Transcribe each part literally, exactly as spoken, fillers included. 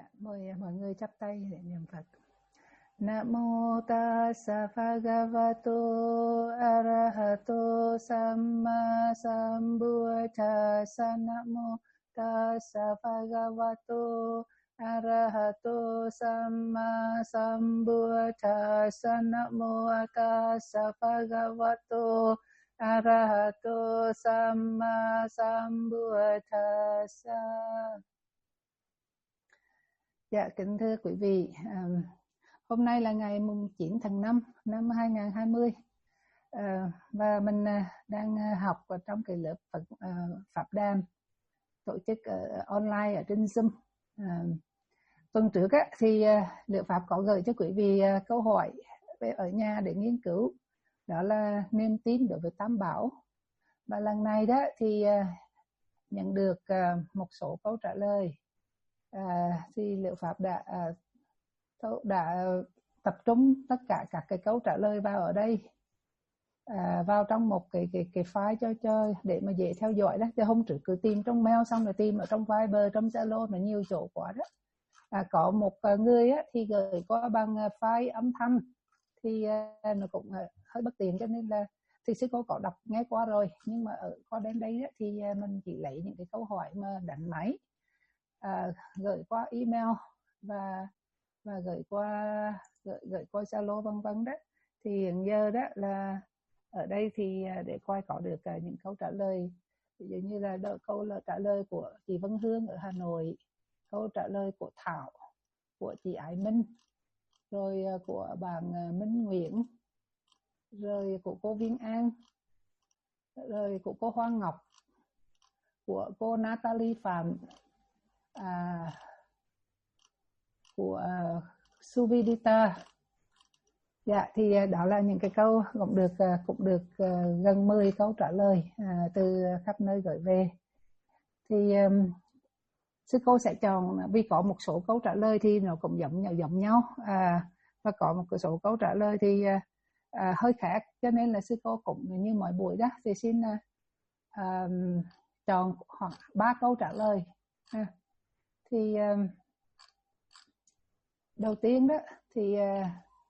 mời mọi người chắp tay để niệm Phật. Namo tassa bhagavato arahato samma sambuddhassa. Namo tassa bhagavato arahato samma sambuddhassa. Namo tassa bhagavato arahato samma sambuddhassa. Dạ, kính thưa quý vị, à, hôm nay là ngày mùng chín tháng năm năm hai nghìn không trăm hai mươi, à, và mình đang học ở trong cái lớp Phật, à, Pháp Đàm tổ chức ở, online ở trên Zoom. À, tuần trước á, thì à, Liệu Pháp có gửi cho quý vị à, câu hỏi về ở nhà để nghiên cứu, đó là niềm tin đối với Tam Bảo. Và lần này đó thì à, nhận được à, một số câu trả lời. À, thì Liệu Pháp đã à, đã tập trung tất cả các cái câu trả lời vào ở đây, à, vào trong một cái cái cái file cho cho để mà dễ theo dõi đó. Chứ hôm trước cứ tìm trong mail xong rồi tìm ở trong Viber, trong Zalo là nhiều chỗ quá đó. À, có một người á, thì gửi qua bằng file âm thanh thì à, nó cũng à, hơi bất tiện, cho nên là thì sư cô có đọc nghe qua rồi, nhưng mà ở qua đến đây á, thì à, mình chỉ lấy những cái câu hỏi mà đánh máy, à, gửi qua email và và gửi qua gửi, gửi qua Zalo vân vân đó. Thì hiện giờ đó là ở đây thì để coi có được những câu trả lời, ví dụ như là câu là trả lời của chị Vân Hương ở Hà Nội, câu trả lời của Thảo, của chị Ái Minh, rồi của bạn Minh Nguyễn, rồi của cô Viên An, rồi của cô Hoa Ngọc, của cô Natalie Phạm, à, của uh, Suvidita. Dạ, thì uh, đó là những cái câu cũng được uh, cũng được uh, gần mười câu trả lời uh, từ khắp nơi gửi về. Thì um, sư cô sẽ chọn, vì có một số câu trả lời thì nó cũng giống nhau giống nhau, à, và có một số câu trả lời thì uh, uh, hơi khác, cho nên là sư cô cũng như mọi buổi đó thì xin uh, um, chọn khoảng ba câu trả lời. À, thì um, đầu tiên đó thì uh,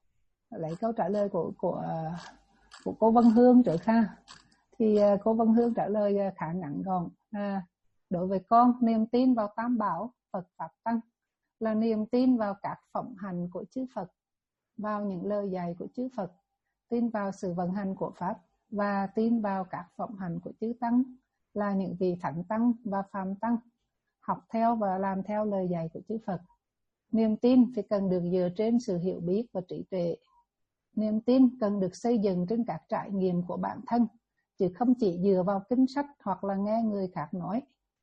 lấy câu trả lời của của uh, của cô Vân Hương trước ha. Thì uh, cô Vân Hương trả lời uh, khá ngắn gọn. À, đối với con, niềm tin vào Tam Bảo, Phật Pháp Tăng là niềm tin vào các phẩm hành của chư Phật, vào những lời dạy của chư Phật, tin vào sự vận hành của Pháp, và tin vào các phẩm hành của chư Tăng là những vị Thánh Tăng và Phàm Tăng, học theo và làm theo lời dạy của chư Phật. Niềm tin thì cần được dựa trên sự hiểu biết và trí tuệ. Niềm tin cần được xây dựng trên các trải nghiệm của bản thân, chứ không chỉ dựa vào kinh sách hoặc là nghe người khác nói.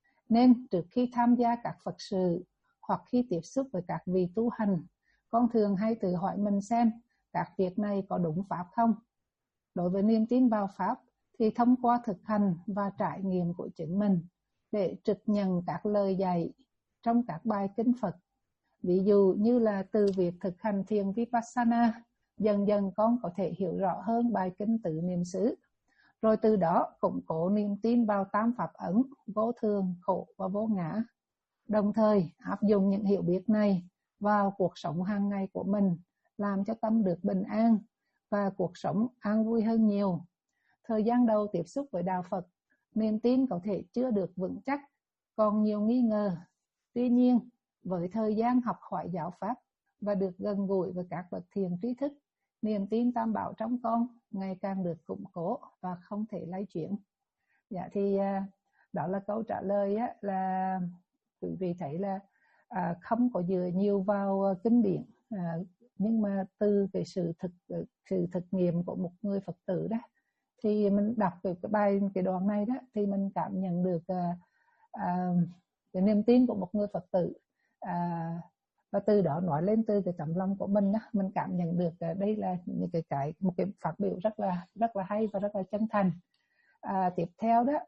Nên trước khi tham gia các Phật sự hoặc khi tiếp xúc với các vị tu hành, con thường hay tự hỏi mình xem các việc này có đúng Pháp không. Đối với niềm tin vào Pháp thì thông qua thực hành và trải nghiệm của chính mình để trực nhận các lời dạy trong các bài kinh Phật. Ví dụ như là từ việc thực hành thiền Vipassana, dần dần con có thể hiểu rõ hơn bài kinh Tứ Niệm xứ, rồi từ đó củng cố niềm tin vào Tam Pháp Ấn, vô thường, khổ và vô ngã. Đồng thời áp dụng những hiểu biết này vào cuộc sống hàng ngày của mình, làm cho tâm được bình an và cuộc sống an vui hơn nhiều. Thời gian đầu tiếp xúc với Đạo Phật, niềm tin có thể chưa được vững chắc, còn nhiều nghi ngờ. Tuy nhiên, với thời gian học hỏi giáo Pháp và được gần gũi với các bậc thiền trí thức, niềm tin Tam Bảo trong con ngày càng được củng cố và không thể lay chuyển. Dạ, thì đó là câu trả lời á, là quý vị thấy là à, không có dựa nhiều vào kinh điển, à, nhưng mà từ cái sự thực sự thực nghiệm của một người Phật tử đó, thì mình đọc cái bài cái đoạn này đó thì mình cảm nhận được à, à, cái niềm tin của một người Phật tử. À, và từ đó nói lên từ cái tấm lòng của mình đó, mình cảm nhận được à, đây là những cái cái một cái phát biểu rất là rất là hay và rất là chân thành. À, tiếp theo đó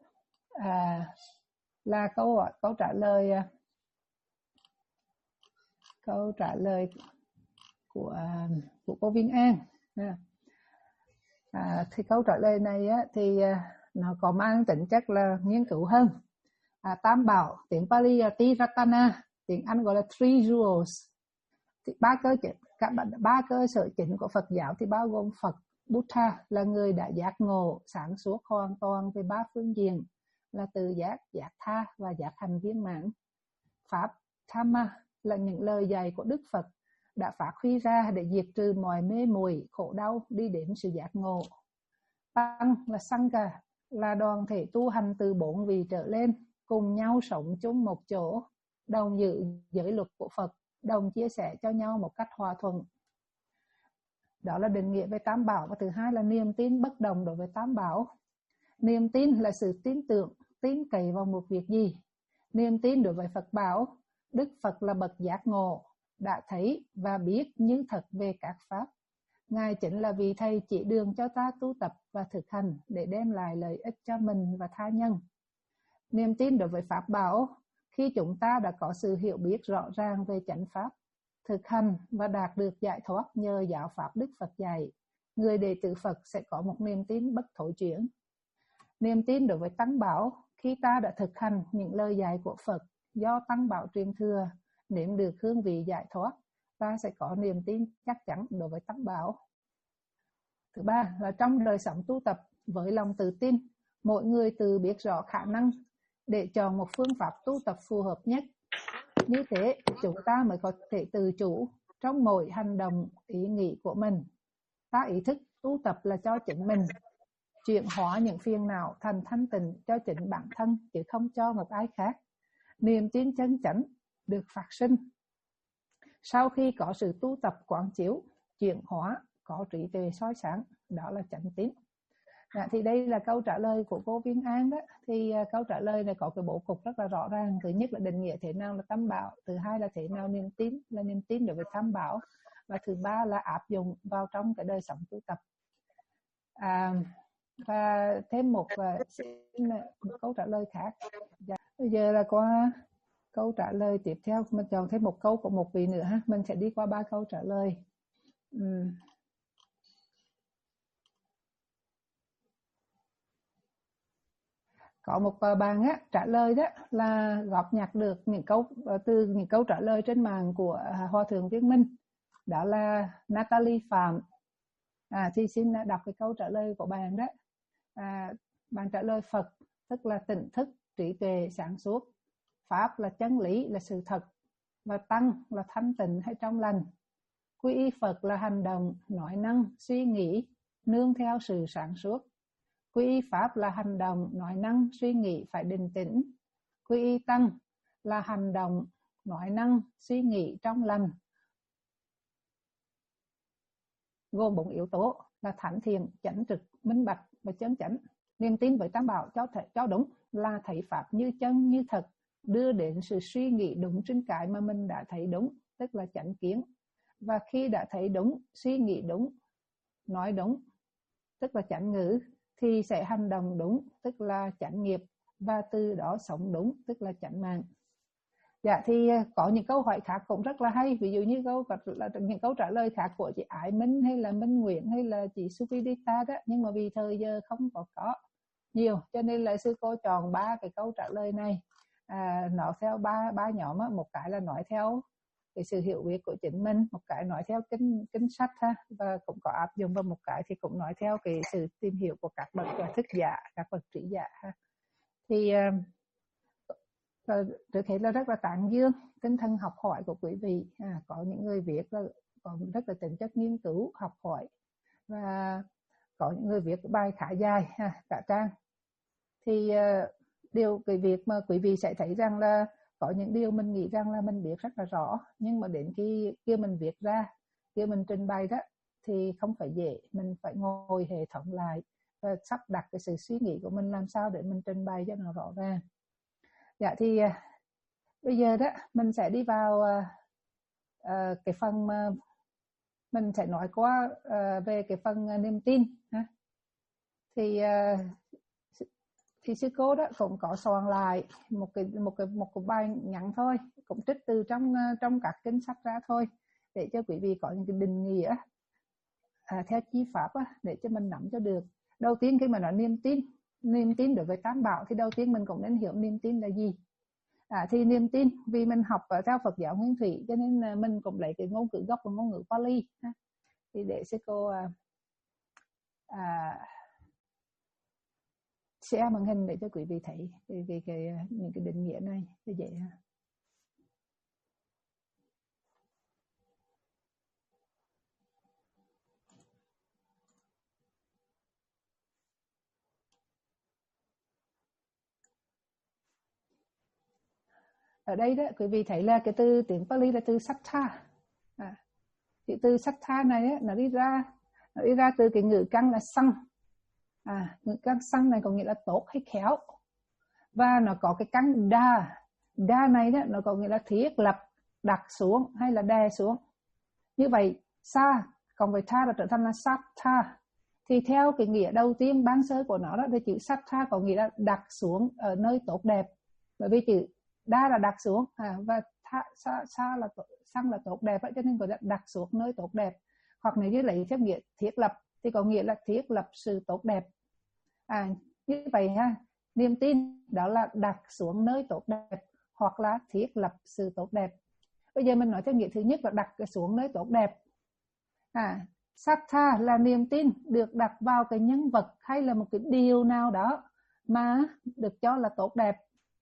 à, là câu câu trả lời câu trả lời của của cô Viên An. À, thì câu trả lời này á, thì nó có mang tính chất là nghiên cứu hơn. À, Tam Bảo tiếng Pali là Tiratana, tiếng Anh gọi là three jewels. Thì ba cơ các ba cơ sở chính của Phật giáo thì bao gồm Phật Buddha là người đã giác ngộ sáng suốt hoàn toàn về ba phương diện là từ giác, giác tha và giác hành viên mãn. Pháp Dhamma là những lời dạy của Đức Phật đã phát huy ra để diệt trừ mọi mê muội, khổ đau đi đến sự giác ngộ. Tăng là Sangha là đoàn thể tu hành từ bốn vị trở lên, cùng nhau sống chung một chỗ, đồng giữ giới luật của Phật, đồng chia sẻ cho nhau một cách hòa thuận. Đó là định nghĩa về Tam Bảo. Và thứ hai là niềm tin bất đồng đối với Tam Bảo. Niềm tin là sự tin tưởng, tin cậy vào một việc gì. Niềm tin đối với Phật bảo, Đức Phật là bậc giác ngộ, đã thấy và biết như thật về các pháp. Ngài chính là vị thầy chỉ đường cho ta tu tập và thực hành để đem lại lợi ích cho mình và tha nhân. Niềm tin đối với Pháp bảo, khi chúng ta đã có sự hiểu biết rõ ràng về chánh pháp, thực hành và đạt được giải thoát nhờ giáo pháp Đức Phật dạy, người đệ tử Phật sẽ có một niềm tin bất thối chuyển. Niềm tin đối với Tăng bảo, khi ta đã thực hành những lời dạy của Phật do Tăng bảo truyền thừa, nếm được hương vị giải thoát, ta sẽ có niềm tin chắc chắn đối với Tăng bảo. Thứ ba là trong đời sống tu tập với lòng tự tin, mỗi người tự biết rõ khả năng để chọn một phương pháp tu tập phù hợp nhất. Như thế, chúng ta mới có thể tự chủ trong mỗi hành động, ý nghĩ của mình. Ta ý thức tu tập là cho chính mình, chuyển hóa những phiền não thành thanh tịnh cho chính bản thân, chứ không cho một ai khác. Niềm tin chân chánh được phát sinh sau khi có sự tu tập quán chiếu, chuyển hóa, có trí tuệ soi sáng, đó là chánh tín. À, thì đây là câu trả lời của cô Viên An đó. Thì uh, câu trả lời này có cái bố cục rất là rõ ràng. Thứ nhất là định nghĩa thế nào là Tam bảo, thứ hai là thế nào niềm tin, là niềm tin đối với Tam bảo, và thứ ba là áp dụng vào trong cái đời sống tu tập. À, và thêm một, uh, xin, uh, một câu trả lời khác. Dạ. Bây giờ là qua câu trả lời tiếp theo, mình chọn thêm một câu của một vị nữa ha. Mình sẽ đi qua ba câu trả lời. Uhm. Có một bạn á, trả lời đó là góp nhặt được những câu từ những câu trả lời trên mạng của Hòa thượng Viên Minh, đó là Natalie Phạm. À, thì xin đọc cái câu trả lời của bạn đó. À, bạn trả lời Phật tức là tỉnh thức, trí tuệ, sáng suốt. Pháp là chân lý, là sự thật. Và Tăng là thanh tịnh hay trong lành. Quy y Phật là hành động, nói năng, suy nghĩ, nương theo sự sáng suốt. Quy y Pháp là hành động, nói năng, suy nghĩ phải định tĩnh. Quy y Tăng là hành động, nói năng, suy nghĩ trong lành. Gồm bốn yếu tố là thánh thiện, chánh trực, minh bạch và chân chánh. Niềm tin với Tam bảo cho, thể, cho đúng là thấy Pháp như chân, như thật, đưa đến sự suy nghĩ đúng trên cái mà mình đã thấy đúng, tức là chánh kiến. Và khi đã thấy đúng, suy nghĩ đúng, nói đúng, tức là chánh ngữ, thì sẽ hành động đúng, tức là chánh nghiệp, và từ đó sống đúng, tức là chánh mạng. Dạ, thì có những câu hỏi khác cũng rất là hay, ví dụ như câu là những câu trả lời khác của chị Ái Minh hay là Minh Nguyễn hay là chị Supidita đó, nhưng mà vì thời giờ không có có nhiều, cho nên là sư cô chọn ba cái câu trả lời này. À, nó theo ba ba nhóm á, một cái là nói theo cái sự hiểu biết của chính mình, một cái nói theo kinh kinh sách ha, và cũng có áp dụng, và một cái thì cũng nói theo cái sự tìm hiểu của các bậc thức giả, các bậc trí giả ha. Thì uh, trước hết là rất là tán dương tinh thần học hỏi của quý vị. À, có những người viết là còn rất là tính chất nghiên cứu học hỏi, và có những người viết bài khá dài ha, cả trang. Thì uh, điều cái việc mà quý vị sẽ thấy rằng là có những điều mình nghĩ rằng là mình biết rất là rõ, nhưng mà đến khi kia mình viết ra, kia mình trình bày đó thì không phải dễ. Mình phải ngồi hệ thống lại và sắp đặt cái sự suy nghĩ của mình làm sao để mình trình bày cho nó rõ ràng. Dạ, thì uh, bây giờ đó mình sẽ đi vào uh, uh, cái phần uh, mình sẽ nói qua uh, về cái phần uh, niềm tin ha. Thì uh, thì sư cô đó cũng có soạn lại một cái một cái một cái bài ngắn thôi, cũng trích từ trong trong các kinh sách ra thôi, để cho quý vị có những cái định nghĩa à, theo chi pháp á, để cho mình nắm cho được. Đầu tiên khi mà nói niềm tin niềm tin đối với Tam bảo thì đầu tiên mình cũng nên hiểu niềm tin là gì. À, thì niềm tin, vì mình học ở theo Phật giáo Nguyên Thủy cho nên mình cũng lấy cái ngôn ngữ gốc và ngôn ngữ Pali. Thì để sư cô à, à, share màn hình để cho quý vị thấy cái, cái, cái, những cái định nghĩa này như vậy. Ở đây đó quý vị thấy là cái từ tiếng Pali là từ Sattha. À, cái từ Sattha này á, nó đi ra nó đi ra từ cái ngữ căn là sang. À, ngữ căn sang này có nghĩa là tốt hay khéo. Và nó có cái căn đa. Đa này đó nó có nghĩa là thiết lập, đặt xuống hay là đè xuống. Như vậy sa cộng với tha là trở thành là Sattha. Thì theo cái nghĩa đầu tiên ban sơ của nó đó thì chữ Sattha có nghĩa là đặt xuống ở nơi tốt đẹp. Bởi vì chữ đa là đặt xuống, à, và tha, sa, sa là sang là tốt đẹp, cho nên gọi là đặt xuống nơi tốt đẹp. Hoặc nếu như lấy theo nghĩa thiết lập thì có nghĩa là thiết lập sự tốt đẹp. À, như vậy ha, niềm tin đó là đặt xuống nơi tốt đẹp hoặc là thiết lập sự tốt đẹp. Bây giờ mình nói theo nghĩa thứ nhất là đặt xuống nơi tốt đẹp. À, Sattha là niềm tin được đặt vào cái nhân vật hay là một cái điều nào đó mà được cho là tốt đẹp.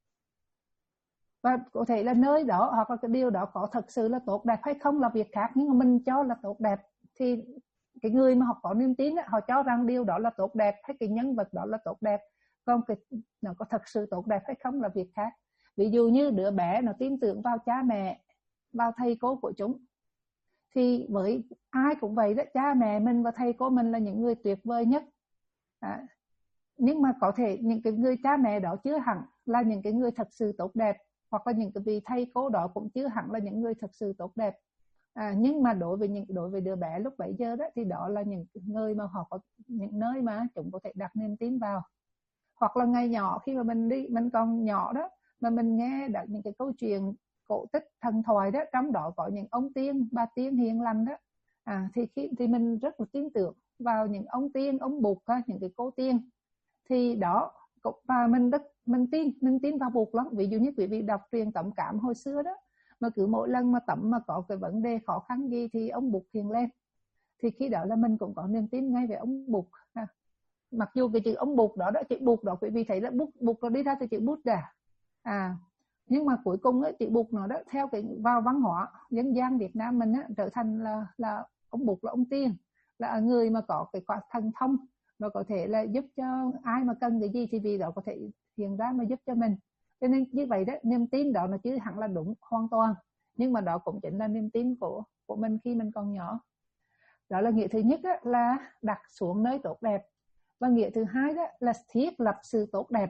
Và có thể là nơi đó hoặc là cái điều đó có thật sự là tốt đẹp hay không là việc khác, nhưng mà mình cho là tốt đẹp thì cái người mà họ có niềm tin họ cho rằng điều đó là tốt đẹp hay cái nhân vật đó là tốt đẹp, còn cái nó có thật sự tốt đẹp hay không là việc khác. Ví dụ như đứa bé nó tin tưởng vào cha mẹ, vào thầy cô của chúng, thì với ai cũng vậy đó, cha mẹ mình và thầy cô mình là những người tuyệt vời nhất. À, nhưng mà có thể những cái người cha mẹ đó chưa hẳn là những cái người thật sự tốt đẹp, hoặc là những cái vị thầy cô đó cũng chưa hẳn là những người thật sự tốt đẹp. À, nhưng mà đối với những đối với đứa bé lúc bấy giờ đó thì đó là những người mà họ có những nơi mà chúng có thể đặt niềm tin vào. Hoặc là ngày nhỏ khi mà mình đi mình còn nhỏ đó mà mình nghe được những cái câu chuyện cổ tích thần thoại đó, trong đó có những ông tiên bà tiên hiền lành đó, à, thì khi thì mình rất là tin tưởng vào những ông tiên ông Bụt, những cái cô tiên. Thì đó, và mình rất mình tin mình tin vào Bụt lắm. Ví dụ như quý vị đọc truyền Tấm Cảm hồi xưa đó, mà cứ mỗi lần mà Tấm mà có cái vấn đề khó khăn gì thì ông Bụt hiện lên, thì khi đó là mình cũng có niềm tin ngay về ông Bụt. À, mặc dù cái chữ ông Bụt đó đó, chữ Bụt đó quý vị thấy là Bụt Bụt nó đi ra từ chữ Buddha. À, nhưng mà cuối cùng ấy, chữ Bụt nó đó theo cái vào văn hóa dân gian Việt Nam mình á, trở thành là là ông Bụt là ông tiên, là người mà có cái quả thần thông và có thể là giúp cho ai mà cần cái gì thì vì đó có thể hiện ra mà giúp cho mình. Cho nên như vậy đó, niềm tin đó nó chứ hẳn là đúng hoàn toàn, nhưng mà đó cũng chính là niềm tin của của mình khi mình còn nhỏ. Đó là nghĩa thứ nhất đó, là đặt xuống nơi tốt đẹp. Và nghĩa thứ hai đó là thiết lập sự tốt đẹp.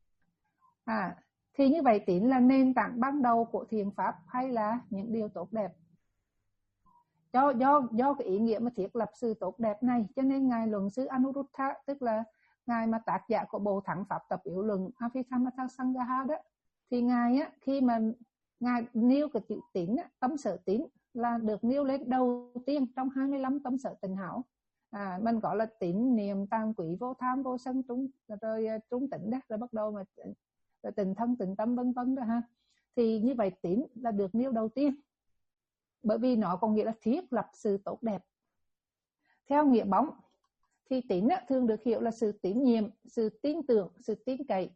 À, thì như vậy tín là nền tảng ban đầu của thiện pháp hay là những điều tốt đẹp. Do, do, do cái ý nghĩa mà thiết lập sự tốt đẹp này cho nên Ngài Luận Sư Anuruddha, tức là Ngài mà tác giả của Bộ Thắng Pháp Tập Yếu Luận Abhidhamma Sangaha đó, thì Ngài á, khi mà Ngài nêu cái chữ tín, tâm sở tín là được nêu lên đầu tiên trong hai mươi lăm tâm sở tình hảo. À, mình gọi là tín niệm tam quỷ vô tham vô sân trung rồi trung tịnh đó, rồi bắt đầu mà rồi tình thân tình tâm vân vân đó ha. Thì như vậy tín là được nêu đầu tiên, bởi vì nó có nghĩa là thiết lập sự tốt đẹp. Theo nghĩa bóng thì tín thường được hiểu là sự tín nhiệm, sự tin tưởng, sự tin cậy.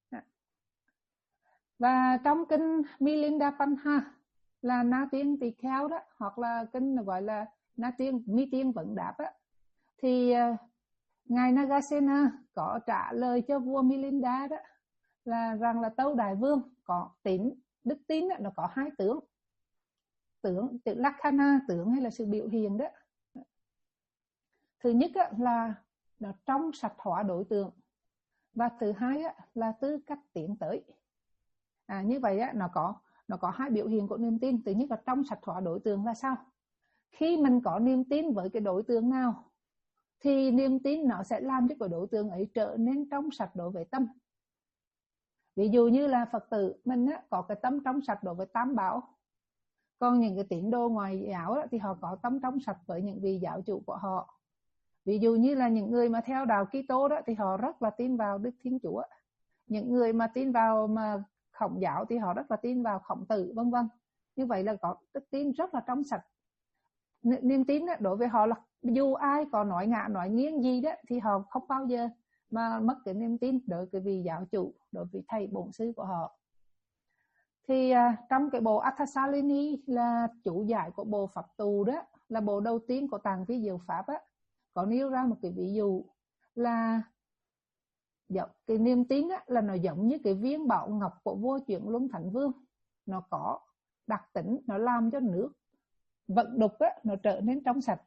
Và trong kinh Milinda Panha là Na Tiên Tỳ Kheo đó, hoặc là kinh gọi là Na Tiên Mi Tiên Vấn Đáp á, thì uh, ngài Nagasena có trả lời cho vua Milinda đó là rằng là Tâu Đại Vương có tín, đức tín đó, nó có hai tướng. Tướng, tự Lakhana, tướng hay là sự biểu hiện đó. Thứ nhất á, là nó trong sạch hóa đối tượng, và thứ hai á, là tư cách tiến tới. À, như vậy á, nó có nó có hai biểu hiện của niềm tin. Thứ nhất là trong sạch hóa đối tượng là sao? Khi mình có niềm tin với cái đối tượng nào thì niềm tin nó sẽ làm cho cái đối tượng ấy trở nên trong sạch đối với tâm. Ví dụ như là Phật tử mình á, có cái tâm trong sạch đối với Tam Bảo. Còn những cái tín đồ ngoại giáo đó, thì họ có tâm trong sạch với những vị giáo chủ của họ. Ví dụ như là những người mà theo đạo Kitô đó thì họ rất là tin vào Đức Thiên Chúa. Những người mà tin vào mà Khổng giáo thì họ rất là tin vào Khổng Tử vân vân. Như vậy là có đức tin rất là trong sạch. Niềm tin đó, đối với họ là dù ai có nói ngã nói nghiêng gì đó thì họ không bao giờ mà mất cái niềm tin đối với vị giáo chủ, đối với thầy bổn sư của họ. Thì à, trong cái bộ Atthasalini là chủ giải của bộ Pháp Tù đó, là bộ đầu tiên của Tạng Vi Diệu Pháp á, có nêu ra một cái ví dụ là cái niềm tin á, là nó giống như cái viên bảo ngọc của vua Chuyển Luân Thánh Vương. Nó có đặc tính, nó làm cho nước vận đục á, nó trở nên trong sạch.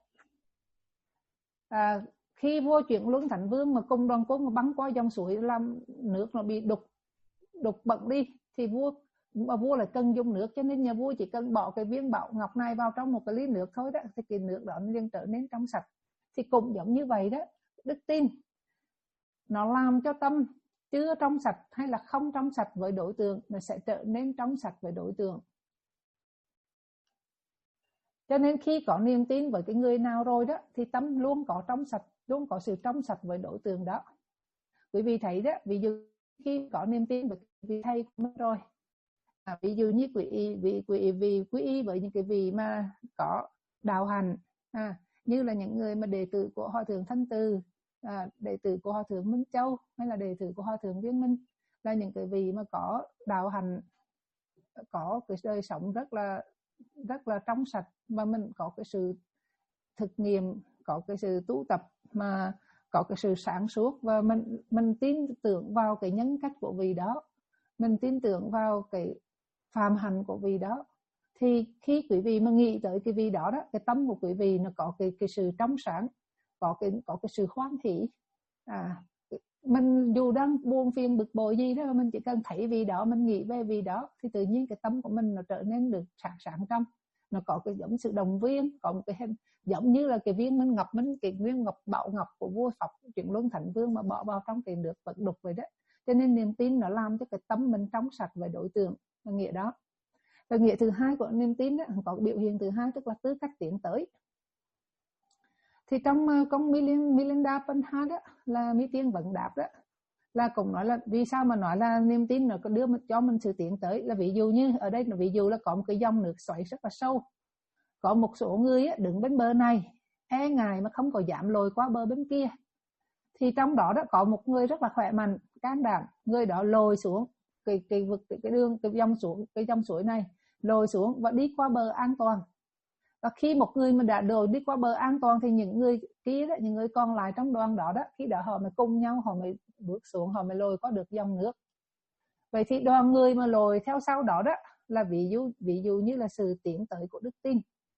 À, khi vua Chuyển Luân Thánh Vương mà cùng đoàn quân mà băng qua dòng suối làm nước nó bị đục đục bẩn đi, thì vua mà vua lại cần dùng nước, cho nên nhà vua chỉ cần bỏ cái viên bảo ngọc này vào trong một cái ly nước thôi đó, thì cái nước đó liền trở nên trong sạch. Thì cũng giống như vậy đó, đức tin nó làm cho tâm chưa trong sạch hay là không trong sạch với đối tượng, nó sẽ trở nên trong sạch với đối tượng. Cho nên khi có niềm tin với cái người nào rồi đó, thì tâm luôn có trong sạch, luôn có sự trong sạch với đối tượng đó. Quý vị thấy đó, ví dụ khi có niềm tin với vị thầy của mình rồi, à, ví dụ như quý vị quý vị quý y với những cái vị mà có đạo hành, à, như là những người mà đệ tử của Hòa Thượng Thanh Từ, à, đệ tử của Hòa Thượng Minh Châu, hay là đệ tử của Hòa Thượng Viên Minh, là những cái vị mà có đạo hành, có cái đời sống rất là rất là trong sạch, và mình có cái sự thực nghiệm, có cái sự tu tập, mà có cái sự sáng suốt, và mình mình tin tưởng vào cái nhân cách của vị đó, mình tin tưởng vào cái phàm hành của vị đó, thì khi quý vị mà nghĩ tới cái vị đó đó, cái tâm của quý vị nó có cái cái sự trong sáng, có cái có cái sự hoan hỷ. À, mình dù đang buồn phiền bực bội gì đó, mình chỉ cần thấy vị đó, mình nghĩ về vị đó, thì tự nhiên cái tâm của mình nó trở nên được sáng sáng trong. Nó có cái giống sự động viên, có một cái hình giống như là cái viên minh ngọc, mình cái viên ngọc bảo ngọc của vua Pháp Chuyển Luân Thánh Vương mà bỏ vào trong cái nước vận đục vậy đó. Cho nên niềm tin nó làm cho cái tâm mình trong sạch với đối tượng, là nghĩa đó. Và nghĩa thứ hai của niềm tin đó, có biểu hiện thứ hai, tức là tư cách tiến tới. Thì trong công Milinda Panha đó, là Mi Tiên Vấn Đáp đó, là cũng nói là vì sao mà nói là niềm tin nó có đưa cho mình sự tiến tới, là ví dụ như ở đây là ví dụ là có một cái dòng nước xoáy rất là sâu, có một số người á, đứng bên bờ này e ngại mà không có dám lội qua bờ bên kia, thì trong đó đó có một người rất là khỏe mạnh, can đảm, người đó lội xuống cái cái vực cái, cái đường cái dòng xuống cái dòng suối này, lội xuống và đi qua bờ an toàn. Và khi một người mà đã lội đi qua bờ an toàn, thì những người kia đó, những người còn lại trong đoàn đó đó, khi đó họ mới cùng nhau, họ mới bước xuống, họ mới lội qua được dòng nước. Vậy thì đoàn người mà lội theo sau đó đó là ví dụ ví dụ như là sự tiến tới của đức tin.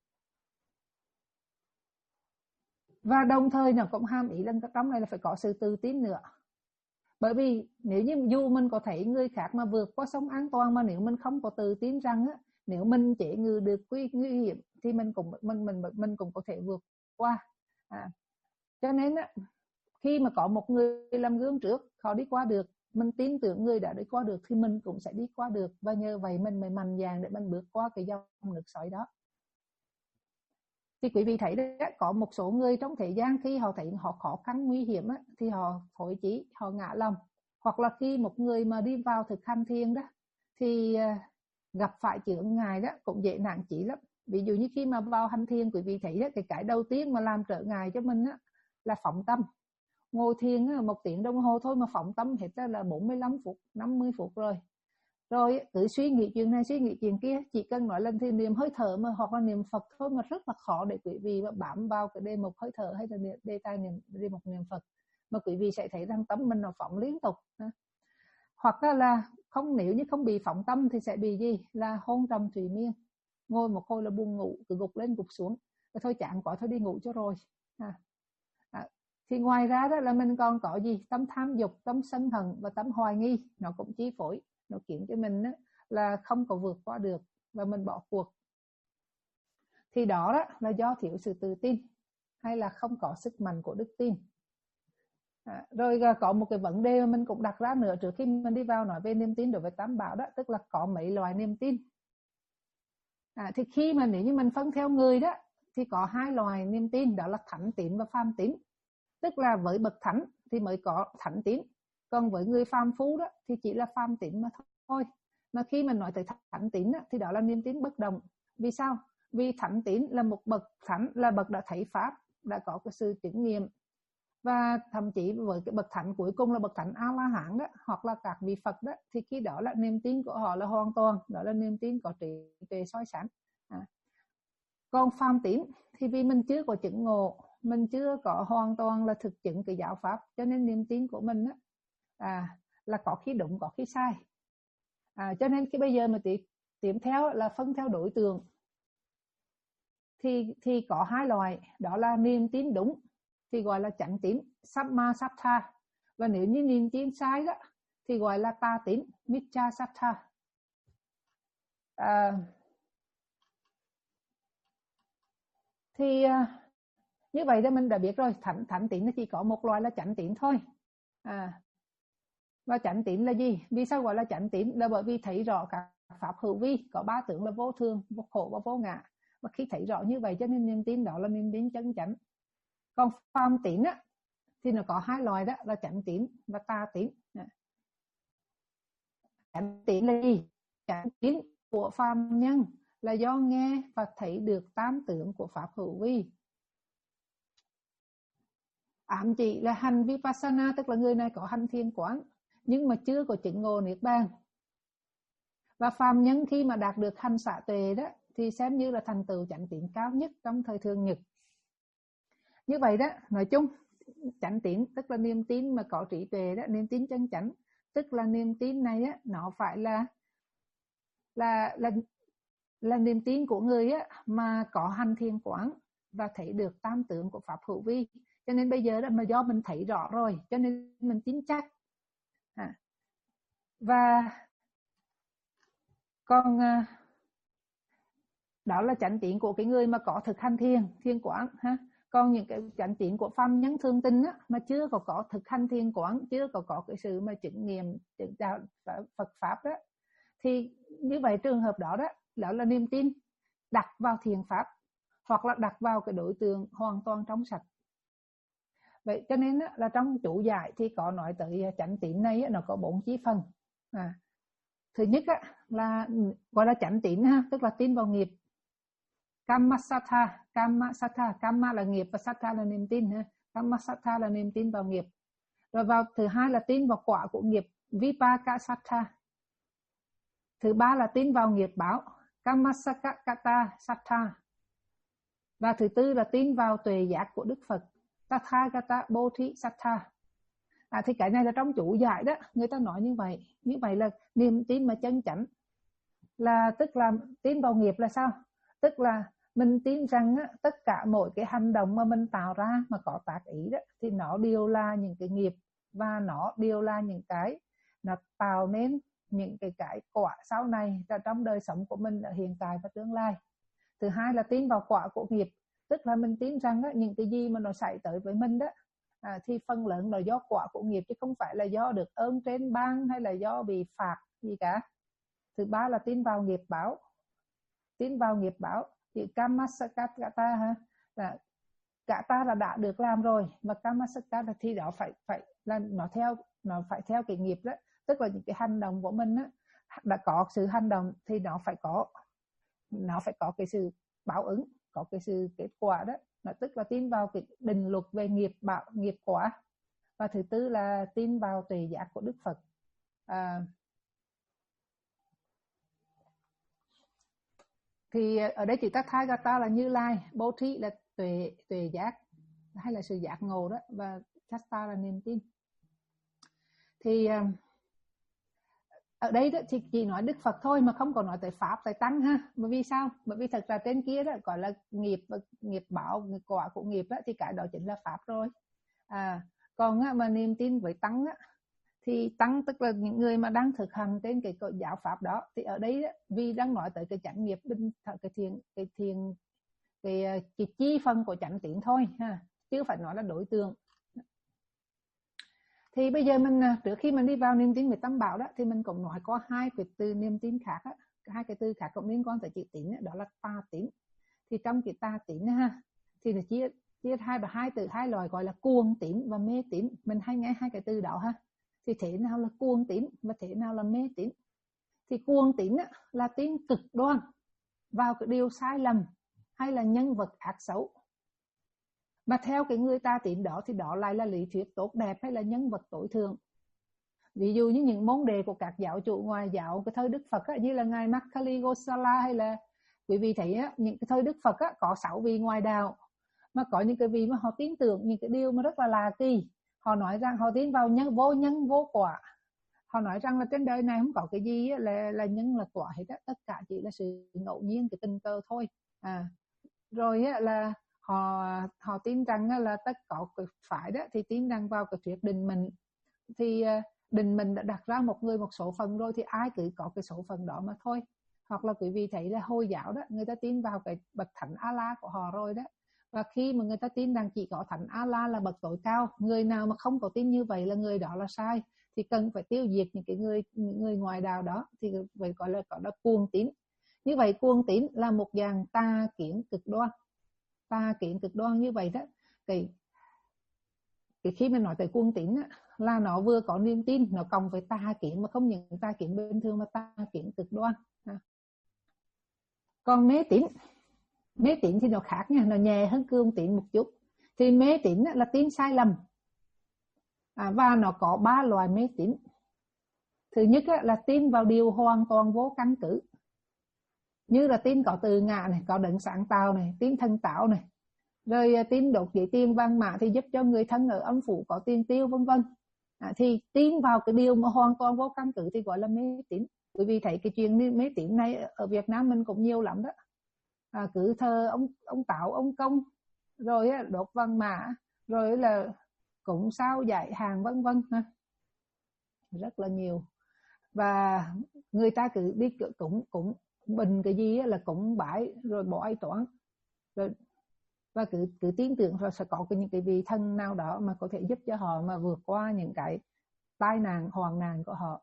Và đồng thời nó cũng hàm ý là trong này là phải có sự tự tin nữa. Bởi vì nếu như dù mình có thấy người khác mà vượt qua sông an toàn, mà nếu mình không có tự tin rằng á, nếu mình chế ngự được nguy hiểm thì mình cũng mình mình mình cũng có thể vượt qua. À, cho nên á, khi mà có một người làm gương trước, họ đi qua được, mình tin tưởng người đã đi qua được, thì mình cũng sẽ đi qua được, và nhờ vậy mình mới mạnh dạn để mình bước qua cái dòng nước xoáy đó. Thì quý vị thấy đấy, có một số người trong thế gian khi họ thấy họ khó khăn nguy hiểm á, thì họ thối chí, họ ngã lòng. Hoặc là khi một người mà đi vào thực hành thiền đó, thì gặp phải chướng ngại đó cũng dễ nản chí lắm. Ví dụ như khi mà vào hành thiền, quý vị thấy đó, cái cái đầu tiên mà làm trở ngại cho mình á, là phóng tâm. Ngồi thiền á, một tiếng đồng hồ thôi mà phóng tâm hết là bốn mươi lăm phút, năm mươi phút rồi. Rồi tự suy nghĩ chuyện này, suy nghĩ chuyện kia, chỉ cần nói lần thì niệm hơi thở mà, hoặc là niệm Phật thôi mà rất là khó để quý vị bám vào cái đề mục hơi thở hay là đề tài niệm đề mục niệm Phật, mà quý vị sẽ thấy rằng tâm mình nó phóng liên tục. Hoặc là không, nếu như không bị phóng tâm thì sẽ bị gì, là hôn trầm thủy miên, ngồi một hồi là buồn ngủ, cứ gục lên gục xuống, thôi chán quá thôi đi ngủ cho rồi. À, à, thì ngoài ra đó là mình còn có gì, tâm tham dục, tâm sân hận và tâm hoài nghi, nó cũng chi phối, nó khiến cho mình đó là không có vượt qua được và mình bỏ cuộc. Thì đó, đó là do thiếu sự tự tin hay là không có sức mạnh của đức tin. À, rồi có một cái vấn đề mà mình cũng đặt ra nữa trước khi mình đi vào nói về niềm tin đối với Tam Bảo đó, tức là có mấy loại niềm tin. À, thì khi mà nếu như mình phân theo người đó thì có hai loại niềm tin, đó là thánh tín và phàm tín. Tức là với bậc thánh thì mới có thánh tín, còn với người phàm phu đó thì chỉ là phàm tín mà thôi. Mà khi mình nói tới thánh tín á, thì đó là niềm tin bất động. Vì sao? Vì thánh tín là một bậc thánh, là bậc đã thấy pháp, đã có cái sự chứng nghiệm. Và thậm chí với cái bậc thánh cuối cùng là bậc thánh A La Hán đó, hoặc là các vị Phật đó, thì khi đó là niềm tin của họ là hoàn toàn, đó là niềm tin có trí tuệ soi sáng. À. Còn phàm tín thì vì mình chưa có chứng ngộ, mình chưa có hoàn toàn là thực chứng cái giáo pháp, cho nên niềm tin của mình á, à, là có khi đúng có khi sai. À, cho nên khi bây giờ mà tiếp tiếp theo là phân theo đối tượng thì thì có hai loại, đó là niềm tin đúng thì gọi là chánh tín, samma sattha, và nếu như niềm tin sai đó thì gọi là tà tín, miccha sattha. À, thì à, như vậy thì mình đã biết rồi, thánh thánh tín chỉ có một loại là chánh tín thôi. À, và chánh tín là gì? Vì sao gọi là chánh tín? Là bởi vì thấy rõ các pháp hữu vi, có ba tướng là vô thường, vô khổ và vô ngã. Và khi thấy rõ như vậy cho nên niềm tin đó là niềm tin chân chánh. Còn phàm tín á thì nó có hai loại, đó là chánh tín và tà tín. Chánh tín là gì? Chánh tín của phàm nhân là do nghe và thấy được tam tướng của pháp hữu vi. Ám chỉ là hành vipassana, tức là người này có hành thiền quán nhưng mà chưa có chứng ngộ niết bàn. Và phàm nhân khi mà đạt được hành xả tuệ đó thì xem như là thành tựu chánh tín cao nhất trong thời thường nhật. Như vậy đó, nói chung chánh tín tức là niềm tin mà có trí tuệ đó, niềm tin chân chánh, tức là niềm tin này á, nó phải là là là là niềm tin của người á mà có hành thiền quán và thấy được tam tướng của pháp hữu vi. Cho nên bây giờ đó mà do mình thấy rõ rồi cho nên mình tin chắc. À. Và còn đó là chánh tín của cái người mà có thực hành thiền thiền quán ha. Còn những cái chánh tín của phàm nhân thường tình á, mà chưa có có thực hành thiền quán, chưa có có cái sự mà chứng nghiệm chứng đạo Phật pháp đó, thì như vậy trường hợp đó đó đó là niềm tin đặt vào thiền pháp hoặc là đặt vào cái đối tượng hoàn toàn trong sạch. Vậy cho nên á, là trong chủ giải thì có nói tới chánh tín này á, nó có bốn chi phần. À, thứ nhất á, là gọi là chánh tín ha, tức là tin vào nghiệp. Kamma sattha, kamma sattha, kamma là nghiệp và sattha là niềm tin ha. Kamma sattha là niềm tin vào nghiệp. Rồi vào thứ hai là tin vào quả của nghiệp, vipaka sattha. Thứ ba là tin vào nghiệp báo, kammasakata sattha. Và thứ tư là tin vào tuệ giác của Đức Phật, tathagata bodhisattva. À, thì cái này là trong chủ giải đó, người ta nói như vậy. Như vậy là niềm tin mà chân chánh là tức là tin vào nghiệp là sao? Tức là mình tin rằng á, tất cả mỗi cái hành động mà mình tạo ra mà có tác ý đó thì nó đều là những cái nghiệp và nó đều là những cái nó tạo nên những cái cái quả sau này trong đời sống của mình ở hiện tại và tương lai. Thứ hai là tin vào quả của nghiệp, tức là mình tin rằng á, những cái gì mà nó xảy tới với mình đó à, thì phần lớn là do quả của nghiệp chứ không phải là do được ơn trên ban hay là do bị phạt gì cả. Thứ ba là tin vào nghiệp báo, tin vào nghiệp báo thì kammasakata ha, là cả ta là đã được làm rồi, và kammasakata thì đó phải phải là nó theo nó phải theo cái nghiệp đó, tức là những cái hành động của mình á, đã có sự hành động thì nó phải có nó phải có cái sự báo ứng, có cái sự kết quả đó, nó tức là tin vào cái định luật về nghiệp báo nghiệp quả. Và thứ tư là tin vào tuệ giác của Đức Phật. À, thì ở đây chữ Tathagata là Như Lai, Bodhi là tuệ tuệ giác hay là sự giác ngộ đó, và Shasta là niềm tin. Thì ở đây đó thì chỉ nói Đức Phật thôi mà không có nói tới pháp tới tăng ha. Bởi vì sao? Bởi vì thật ra trên kia đó gọi là nghiệp nghiệp báo, nghiệp quả của nghiệp đó, thì cái đó chính là pháp rồi. À, còn á, mà niềm tin với tăng á, thì tăng tức là những người mà đang thực hành trên cái giáo pháp đó, thì ở đây đó, vì đang nói tới cái chánh nghiệp bên cái thiền cái thiền cái, cái chi phần của chánh tín thôi ha, chứ phải nói là đối tượng. Thì bây giờ mình trước khi mình đi vào niềm tin về tam bảo đó thì mình cũng nói có hai cái từ niềm tin khác á, hai cái từ khác cũng liên quan tới chữ tín đó, đó là tà tín. Thì trong cái tà tín ha thì nó chia chia hai và hai từ hai loại gọi là cuồng tín và mê tín. Mình hay nghe hai cái từ đó ha. Thì thế nào là cuồng tín và thế nào là mê tín? Thì cuồng tín á, là tin cực đoan vào cái điều sai lầm hay là nhân vật ác xấu. Mà theo cái người ta tín đó thì đó lại là lý thuyết tốt đẹp hay là nhân vật tối thượng. Ví dụ như những môn đề của các giáo chủ ngoài giáo cái thời Đức Phật á, như là ngài Makkali Gosala, hay là quý vị thấy á, những cái thời Đức Phật á, có sáu vị ngoại đạo, mà có những cái vị mà họ tin tưởng những cái điều mà rất là lạ kỳ. Họ nói rằng họ tin vào nhân vô nhân vô quả. Họ nói rằng là trên đời này không có cái gì là là nhân là quả hết á, tất cả chỉ là sự ngẫu nhiên, cái tình cờ thôi. À, rồi á, là họ họ tin rằng là tất cả cái phải đó thì tin rằng vào cái thuyết định mệnh. Thì định mệnh đã đặt ra một người một số phận rồi, thì ai cứ có cái số phận đó mà thôi. Hoặc là quý vị thấy là Hồi giáo đó, người ta tin vào cái bậc thánh Allah của họ rồi đó. Và khi mà người ta tin rằng chỉ có thánh Allah là bậc tối cao, người nào mà không có tin như vậy là người đó là sai, thì cần phải tiêu diệt những cái người những người ngoại đạo đó, thì vậy gọi là gọi là cuồng tín. Như vậy cuồng tín là một dạng tà kiến cực đoan. Tà kiến cực đoan như vậy đó, thì cái khi mình nói tới cuồng tín á, là nó vừa có niềm tin, nó cộng với tà kiến, mà không những tà kiến bình thường mà tà kiến cực đoan. Còn mê tín, mê tín thì nó khác nha, nó nhẹ hơn cuồng tín một chút. Thì mê tín là tin sai lầm, à, và nó có ba loại mê tín. Thứ nhất là tin vào điều hoàn toàn vô căn cứ, như là tin có từ ngã này, có đấng sáng tạo này, tin thần tạo này, rồi tin đột giấy tiền vàng mã thì giúp cho người thân ở âm phủ có tiền tiêu, vân vân. À, thì tin vào cái điều mà hoàn toàn vô căn cứ thì gọi là mê tín. Quý vị thấy cái chuyện mê tín này ở Việt Nam mình cũng nhiều lắm đó. À, cứ thờ ông ông Táo, ông Công, rồi đột vàng mã, rồi là cúng sao giải hàng, vân vân, rất là nhiều. Và người ta cứ đi cũng cũng bình cái gì là cũng bãi rồi bỏ ai toán rồi, và cứ cứ tin tưởng rồi sẽ có cái những cái vị thần nào đó mà có thể giúp cho họ mà vượt qua những cái tai nạn hoạn nạn của họ.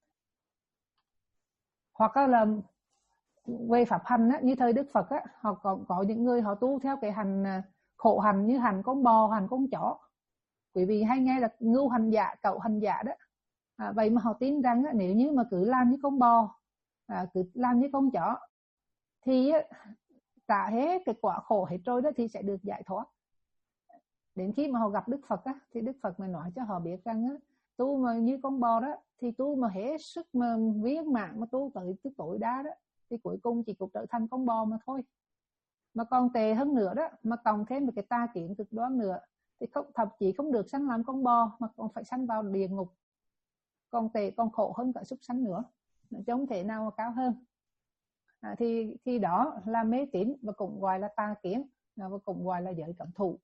Hoặc là về pháp hành á, như thời Đức Phật á, họ còn có những người họ tu theo cái hành khổ hành, như hành con bò, hành con chó. Quý vị hay nghe là ngưu hành giả, cậu hành giả đó. À, vậy mà họ tin rằng á, nếu như mà cứ làm như con bò, à, cứ làm như con chó thì trả hết cái quả khổ hết rồi đó thì sẽ được giải thoát. Đến khi mà họ gặp Đức Phật á, thì Đức Phật mới nói cho họ biết rằng á, tu mà như con bò đó thì tu mà hết sức mà viên mạng, mà tu tới cái tối đa đó thì cuối cùng chỉ cũng trở thành con bò mà thôi. Mà còn tệ hơn nữa đó, mà cộng thêm một cái tà kiến cực đoan nữa, thì không, thậm chí không được sanh làm con bò mà còn phải sanh vào địa ngục, còn tệ, còn khổ hơn cả súc sanh nữa, chứ không thể nào mà cao hơn. À, thì thì đó là mê tín, và cũng gọi là tà kiến, và cũng gọi là giới cấm thủ.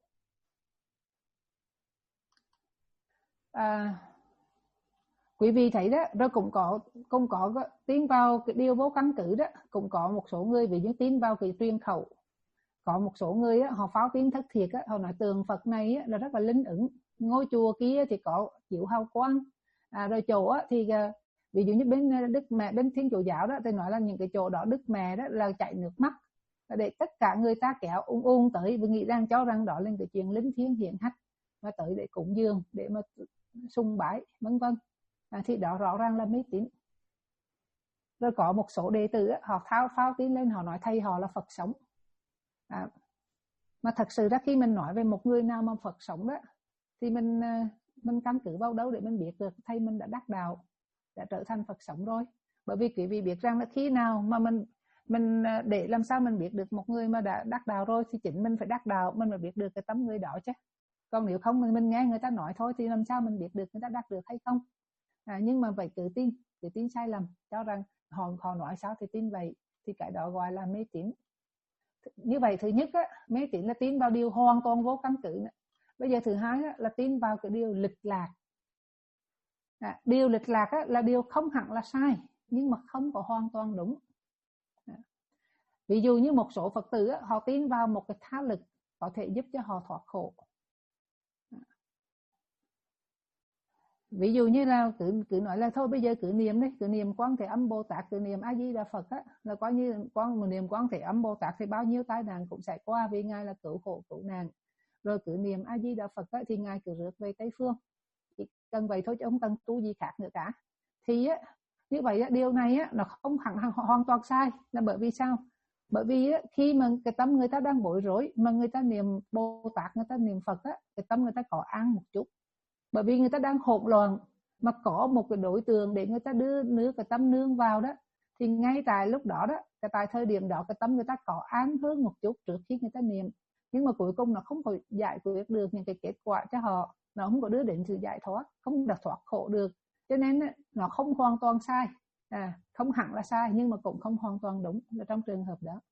À, quý vị thấy đó, rồi cũng có cũng có tin vào cái điều vô căn cứ đó, cũng có một số người ví dụ tin vào cái truyền khẩu. Có một số người á, họ pháo tin thất thiệt á, họ nói tường Phật này á, là rất là linh ứng, ngôi chùa kia thì có chiếu hào quang, à, rồi chỗ á, thì ví dụ như bên Đức Mẹ, bên Thiên Chúa giáo đó thì nói là những cái chỗ đó Đức Mẹ đó là chảy nước mắt, để tất cả người ta kéo ung ung tới và nghĩ rằng cho rằng đó là cái chuyện linh thiêng hiển hách, và tới để cúng dường, để mà sùng bái, vân vân. À, thì đó rõ ràng là mê tín. Rồi có một số đệ tử á, họ thao phao tin lên, họ nói thầy họ là Phật sống. À, mà thật sự ra khi mình nói về một người nào mà Phật sống đó, thì mình mình căn cứ vào đâu để mình biết được thầy mình đã đắc đạo, đã trở thành Phật sống rồi? Bởi vì quý vị biết rằng là khi nào mà mình mình để làm sao mình biết được một người mà đã đắc đạo rồi, thì chính mình phải đắc đạo mình mới biết được cái tấm người đó chứ. Còn nếu không mình, mình nghe người ta nói thôi thì làm sao mình biết được người ta đắc được hay không? À, nhưng mà vậy cứ tin, cứ tin sai lầm, cho rằng họ họ nói sao thì tin vậy, thì cái đó gọi là mê tín. Như vậy thứ nhất á, mê tín là tin vào điều hoàn toàn vô căn cứ. Bây giờ thứ hai á, là tin vào cái điều lịch lạc. À, điều lịch lạc á, là điều không hẳn là sai, nhưng mà không có hoàn toàn đúng. À, ví dụ như một số Phật tử á, họ tin vào một cái tha lực có thể giúp cho họ thoát khổ. À, ví dụ như là cứ cứ nói là thôi bây giờ cứ niệm đấy, cứ niệm Quan Thế Âm Bồ Tát, cứ niệm A Di Đà Phật á, là coi như quan niệm Quan Thế Âm Bồ Tát thì bao nhiêu tai nạn cũng sẽ qua, vì ngài là cứu khổ cứu nạn. Rồi cứ niệm A Di Đà Phật á, thì ngài cứ rước về Tây Phương, chỉ cần vậy thôi chứ không cần tu gì khác nữa cả. Thì á, Như vậy điều này nó không hẳn hoàn toàn sai, là bởi vì sao? Bởi vì khi mà cái tâm người ta đang bối rối mà người ta niệm Bồ Tát, người ta niệm Phật á, cái tâm người ta có an một chút. Bởi vì người ta đang hỗn loạn mà có một cái đối tượng để người ta đưa đưa cái tâm nương vào đó, thì ngay tại lúc đó đó, cái tại thời điểm đó cái tâm người ta có an hơn một chút trước khi người ta niệm. Nhưng mà cuối cùng nó không có giải quyết được những cái kết quả cho họ, nó không có đưa đến sự giải thoát, không được thoát khổ được. Cho nên nó không hoàn toàn sai, à, không hẳn là sai nhưng mà cũng không hoàn toàn đúng là trong trường hợp đó.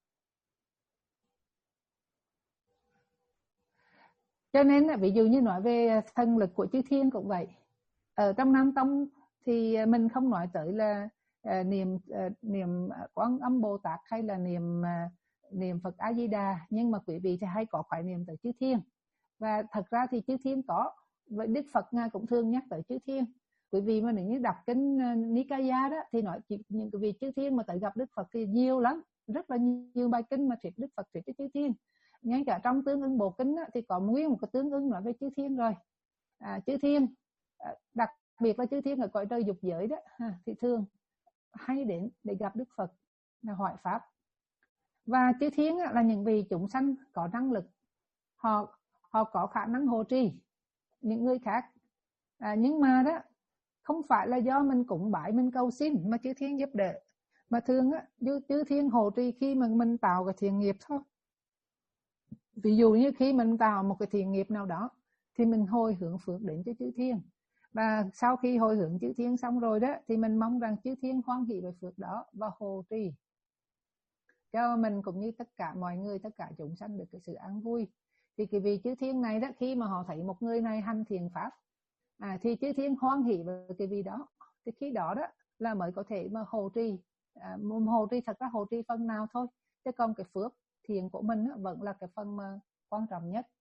Cho nên ví dụ như nói về thần lực của chư thiên cũng vậy. Ở trong Nam Tông thì mình không nói tới là uh, niệm uh, niệm Quán Âm Bồ Tát hay là niệm uh, niệm Phật A Di Đà, nhưng mà quý vị thì hay có khái niệm tới chư thiên. Và thật ra thì chư thiên có, với Đức Phật Ngài cũng thường nhắc tới chư thiên. Quý vị mà nếu như đọc kinh uh, Nikaya đó thì nói những cái vị chư thiên mà tới gặp Đức Phật thì nhiều lắm, rất là nhiều bài kinh mà thuyết Đức Phật thuyết cho chư thiên. Ngay cả trong tương ưng bộ kinh đó, thì có nguyên một cái tương ưng nói về chư thiên rồi. À, chư thiên đặc biệt là chư thiên ở cõi trời dục giới đó ha, thì thường hay đến để gặp Đức Phật là hỏi pháp. Và chư thiên là những vị chúng sanh có năng lực, họ họ có khả năng hộ trì những người khác, à, nhưng mà đó không phải là do mình cúng bái mình cầu xin mà chư thiên giúp đỡ, mà thường á chư thiên hộ trì khi mà mình tạo cái thiện nghiệp thôi. Ví dụ như khi mình tạo một cái thiện nghiệp nào đó thì mình hồi hướng phước đến cho chư thiên, và sau khi hồi hướng chư thiên xong rồi đó thì mình mong rằng chư thiên hoan hỷ về phước đó và hộ trì cho mình cũng như tất cả mọi người, tất cả chúng sanh được cái sự an vui. Thì cái vị chư thiên này đó, khi mà họ thấy một người này hành thiện pháp, à, thì chư thiên hoan hỷ về cái vị đó, thì khi đó đó là mới có thể mà hộ trì. À, hộ trì thật ra hộ trì phần nào thôi, chứ còn cái phước thiện của mình đó, vẫn là cái phần mà quan trọng nhất.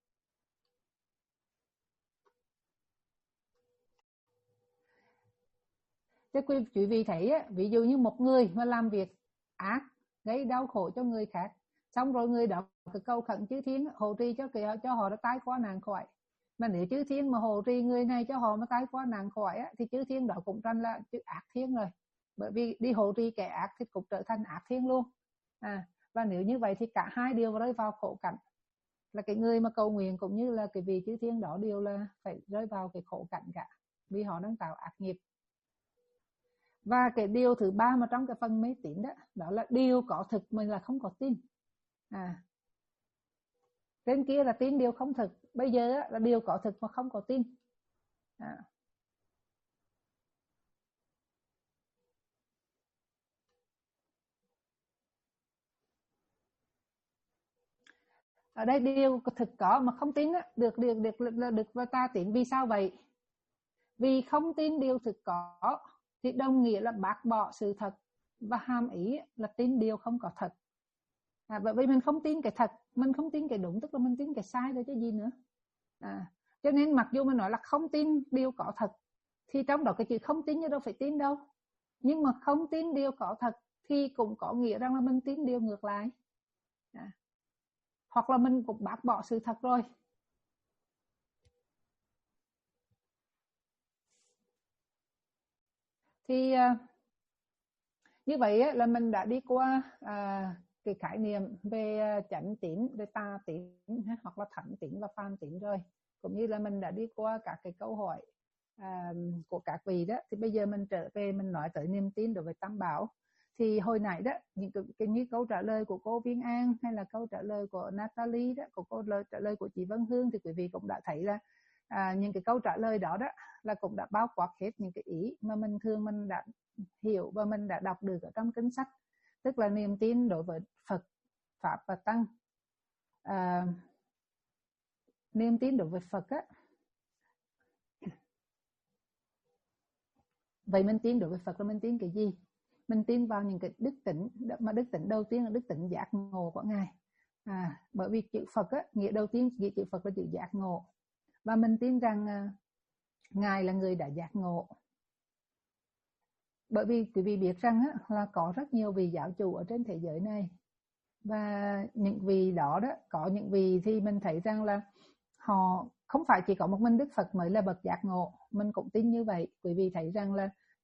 Chứ quý vị thấy á, ví dụ như một người mà làm việc ác gây đau khổ cho người khác, xong rồi người đó cái cầu khẩn chư thiên hộ trì cho cái cho họ đã tái qua nạn khỏi, mà nếu chư thiên mà hộ trì người này cho họ mà tái qua nạn khỏi á, thì chư thiên đó cũng tranh là chữ ác thiên rồi, bởi vì đi hộ trì kẻ ác thì cũng trở thành ác thiên luôn. À, và nếu như vậy thì cả hai đều rơi vào khổ cảnh, là cái người mà cầu nguyện cũng như là cái vị chư thiên đó đều là phải rơi vào cái khổ cảnh cả, vì họ đang tạo ác nghiệp. Và cái điều thứ ba mà trong cái phần mê tín đó, đó là điều có thực mình là không có tin. À, trên kia là tin điều không thực, bây giờ là điều có thực mà không có tin. À. Ở đây điều thực có mà không tin đó, được được được được, được và ta tin. Vì sao vậy? Vì không tin điều thực có thì đồng nghĩa là bác bỏ sự thật, và hàm ý là tin điều không có thật. À, bởi vì mình không tin cái thật, mình không tin cái đúng, tức là mình tin cái sai rồi chứ gì nữa. À, cho nên mặc dù mình nói là không tin điều có thật, thì trong đó cái chữ không tin như đâu phải tin đâu. Nhưng mà không tin điều có thật thì cũng có nghĩa rằng là mình tin điều ngược lại. À, hoặc là mình cũng bác bỏ sự thật rồi. Thì uh, như vậy là mình đã đi qua uh, cái khái niệm về uh, chánh tín, về tà tín hoặc là thánh tín và phàm tín rồi, cũng như là mình đã đi qua các cái câu hỏi uh, của các vị đó. Thì bây giờ mình trở về mình nói tới niềm tin đối với Tam Bảo. Thì hồi nãy đó, những cái, cái như câu trả lời của cô Viên An hay là câu trả lời của Natalie đó, của câu trả lời của chị Vân Hương, thì quý vị cũng đã thấy là à, những cái câu trả lời đó đó là cũng đã bao quát hết những cái ý mà mình thường mình đã hiểu và mình đã đọc được ở trong kinh sách. Tức là niềm tin đối với Phật, Pháp và Tăng. À, niềm tin đối với Phật á, vậy mình tin đối với Phật là mình tin cái gì? Mình tin vào những cái đức tính, mà đức tính đầu tiên là đức tính giác ngộ của Ngài. À, bởi vì chữ Phật á, nghĩa đầu tiên nghĩa chữ Phật là chữ giác ngộ, và mình tin rằng à, Ngài là người đã giác ngộ. Bởi vì quý vị biết rằng á, là có rất nhiều vị giáo chủ ở trên thế giới này, và những vị đó đó, có những vị thì mình thấy rằng là họ không phải chỉ có một mình Đức Phật mới là bậc giác ngộ, mình cũng tin như vậy. Quý vị thấy rằng là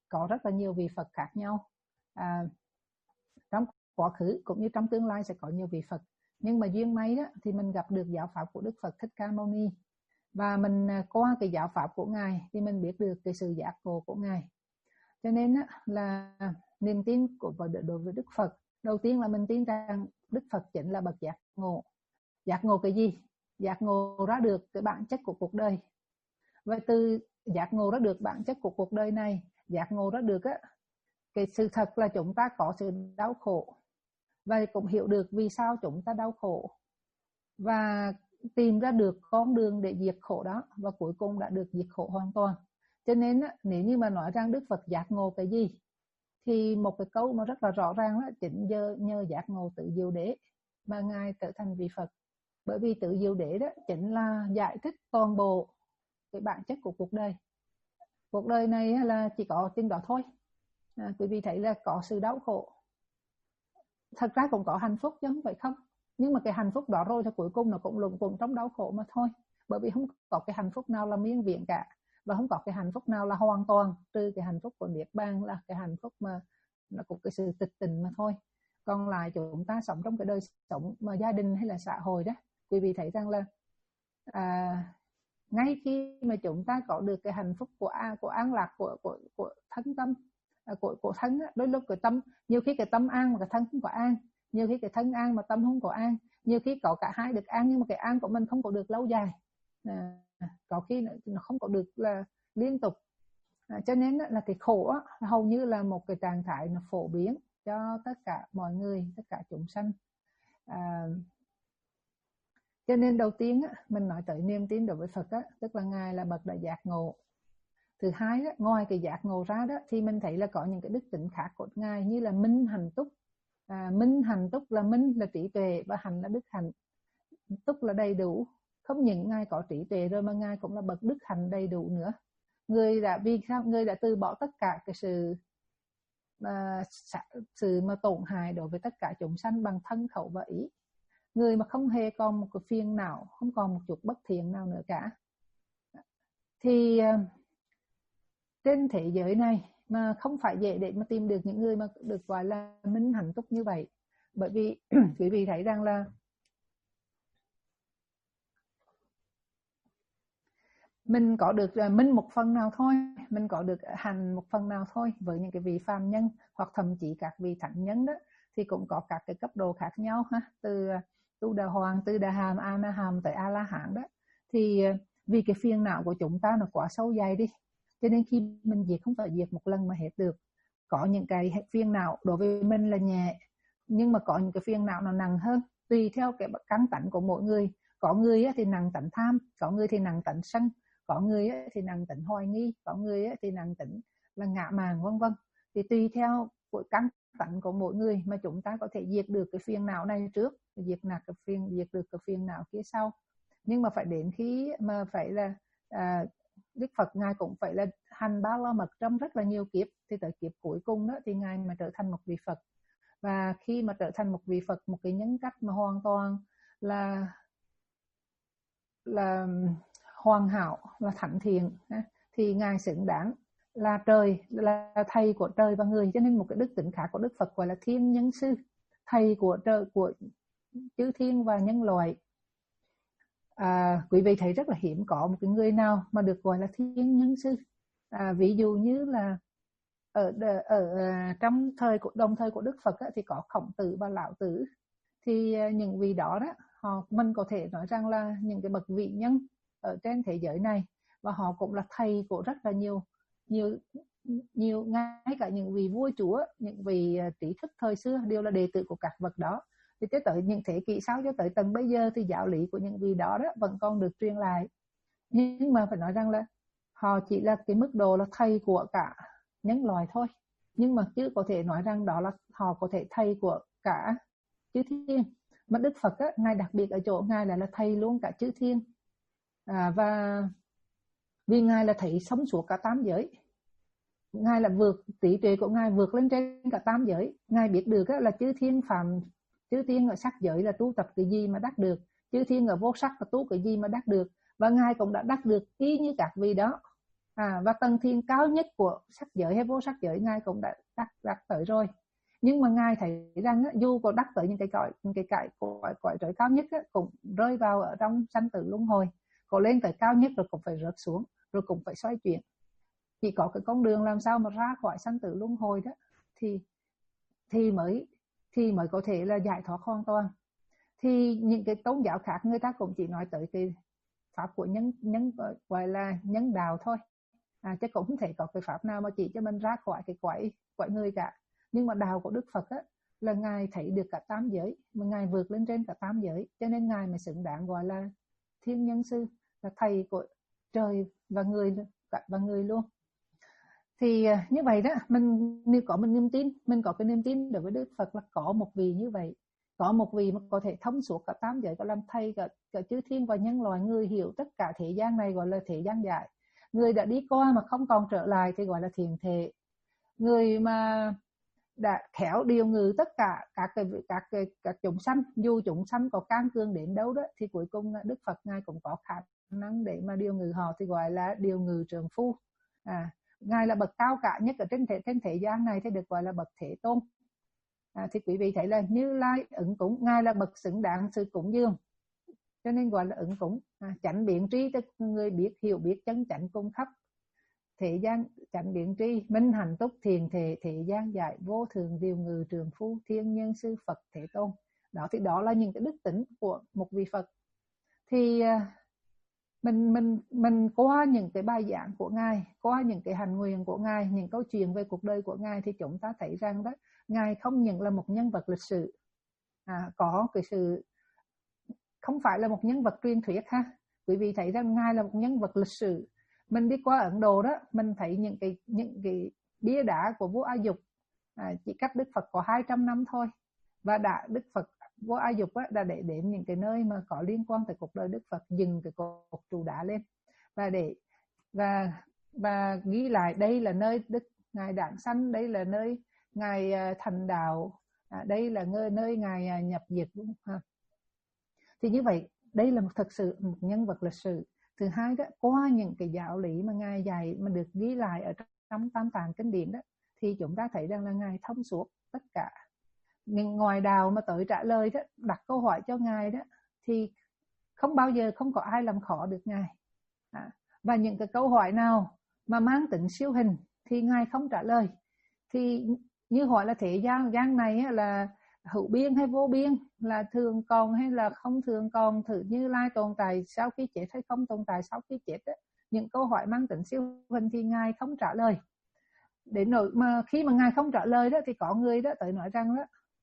có rất là nhiều vị Phật khác nhau. À, trong quá khứ cũng như trong tương lai sẽ có nhiều vị Phật, nhưng mà duyên may đó thì mình gặp được giáo pháp của Đức Phật Thích Ca Mâu Ni, và mình qua cái giáo pháp của ngài thì mình biết được cái sự giác ngộ của ngài. Cho nên là niềm tin của đối với Đức Phật, đầu tiên là mình tin rằng Đức Phật chính là bậc giác ngộ. Giác ngộ cái gì? Giác ngộ ra được cái bản chất của cuộc đời. Và từ giác ngộ ra được bản chất của cuộc đời này, giác ngộ ra được á, cái sự thật là chúng ta có sự đau khổ, và cũng hiểu được vì sao chúng ta đau khổ, và tìm ra được con đường để diệt khổ đó, và cuối cùng đã được diệt khổ hoàn toàn. Cho nên nếu như mà nói rằng Đức Phật giác ngộ cái gì, thì một cái câu mà rất là rõ ràng đó, chính nhờ, nhờ giác ngộ Tứ Diệu Đế mà ngài trở thành vị Phật. Bởi vì Tứ Diệu Đế đó chính là giải thích toàn bộ cái bản chất của cuộc đời. Cuộc đời này là chỉ có chừng đó thôi. À, quý vị thấy là có sự đau khổ, thật ra cũng có hạnh phúc chứ không phải không, nhưng mà cái hạnh phúc đó rồi thì cuối cùng nó cũng luẩn quẩn trong đau khổ mà thôi. Bởi vì không có cái hạnh phúc nào là miên viễn cả, và không có cái hạnh phúc nào là hoàn toàn, trừ cái hạnh phúc của Niết Bàn là cái hạnh phúc mà nó cũng cái sự tịch tình mà thôi. Còn lại chúng ta sống trong cái đời sống mà gia đình hay là xã hội đó, quý vị thấy rằng là à, ngay khi mà chúng ta có được cái hạnh phúc của của an lạc của của của thân tâm, của của thân á, đôi lúc cái tâm, nhiều khi cái tâm an mà cái thân không có an, nhiều khi cái thân an mà tâm không có an, nhiều khi có cả hai được an nhưng mà cái an của mình không có được lâu dài, à, có khi nó không có được là liên tục. À, cho nên là cái khổ á, hầu như là một cái trạng thái nó phổ biến cho tất cả mọi người, tất cả chúng sanh. À, cho nên đầu tiên á, mình nói tới niềm tin đối với Phật á, tức là ngài là bậc đại giác ngộ. Thứ hai đó, ngoài cái giác ngộ ra đó thì mình thấy là có những cái đức tính khác của ngài, như là minh hành túc. À, minh hành túc là minh là trí tuệ và hành là đức hạnh. Túc là đầy đủ, không những ngài có trí tuệ rồi mà ngài cũng là bậc đức hạnh đầy đủ nữa. Người đã vì sao người đã từ bỏ tất cả cái sự mà sự mà tổn hại đối với tất cả chúng sanh bằng thân khẩu và ý. Người mà không hề còn một cái phiền não, không còn một chút bất thiện nào nữa cả. Thì trên thế giới này mà không phải dễ để mà tìm được những người mà được gọi là minh hạnh túc như vậy. Bởi vì quý vị thấy rằng là mình có được minh một phần nào thôi, mình có được hành một phần nào thôi. Với những cái vị phàm nhân hoặc thậm chí các vị thánh nhân đó thì cũng có các cái cấp độ khác nhau ha, từ tu đà hoàng, từ đà hàm, a na hàm tới a la hán đó. Thì vì cái phiền não của chúng ta nó quá sâu dày đi, cho nên khi mình diệt không phải diệt một lần mà hết được. Có những cái phiền não đối với mình là nhẹ, nhưng mà có những cái phiền não nó nặng hơn, tùy theo cái căn tánh của mỗi người. Có người thì nặng tánh tham, có người thì nặng tánh sân, có người thì nặng tánh hoài nghi, có người thì nặng tánh là ngạ mạn vân vân. Thì tùy theo của căn tánh của mỗi người mà chúng ta có thể diệt được cái phiền não này trước, diệt nạt cái phiền, diệt được cái phiền não phía sau. Nhưng mà phải đến khi mà phải là à, Đức Phật ngài cũng phải là hành ba la mật trong rất là nhiều kiếp, thì tới kiếp cuối cùng đó thì ngài mà trở thành một vị Phật. Và khi mà trở thành một vị Phật, một cái nhân cách mà hoàn toàn là là hoàn hảo, là thánh thiện, thì ngài xứng đáng là trời, là thầy của trời và người. Cho nên một cái đức tính khác của Đức Phật gọi là thiên nhân sư, thầy của trời, của chư thiên và nhân loại. À, quý vị thấy rất là hiếm có một cái người nào mà được gọi là thiên nhân sư. À, ví dụ như là ở ở trong thời của đồng thời của Đức Phật á, thì có Khổng Tử và Lão Tử. Thì những vị đó đó, họ mình có thể nói rằng là những cái bậc vị nhân ở trên thế giới này, và họ cũng là thầy của rất là nhiều nhiều nhiều ngay cả những vị vua chúa, những vị trí thức thời xưa đều là đệ tử của các bậc đó. Thì tới tới những thế kỷ sau cho tới tận bây giờ thì giáo lý của những vị đó đó vẫn còn được truyền lại. Nhưng mà phải nói rằng là họ chỉ là cái mức độ là thầy của cả nhân loại thôi, nhưng mà chứ có thể nói rằng đó là họ có thể thầy của cả chư thiên. Mà Đức Phật á, ngài đặc biệt ở chỗ ngài là là thầy luôn cả chư thiên. À, và vì ngài là thầy sống suốt cả tám giới, ngài là vượt trí tuệ của ngài vượt lên trên cả tám giới. Ngài biết được á, là chư thiên phạm, chư thiên ở sắc giới là tu tập cái gì mà đắc được, chư thiên ở vô sắc là tu cái gì mà đắc được, và ngài cũng đã đắc được y như các vị đó. à, và tầng thiền cao nhất của sắc giới hay vô sắc giới Ngài cũng đã đắc, đắc tới rồi. Nhưng mà Ngài thấy rằng á, dù có đắc tới những cái cõi những cái cõi cõi, cõi trời cao nhất á, cũng rơi vào ở trong sanh tử luân hồi, có lên tới cao nhất rồi cũng phải rớt xuống, rồi cũng phải xoay chuyển. Chỉ có cái con đường làm sao mà ra khỏi sanh tử luân hồi đó thì thì mới thì mới có thể là giải thoát hoàn toàn. Thì những cái tôn giáo khác người ta cũng chỉ nói tới cái pháp của nhân nhân gọi là nhân đạo thôi, à, chứ cũng không thể có cái pháp nào mà chỉ cho mình ra khỏi cái quậy quậy người cả. Nhưng mà đạo của Đức Phật á, là Ngài thấy được cả tám giới, mà Ngài vượt lên trên cả tám giới, cho nên Ngài mới xứng đáng gọi là thiên nhân sư, là thầy của trời và người và người luôn. Thì như vậy đó, mình nếu có mình niềm tin, mình có cái niềm tin đối với Đức Phật là có một vị như vậy, có một vị mà có thể thông suốt cả tám giới, có làm thầy cả, cả chư thiên và nhân loại, người hiểu tất cả thế gian này gọi là thế gian giải, người đã đi qua mà không còn trở lại thì gọi là thiền thể, người mà đã khéo điều ngự tất cả các cái các cái các chúng sanh, dù chúng sanh có can cường đến đâu đó thì cuối cùng Đức Phật Ngài cũng có khả năng để mà điều ngự họ, thì gọi là điều ngự trượng phu. À, Ngài là bậc cao cả nhất ở trên thế trên thế gian này thì được gọi là bậc Thế Tôn. À, thì quý vị thấy là Như Lai ứng cúng, Ngài là bậc xứng đáng sự cúng dường, cho nên gọi là ứng cúng. À, chánh biện tri tức người biết hiểu biết chân chánh cung khắp thế gian, chánh biện tri minh hạnh túc thiền thể thế gian giải vô thường điều ngự trường phu thiên nhân sư Phật Thế Tôn. Đó thì đó là những cái đức tính của một vị Phật. Thì mình mình mình qua những cái bài giảng của Ngài, qua những cái hành nguyện của Ngài, những câu chuyện về cuộc đời của Ngài, thì chúng ta thấy rằng đó, Ngài không những là một nhân vật lịch sử, à, có cái sự không phải là một nhân vật truyền thuyết ha. Quý vị thấy rằng Ngài là một nhân vật lịch sử. Mình đi qua Ấn Độ đó, mình thấy những cái những cái bia đá của vua A Dục, à, chỉ cách Đức Phật có hai trăm năm thôi, và đã Đức Phật vua A Dục á, đã để đến những cái nơi mà có liên quan tới cuộc đời Đức Phật, dừng cái cột trụ đá lên và để và và ghi lại đây là nơi Đức Ngài đản sanh, đây là nơi Ngài thành đạo, à, đây là nơi nơi Ngài nhập diệt. Thì như vậy đây là một thực sự một nhân vật lịch sử. Thứ hai đó, qua những cái giáo lý mà Ngài dạy mà được ghi lại ở trong Tam Tạng kinh điển đó, thì chúng ta thấy rằng là Ngài thông suốt tất cả. Ngoài đạo mà tới trả lời đó, đặt câu hỏi cho Ngài đó, thì không bao giờ không có ai làm khó được Ngài. À, và những cái câu hỏi nào mà mang tính siêu hình thì Ngài không trả lời. Thì như hỏi là thế gian gian này là hữu biên hay vô biên, là thường còn hay là không thường còn, thử Như Lai tồn tại sau khi chết hay không tồn tại sau khi chết đó. Những câu hỏi mang tính siêu hình thì Ngài không trả lời. Đến nỗi mà khi mà Ngài không trả lời đó, thì có người đó tới nói rằng đó,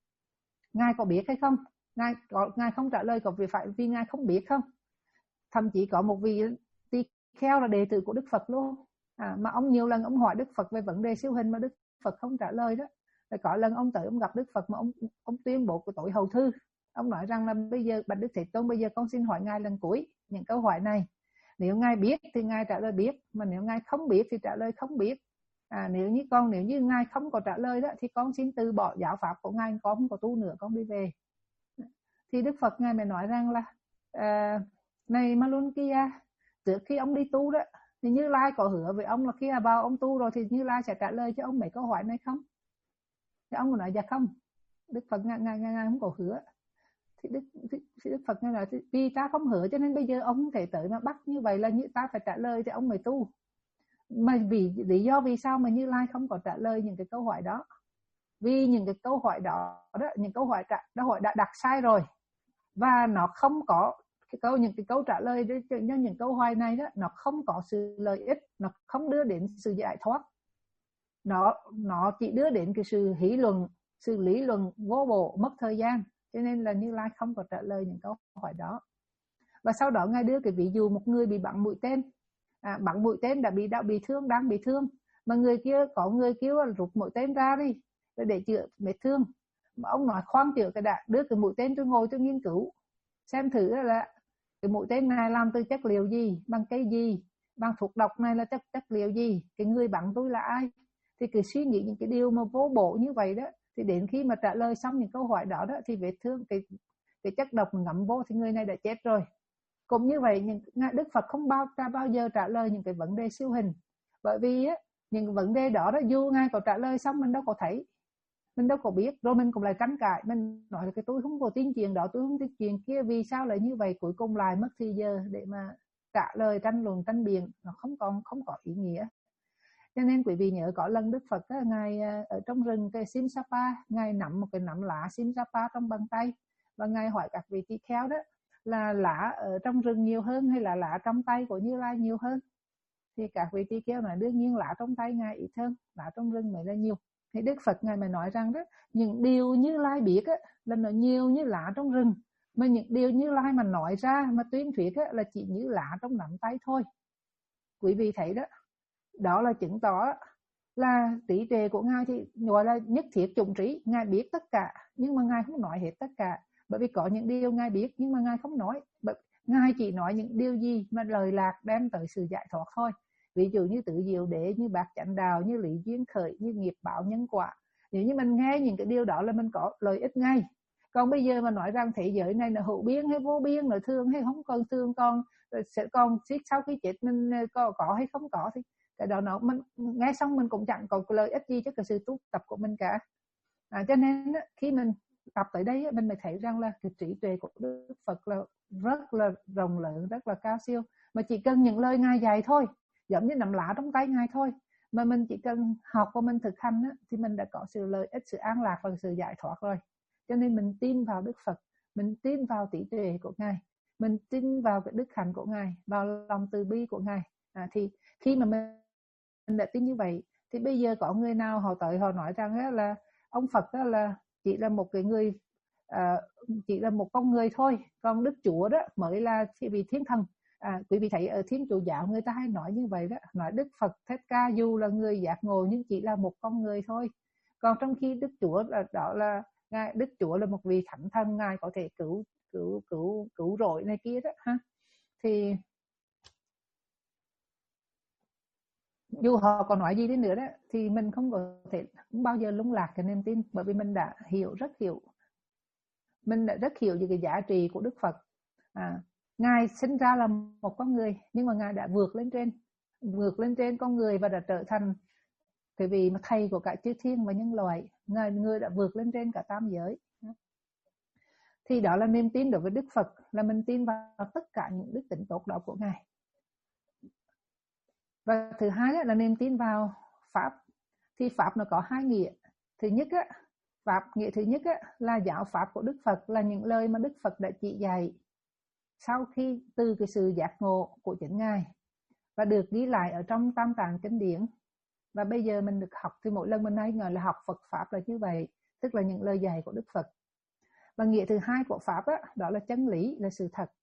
Ngài có biết hay không? Ngài có Ngài không trả lời có vì phải vì Ngài không biết không? Thậm chí có một vị tỳ kheo là đệ tử của Đức Phật luôn, à, mà ông nhiều lần ông hỏi Đức Phật về vấn đề siêu hình mà Đức Phật không trả lời đó. Rồi có lần ông tới ông gặp Đức Phật mà ông ông tuyên bố cái tội hầu thư. Ông nói rằng là bây giờ bạch Đức Thế Tôn, bây giờ con xin hỏi Ngài lần cuối những câu hỏi này. Nếu Ngài biết thì Ngài trả lời biết, mà nếu Ngài không biết thì trả lời không biết. À, nếu như con nếu như Ngài không có trả lời đó thì con xin từ bỏ giáo pháp của Ngài, con không có tu nữa, con đi về. Thì Đức Phật Ngài mới nói rằng là à, này Malunkiya, trước khi ông đi tu đó thì Như Lai có hứa với ông là khi vào ông tu rồi thì Như Lai sẽ trả lời cho ông mấy câu hỏi này không? Thì ông nói dạ không. Đức Phật ngài ngài ngài không có hứa. Thì Đức thì Đức Phật ngài nói vì ta không hứa cho nên bây giờ ông không thể tới mà bắt như vậy là như ta phải trả lời thì ông mới tu. Mà vì lý do vì sao mà Như Lai không có trả lời những cái câu hỏi đó? Vì những cái câu hỏi đó, đó những câu hỏi đã hỏi đã đặt sai rồi, và nó không có cái câu những cái câu trả lời cho những câu hỏi này đó, nó không có sự lợi ích, nó không đưa đến sự giải thoát, nó nó chỉ đưa đến cái sự hí luận, sự lý luận vô bổ, mất thời gian, cho nên là Như Lai không có trả lời những câu hỏi đó. Và sau đó Ngài đưa cái ví dụ một người bị bắn mũi tên, à, bắn mũi tên đã bị đã bị thương đang bị thương, mà người kia có người kêu rút mũi tên ra đi để chữa vết thương, mà ông nói khoan chữa cái đã, đưa cái mũi tên tôi ngồi tôi nghiên cứu xem thử là cái mũi tên này làm từ chất liệu gì, bằng cây gì, bằng thuốc độc này là chất chất liệu gì, cái người bắn tôi là ai. Thì cứ suy nghĩ những cái điều mà vô bổ như vậy đó, thì đến khi mà trả lời xong những câu hỏi đó đó thì vết thương cái cái chất độc ngấm vô thì người này đã chết rồi. Cũng như vậy, những Đức Phật không bao ta bao giờ trả lời những cái vấn đề siêu hình, Bởi vì á, những vấn đề đó đó dù Ngài có trả lời xong mình đâu có thấy, mình đâu có biết, rồi mình cũng lại tranh cãi, mình nói là cái tôi không có tin chuyện đó, tôi không tin chuyện kia, vì sao lại như vậy, cuối cùng lại mất thì giờ để mà trả lời tranh luận tranh biện, nó không còn không có ý nghĩa. Cho nên quý vị nhớ có lần Đức Phật á, Ngài ở trong rừng cái Simsapa, Ngài nắm một cái nắm lá Simsapa trong bàn tay và Ngài hỏi các vị tỳ kheo đó là lá ở trong rừng nhiều hơn hay là lá trong tay của Như Lai nhiều hơn. Thì các vị tỳ kheo nói đương nhiên lá trong tay Ngài ít hơn, lá trong rừng mới là nhiều. Thì Đức Phật Ngài mới nói rằng đó, những điều Như Lai biết á, là nó nhiều như lá trong rừng, mà những điều Như Lai mà nói ra mà tuyên thuyết á, là chỉ như lá trong nắm tay thôi. Quý vị thấy đó, đó là chứng tỏ là trí tuệ của Ngài thì gọi là nhất thiết chủng trí, Ngài biết tất cả nhưng mà Ngài không nói hết tất cả, bởi vì có những điều Ngài biết nhưng mà Ngài không nói. Ngài chỉ nói những điều gì mà lời lạc đem tới sự giải thoát thôi. Ví dụ như Tự Diệu Đế, như Bát Chánh Đạo, như Lý Duyên Khởi, như nghiệp báo nhân quả. Nếu như mình nghe những cái điều đó là mình có lợi ích ngay. Còn bây giờ mà nói rằng thế giới này là hữu biên hay vô biên, là thương hay không còn thương, còn sẽ còn sau khi chết mình có có hay không có, thì cái đó nó mình nghe xong mình cũng chẳng có lợi ích gì cho cái sự tu tập của mình cả. À, cho nên khi mình tập tới đây mình mới thấy rằng là cái trí tuệ của Đức Phật là rất là rộng lớn, rất là cao siêu, mà chỉ cần những lời Ngài dạy thôi, giống như nắm lá trong tay Ngài thôi, mà mình chỉ cần học và mình thực hành thì mình đã có sự lợi ích, sự an lạc và sự giải thoát rồi. Cho nên mình tin vào Đức Phật, mình tin vào trí tuệ của Ngài, mình tin vào cái đức hạnh của Ngài, vào lòng từ bi của Ngài. À, thì khi mà mình mình đã tin như vậy thì bây giờ có người nào họ tới họ nói rằng là ông Phật đó là chỉ là một cái người à, chỉ là một con người thôi, còn Đức Chúa đó mới là vị thiên thần. À, quý vị thấy ở Thiên Chúa giáo người ta hay nói như vậy đó, nói Đức Phật Thích Ca dù là người giác ngộ nhưng chỉ là một con người thôi. Còn trong khi Đức Chúa là đó là Ngài, Đức Chúa là một vị thánh thần, Ngài có thể cứu cứu cứu cứu rỗi này kia đó ha. Thì dù họ còn nói gì đi nữa đó thì mình không có thể không bao giờ lung lạc cái niềm tin, bởi vì mình đã hiểu rất hiểu mình đã rất hiểu về cái giá trị của Đức Phật. À, Ngài sinh ra là một con người nhưng mà Ngài đã vượt lên trên vượt lên trên con người và đã trở thành cái vị mà thầy của cả chư thiên và nhân loại. Ngài người đã vượt lên trên cả tam giới. Thì đó là niềm tin đối với Đức Phật, là mình tin vào tất cả những đức tính tốt đó của Ngài. Và thứ hai là niềm tin vào Pháp. Thì Pháp nó có hai nghĩa. Thứ nhất á, Pháp nghĩa thứ nhất á, là giáo Pháp của Đức Phật, là những lời mà Đức Phật đã chỉ dạy sau khi từ cái sự giác ngộ của chính Ngài và được ghi lại ở trong Tam Tạng Kinh Điển. Và bây giờ mình được học thì mỗi lần mình hay gọi là học Phật Pháp là như vậy, tức là những lời dạy của Đức Phật. Và nghĩa thứ hai của Pháp á, đó là chân lý, là sự thật.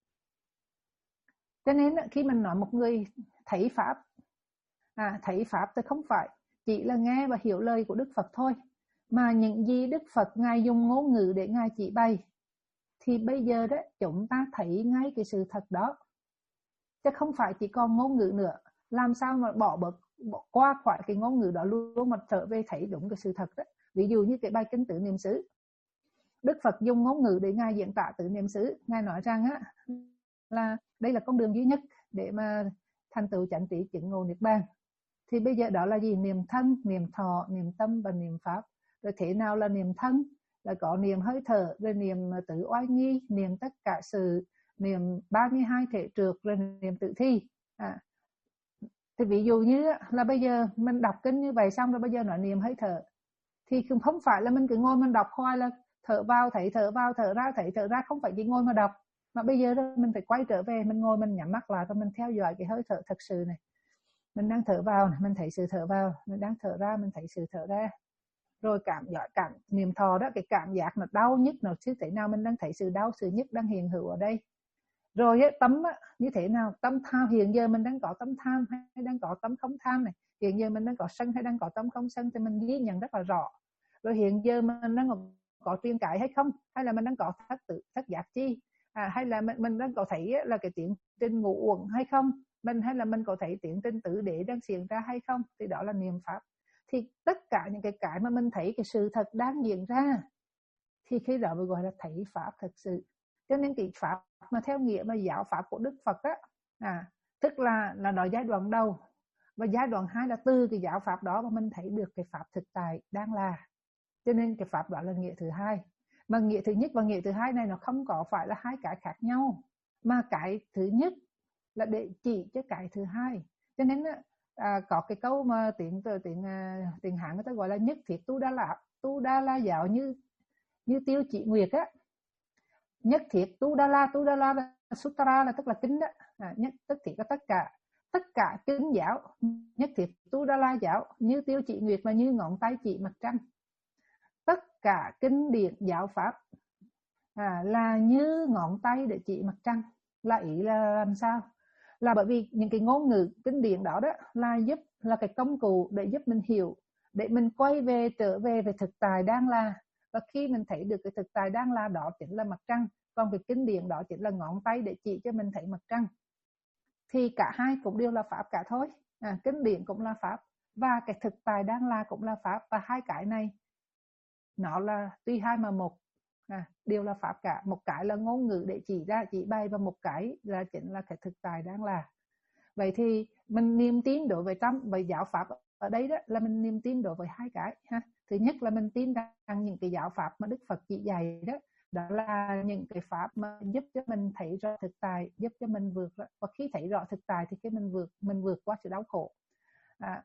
Cho nên khi mình nói một người thấy Pháp, à, thấy Pháp thì không phải chỉ là nghe và hiểu lời của Đức Phật thôi, mà những gì Đức Phật Ngài dùng ngôn ngữ để Ngài chỉ bày, thì bây giờ đó chúng ta thấy ngay cái sự thật đó, chứ không phải chỉ còn ngôn ngữ nữa. Làm sao mà bỏ bớt bỏ qua khỏi cái ngôn ngữ đó luôn mà trở về thấy đúng cái sự thật đó. Ví dụ như cái bài kinh Tứ Niệm xứ, Đức Phật dùng ngôn ngữ để Ngài diễn tả Tứ Niệm xứ. Ngài nói rằng á, là đây là con đường duy nhất để mà thành tựu chánh trí chứng ngộ niết bàn. Thì bây giờ đó là gì? Niệm thân, niệm thọ, niệm tâm và niệm pháp. Rồi thế nào là niệm thân? Là có niệm hơi thở, rồi niệm tứ oai nghi, niệm tất cả sự, niệm ba mươi hai thể trượt, rồi niệm tự thi. À, thì ví dụ như là bây giờ mình đọc kinh như vậy xong rồi bây giờ nói niệm hơi thở, thì không phải là mình cứ ngồi mình đọc hoài là thở vào thấy, thở vào thở ra thấy, thở ra, không phải chỉ ngồi mà đọc, mà bây giờ mình phải quay trở về, mình ngồi mình nhắm mắt lại và mình theo dõi cái hơi thở thật sự này. Mình đang thở vào này, mình thấy sự thở vào, mình đang thở ra, mình thấy sự thở ra. Rồi cảm giác cảm niệm thọ đó, cái cảm giác nó đau nhức nó chứ thế nào, mình đang thấy sự đau sự nhức đang hiện hữu ở đây. Rồi ấy, tâm á, như thế nào, tâm tham, hiện giờ mình đang có tâm tham hay đang có tâm không tham này, hiện giờ mình đang có sân hay đang có tâm không sân, thì mình ghi nhận rất là rõ. Rồi hiện giờ mình đang có, có truyền cải hay không, hay là mình đang có thất tự thất giác chi, à, hay là mình, mình đang có thấy là cái tiến trình ngũ uẩn hay không, mình hay là mình có thấy tiến trình tứ đế đang diễn ra hay không, thì đó là niệm pháp. Thì tất cả những cái cái mà mình thấy cái sự thật đang diễn ra thì khi đó mới gọi là thấy pháp thật sự. Cho nên cái pháp mà theo nghĩa mà giáo pháp của Đức Phật á, à, tức là là nó giai đoạn đầu Và giai đoạn hai là từ cái giáo pháp đó mà mình thấy được cái pháp thực tại đang là. Cho nên cái pháp đó là nghĩa thứ hai. Mà nghĩa thứ nhất và nghĩa thứ hai này nó không có phải là hai cái khác nhau, mà cái thứ nhất là để chỉ cho cái thứ hai. Cho nên à, có cái câu mà tiếng tiếng tiếng Hán người ta gọi là nhất thiết tu đa la tu đa la giáo như như Tiêu Chỉ Nguyệt á. Nhất thiết tu đa la tu đa la là sutra là tức là kính đó. À, nhất tức thì có tất cả tất cả kính giáo. Nhất thiết tu đa la giáo như Tiêu Chỉ Nguyệt là như ngón tay chỉ mặt trăng. Tất cả kinh điển giáo pháp à, là như ngón tay để chỉ mặt trăng. Là ý là làm sao? Là bởi vì những cái ngôn ngữ kinh điển đó đó là giúp là cái công cụ để giúp mình hiểu, để mình quay về trở về về thực tại đang là. Và khi mình thấy được cái thực tại đang là đó chính là mặt trăng, còn cái kinh điển đó chính là ngón tay để chỉ cho mình thấy mặt trăng, thì cả hai cũng đều là pháp cả thôi. À, kinh điển cũng là pháp và cái thực tại đang là cũng là pháp, và hai cái này nó là tuy hai mà một, à, đều là pháp cả. Một cái là ngôn ngữ để chỉ ra chỉ bày, và một cái là chính là cái thực tại đang là. Vậy thì mình niềm tin đối với tâm với giáo pháp ở đây đó là mình niềm tin đối với hai cái ha. Thứ nhất là mình tin rằng những cái giáo pháp mà Đức Phật chỉ dạy đó đó là những cái pháp mà giúp cho mình thấy rõ thực tại, giúp cho mình vượt, và khi thấy rõ thực tại thì cái mình vượt mình vượt qua sự đau khổ. À,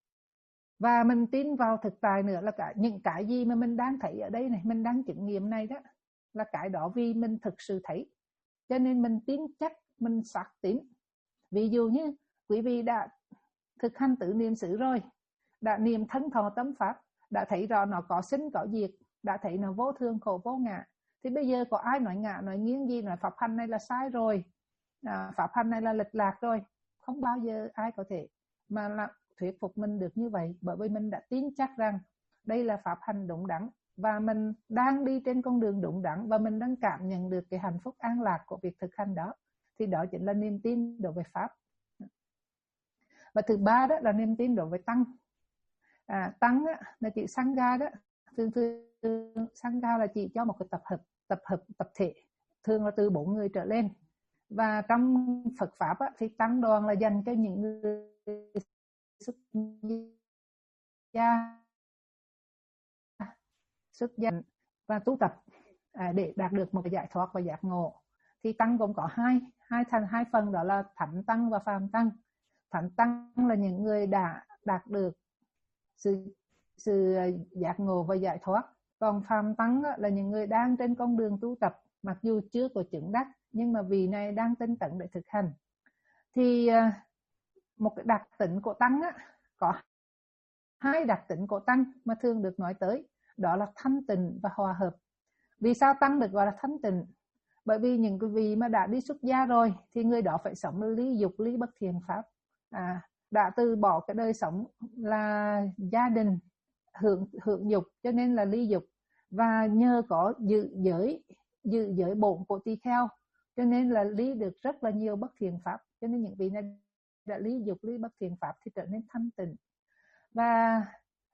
và mình tin vào thực tại nữa là cả những cái gì mà mình đang thấy ở đây này, mình đang chứng nghiệm này đó là cái đó vì mình thực sự thấy, cho nên mình tin chắc, mình xác tín. Ví dụ như quý vị đã thực hành tự niệm xứ rồi, đã niệm thân thọ tâm pháp, đã thấy rõ nó có sinh có diệt, đã thấy nó vô thường khổ vô ngã, thì bây giờ có ai nói ngã nói nghiêng gì, nói pháp hành này là sai rồi, à, pháp hành này là lệch lạc rồi, không bao giờ ai có thể mà là thuyết phục mình được như vậy, bởi vì mình đã tin chắc rằng đây là pháp hành đúng đắn và mình đang đi trên con đường đúng đắn, và mình đang cảm nhận được cái hạnh phúc an lạc của việc thực hành đó, thì đó chính là niềm tin đối với pháp. Và thứ ba đó là niềm tin đối với tăng. À, tăng á, là chỉ sangha đó, thường thường sangha là chỉ cho một cái tập hợp tập hợp tập thể, thường là từ bốn người trở lên. Và trong Phật pháp á, thì tăng đoàn là dành cho những người xuất gia xuất gia và tu tập à, để đạt được một cái giải thoát và giác ngộ. Thì tăng cũng có hai hai thành hai phần, đó là thánh tăng và phàm tăng. Thánh tăng là những người đã đạt được sự sự giác ngộ và giải thoát, còn phàm tăng là những người đang trên con đường tu tập, mặc dù chưa có chứng đắc nhưng mà vì này đang tinh tấn để thực hành. Thì một cái đặc tính của tăng á, có hai đặc tính của tăng mà thường được nói tới, đó là thanh tịnh và hòa hợp. Vì sao tăng được gọi là thanh tịnh? Bởi vì những cái vị mà đã đi xuất gia rồi thì người đó phải sống lý dục, lý bất thiện pháp, à, đã từ bỏ cái đời sống là gia đình hưởng hưởng dục, cho nên là ly dục, và nhờ có giữ giới giữ giới bổn của tỳ kheo, cho nên là lý được rất là nhiều bất thiện pháp. Cho nên những vị này đã lý dục, lý bất thiện pháp thì trở nên thanh tịnh. Và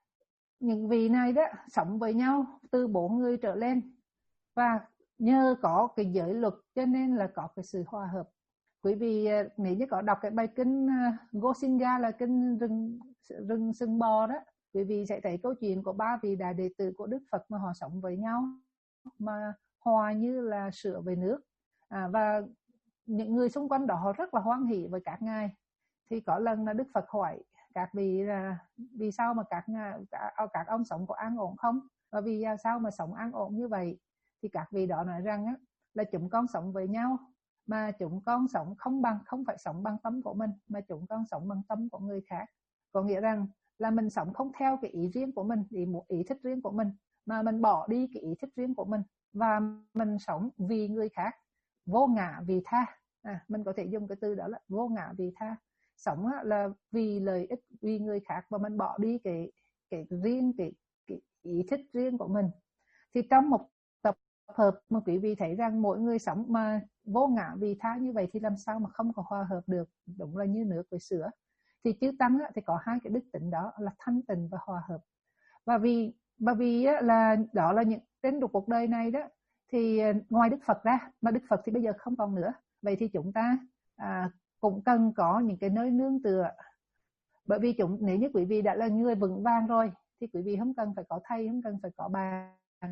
những vị này đó sống với nhau từ bốn người trở lên, và nhờ có cái giới luật cho nên là có cái sự hòa hợp. Quý vị nếu như có đọc cái bài kinh Gosinga là kinh rừng rừng sừng bò đó, quý vị sẽ thấy câu chuyện của ba vị đại đệ tử của Đức Phật mà họ sống với nhau mà hòa như là sữa với nước, à, và những người xung quanh đó họ rất là hoan hỷ với các ngài. Thì có lần là Đức Phật hỏi các vị là vì sao mà các ngài, các ông sống có an ổn không, và vì sao mà sống an ổn như vậy. Thì các vị đó nói rằng á, là chúng con sống với nhau mà chúng con sống không bằng không phải sống bằng tâm của mình, mà chúng con sống bằng tâm của người khác. Có nghĩa rằng là mình sống không theo cái ý riêng của mình, ý một ý thích riêng của mình, mà mình bỏ đi cái ý thích riêng của mình và mình sống vì người khác, vô ngã vì tha. À, mình có thể dùng cái từ đó là vô ngã vì tha. Sống là vì lợi ích, vì người khác, và mình bỏ đi cái cái riêng cái, cái ý thích riêng của mình. Thì trong một tập hợp mà quý vị thấy rằng mỗi người sống mà vô ngã vì tha như vậy thì làm sao mà không có hòa hợp được, đúng là như nước với sữa. Thì chư tăng thì có hai cái đức tính đó là thanh tịnh và hòa hợp. Và vì bởi vì là đó là những trên cuộc đời này đó, thì ngoài Đức Phật ra, mà Đức Phật thì bây giờ không còn nữa, vậy thì chúng ta à, cũng cần có những cái nơi nương tựa Bởi vì chúng nếu như quý vị đã là người vững vàng rồi thì quý vị không cần phải có thầy, không cần phải có bà.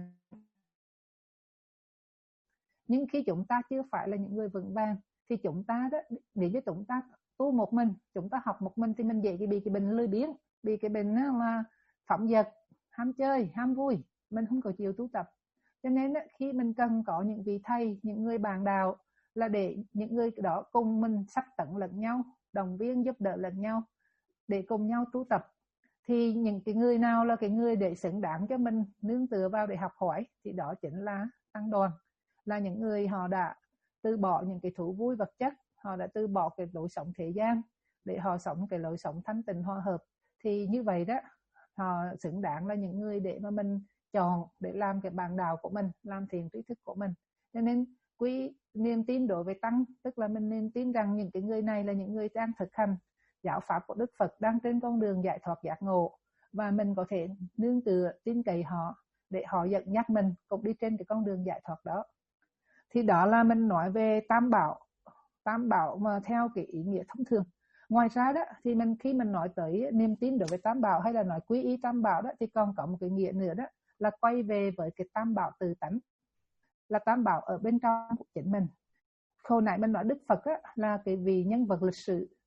Nhưng khi chúng ta chưa phải là những người vững vàng thì chúng ta đó, nếu như chúng ta tu một mình, chúng ta học một mình thì mình dễ bị cái bệnh lười biếng, bị cái bệnh là phóng dật, ham chơi, ham vui, mình không có chịu tu tập. Cho nên đó, khi mình cần có những vị thầy, những người bạn đạo là để những người đó cùng mình sách tận lẫn nhau, đồng viên giúp đỡ lẫn nhau để cùng nhau tu tập. Thì những cái người nào là cái người để xứng đáng cho mình nương tựa vào để học hỏi thì đó chính là tăng đoàn, là những người họ đã từ bỏ những cái thú vui vật chất, họ đã từ bỏ cái lối sống thế gian để họ sống cái lối sống thanh tịnh hòa hợp. Thì như vậy đó, họ xứng đáng là những người để mà mình chọn để làm cái bạn đạo của mình, làm thiền trí thức của mình. Cho nên quý niềm tin đối với tăng, tức là mình niềm tin rằng những cái người này là những người đang thực hành giáo pháp của Đức Phật, đang trên con đường giải thoát giác ngộ, và mình có thể nương tựa tin cậy họ để họ dẫn dắt mình cùng đi trên cái con đường giải thoát đó. Thì đó là mình nói về tam bảo, tam bảo mà theo cái ý nghĩa thông thường. Ngoài ra đó thì mình khi mình nói tới niềm tin đối với tam bảo hay là nói quy y tam bảo đó thì còn có một cái nghĩa nữa, đó là quay về với cái tam bảo từ tánh, là tam bảo ở bên trong của chính mình. Hồi nãy mình nói Đức Phật á, là cái vị nhân vật lịch sử,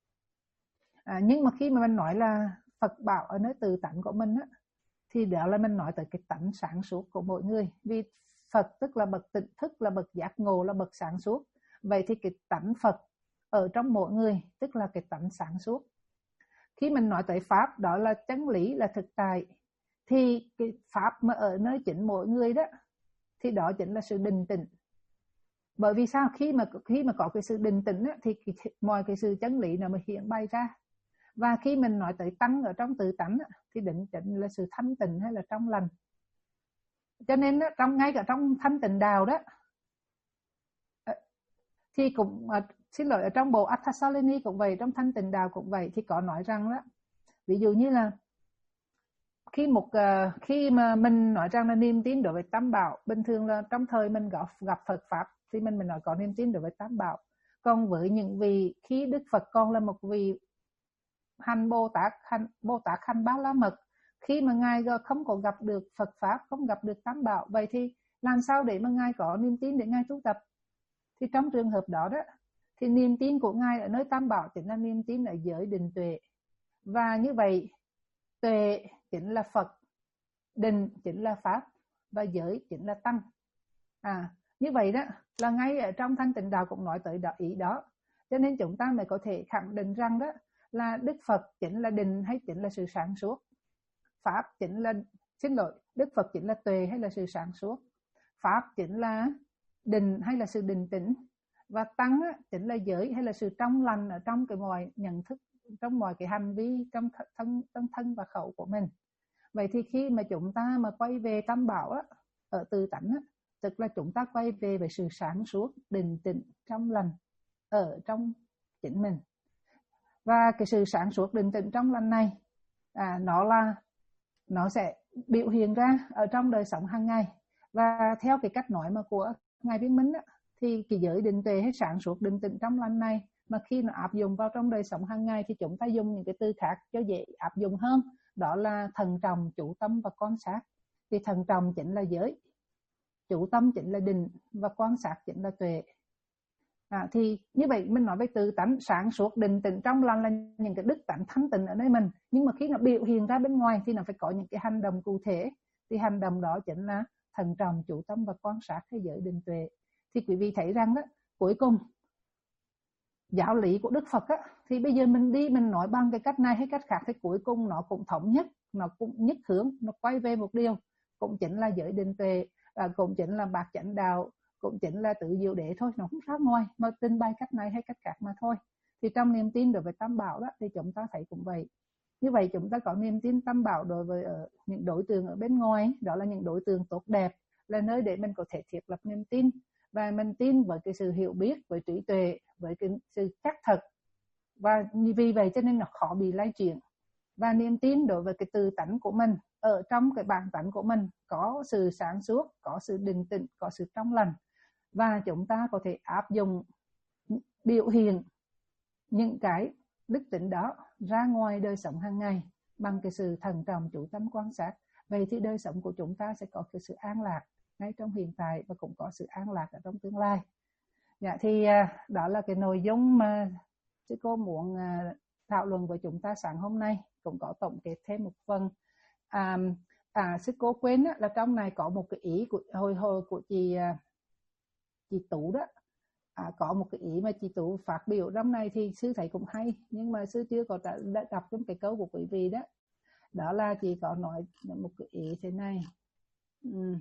à, nhưng mà khi mà mình nói là Phật bảo ở nơi từ tánh của mình á, thì đó là mình nói tới cái tánh sáng suốt của mỗi người. Vì Phật tức là bậc tỉnh thức, là bậc giác ngộ, là bậc sáng suốt. Vậy thì cái tánh Phật ở trong mỗi người tức là cái tánh sáng suốt. Khi mình nói tới pháp, đó là chân lý, là thực tại, thì cái pháp mà ở nơi chính mỗi người đó thì đó chính là sự định tĩnh. Bởi vì sao? Khi mà khi mà có cái sự định tĩnh á, thì cái, mọi cái sự chân lý nó mới hiện bày ra. Và khi mình nói tới tăng ở trong tự tánh á, thì định tĩnh là sự thanh tịnh hay là trong lành. Cho nên á, trong ngay cả trong thanh tịnh đạo đó thì cũng xin lỗi, ở trong bộ Athasalini cũng vậy, trong thanh tịnh đạo cũng vậy, thì có nói rằng đó, ví dụ như là khi một uh, khi mà mình nói rằng là niềm tin đối với tam bảo, bình thường là trong thời mình gặp gặp Phật pháp thì mình mình nói có niềm tin đối với tam bảo. Còn với những vị khi Đức Phật còn là một vị hành Bồ Tát, hành Bồ Tát hành Ba La Mật, khi mà ngài không có gặp được Phật pháp, không gặp được tam bảo, vậy thì làm sao để mà ngài có niềm tin để ngài tu tập? Thì trong trường hợp đó đó thì niềm tin của ngài ở nơi tam bảo chính là niềm tin ở giới định tuệ. Và như vậy tuệ chính là Phật, định chính là pháp, và giới chính là tăng. À, như vậy đó là ngay ở trong thanh tịnh đạo cũng nói tới đó, ý đó. Cho nên chúng ta mới có thể khẳng định rằng đó là Đức Phật chính là định hay chính là sự sáng suốt, pháp chính là, xin lỗi, Đức Phật chính là tuệ hay là sự sáng suốt, pháp chính là định hay là sự định tĩnh, và tăng á, chính là giới hay là sự trong lành ở trong cái mọi nhận thức, trong mọi cái hành vi, trong thân, trong thân và khẩu của mình. Vậy thì khi mà chúng ta mà quay về tam bảo á, ở từ tánh á, tức là chúng ta quay về về sự sáng suốt, định tĩnh, trong lành ở trong chính mình. Và cái sự sáng suốt, định tĩnh, trong lành này à, nó là nó sẽ biểu hiện ra ở trong đời sống hàng ngày. Và theo cái cách nói mà của Ngài Viên Minh á, thì cái giới định tuệ hay sáng suốt, định tĩnh, trong lành này mà khi nó áp dụng vào trong đời sống hàng ngày thì chúng ta dùng những cái từ khác cho dễ áp dụng hơn. Đó là thận trọng, chủ tâm và quan sát. Thì thận trọng chính là giới, chủ tâm chính là định, và quan sát chính là tuệ. À, thì như vậy mình nói về tự tánh sáng suốt, định tĩnh, trong lành là những cái đức tánh thanh tịnh ở nơi mình. Nhưng mà khi nó biểu hiện ra bên ngoài thì nó phải có những cái hành động cụ thể. Thì hành động đó chính là thận trọng, chủ tâm và quan sát hay giới định tuệ. Thì quý vị thấy rằng đó, cuối cùng giáo lý của Đức Phật á, thì bây giờ mình đi mình nói bằng cái cách này hay cách khác thì cuối cùng nó cũng thống nhất, nó cũng nhất hướng, nó quay về một điều, cũng chính là giới định tuệ, à, cũng chính là bát chánh đạo, cũng chính là tự diệu đế thôi, nó không khác ngoài mà tin bài cách này hay cách khác mà thôi. Thì trong niềm tin đối với tam bảo đó thì chúng ta thấy cũng vậy. Như vậy chúng ta có niềm tin tam bảo đối với ở những đối tượng ở bên ngoài, đó là những đối tượng tốt đẹp, là nơi để mình có thể thiết lập niềm tin, và mình tin với cái sự hiểu biết, với trí tuệ, với cái sự chắc thật, và vì vậy cho nên nó khó bị lay chuyển. Và niềm tin đối với cái tự tánh của mình, ở trong cái bản tánh của mình có sự sáng suốt, có sự định tĩnh, có sự trong lành, và chúng ta có thể áp dụng biểu hiện những cái đức tính đó ra ngoài đời sống hàng ngày bằng cái sự thận trọng chú tâm quan sát, vậy thì đời sống của chúng ta sẽ có cái sự an lạc ngay trong hiện tại và cũng có sự an lạc ở trong tương lai. Dạ, thì đó là cái nội dung mà sư cô muốn thảo luận với chúng ta sáng hôm nay, cũng có tổng kết thêm một phần. À, à sư cô quên á, là trong này có một cái ý của hồi hồi của chị chị Tú đó. À, có một cái ý mà chị Tú phát biểu trong này thì sư thấy cũng hay, nhưng mà sư chưa có đã, đã đọc trong cái câu của quý vị đó. Đó là chị có nói một cái ý thế này. Ừ.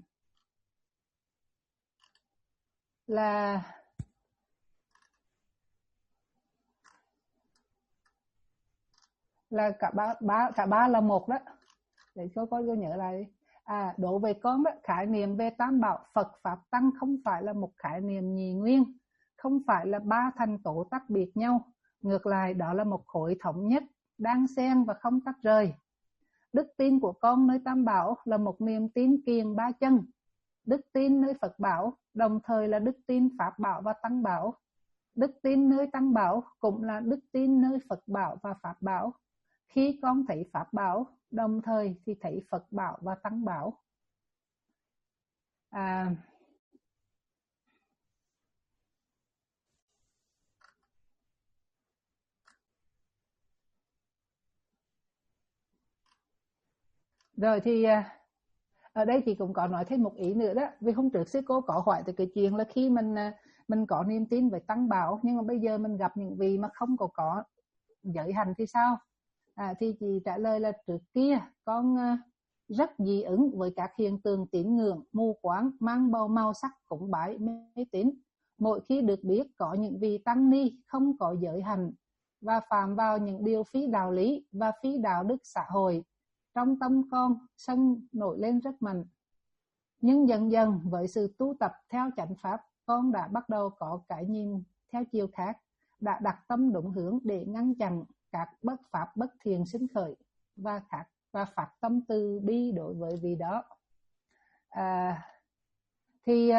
Là là cả ba, ba cả ba là một đó. Để cô có nhớ lại. À, đối với con đó, khái niệm về tam bảo Phật Pháp Tăng không phải là một khái niệm nhị nguyên, không phải là ba thành tố tách biệt nhau. Ngược lại, đó là một khối thống nhất, đang xen và không tách rời. Đức tin của con nơi tam bảo là một niềm tin kiền ba chân. Đức tin nơi Phật bảo đồng thời là đức tin Pháp bảo và Tăng bảo. Đức tin nơi Tăng bảo cũng là đức tin nơi Phật bảo và Pháp bảo. Khi con thấy Pháp bảo, đồng thời thì thấy Phật bảo và Tăng bảo. À, rồi thì ở đây chị cũng có nói thêm một ý nữa đó. Vì hôm trước sư cô có hỏi từ cái chuyện là khi mình mình có niềm tin về Tăng bảo, nhưng mà bây giờ mình gặp những vị mà không có có giới hành thì sao? À, thì chị trả lời là trước kia con rất dị ứng với các hiện tượng tín ngưỡng mù quáng mang bầu màu sắc cúng bái mê tín. Mỗi khi được biết có những vị tăng ni không có giới hành và phạm vào những điều phi đạo lý và phi đạo đức xã hội, trong tâm con sân nổi lên rất mạnh. Nhưng dần dần với sự tu tập theo chánh pháp, con đã bắt đầu có cái nhìn theo chiều khác, đã đặt tâm đúng hướng để ngăn chặn các bất pháp bất thiện sinh khởi và khác và phát tâm từ bi đối với vị đó. À, thì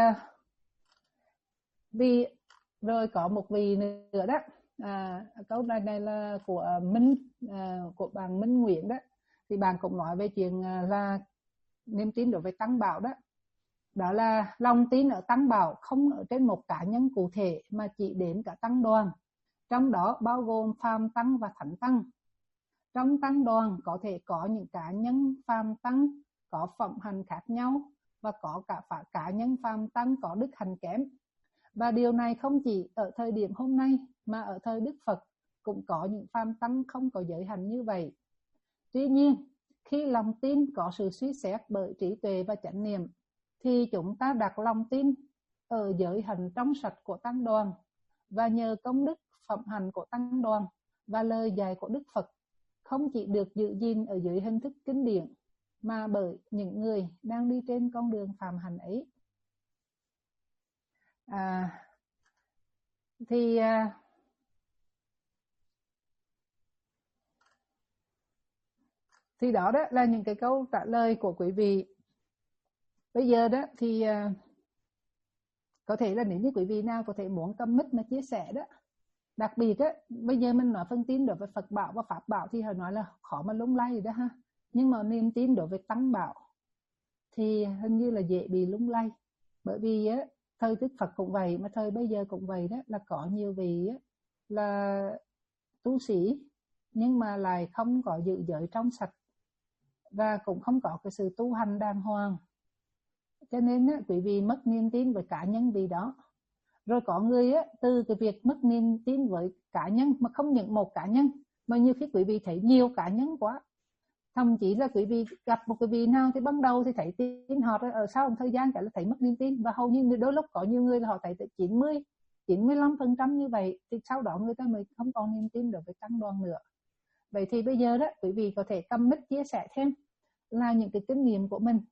vì rồi có một vị nữa đó. À, câu này này là của Minh, à, của bạn Minh Nguyễn đó. Thì bạn cũng nói về chuyện là niềm tin đối với Tăng bảo đó. Đó là lòng tin ở Tăng bảo không ở trên một cá nhân cụ thể mà chỉ đến cả tăng đoàn, trong đó bao gồm phàm tăng và thánh tăng. Trong tăng đoàn có thể có những cá nhân phàm tăng có phẩm hành khác nhau và có cả cá nhân phàm tăng có đức hành kém. Và điều này không chỉ ở thời điểm hôm nay mà ở thời Đức Phật cũng có những phàm tăng không có giới hành như vậy. Tuy nhiên, khi lòng tin có sự suy xét bởi trí tuệ và chánh niệm, thì chúng ta đặt lòng tin ở giới hành trong sạch của tăng đoàn, và nhờ công đức phẩm hành của tăng đoàn và lời dạy của Đức Phật không chỉ được giữ gìn ở dưới hình thức kinh điển, mà bởi những người đang đi trên con đường phạm hành ấy. À, thì à, thì đó đó là những cái câu trả lời của quý vị. Bây giờ đó thì à, có thể là nếu như quý vị nào có thể muốn cầm mic mà chia sẻ đó. Đặc biệt á, bây giờ mình nói phân tín đối với Phật bảo và Pháp bảo thì họ nói là khó mà lung lay đó ha. Nhưng mà niềm tin đối với Tăng bảo thì hình như là dễ bị lung lay. Bởi vì á, thời Đức Phật cũng vậy, mà thời bây giờ cũng vậy đó, là có nhiều vị á, là tu sĩ nhưng mà lại không có giữ giới trong sạch và cũng không có cái sự tu hành đàng hoàng. Cho nên á, quý vị mất niềm tin với cá nhân vị đó. Rồi có người á, từ cái việc mất niềm tin với cá nhân, mà không những một cá nhân, mà nhiều khi quý vị thấy nhiều cá nhân quá. Thậm chí là quý vị gặp một cái vị nào thì ban đầu thì thấy tin họ, ở sau một thời gian cả là thấy mất niềm tin. Và hầu như đôi lúc có nhiều người là họ thấy chín mươi, chín mươi lăm phần trăm như vậy, thì sau đó người ta mới không còn niềm tin đối với tăng đoàn nữa. Vậy thì bây giờ đó, quý vị có thể cầm mic chia sẻ thêm là những cái kinh nghiệm của mình,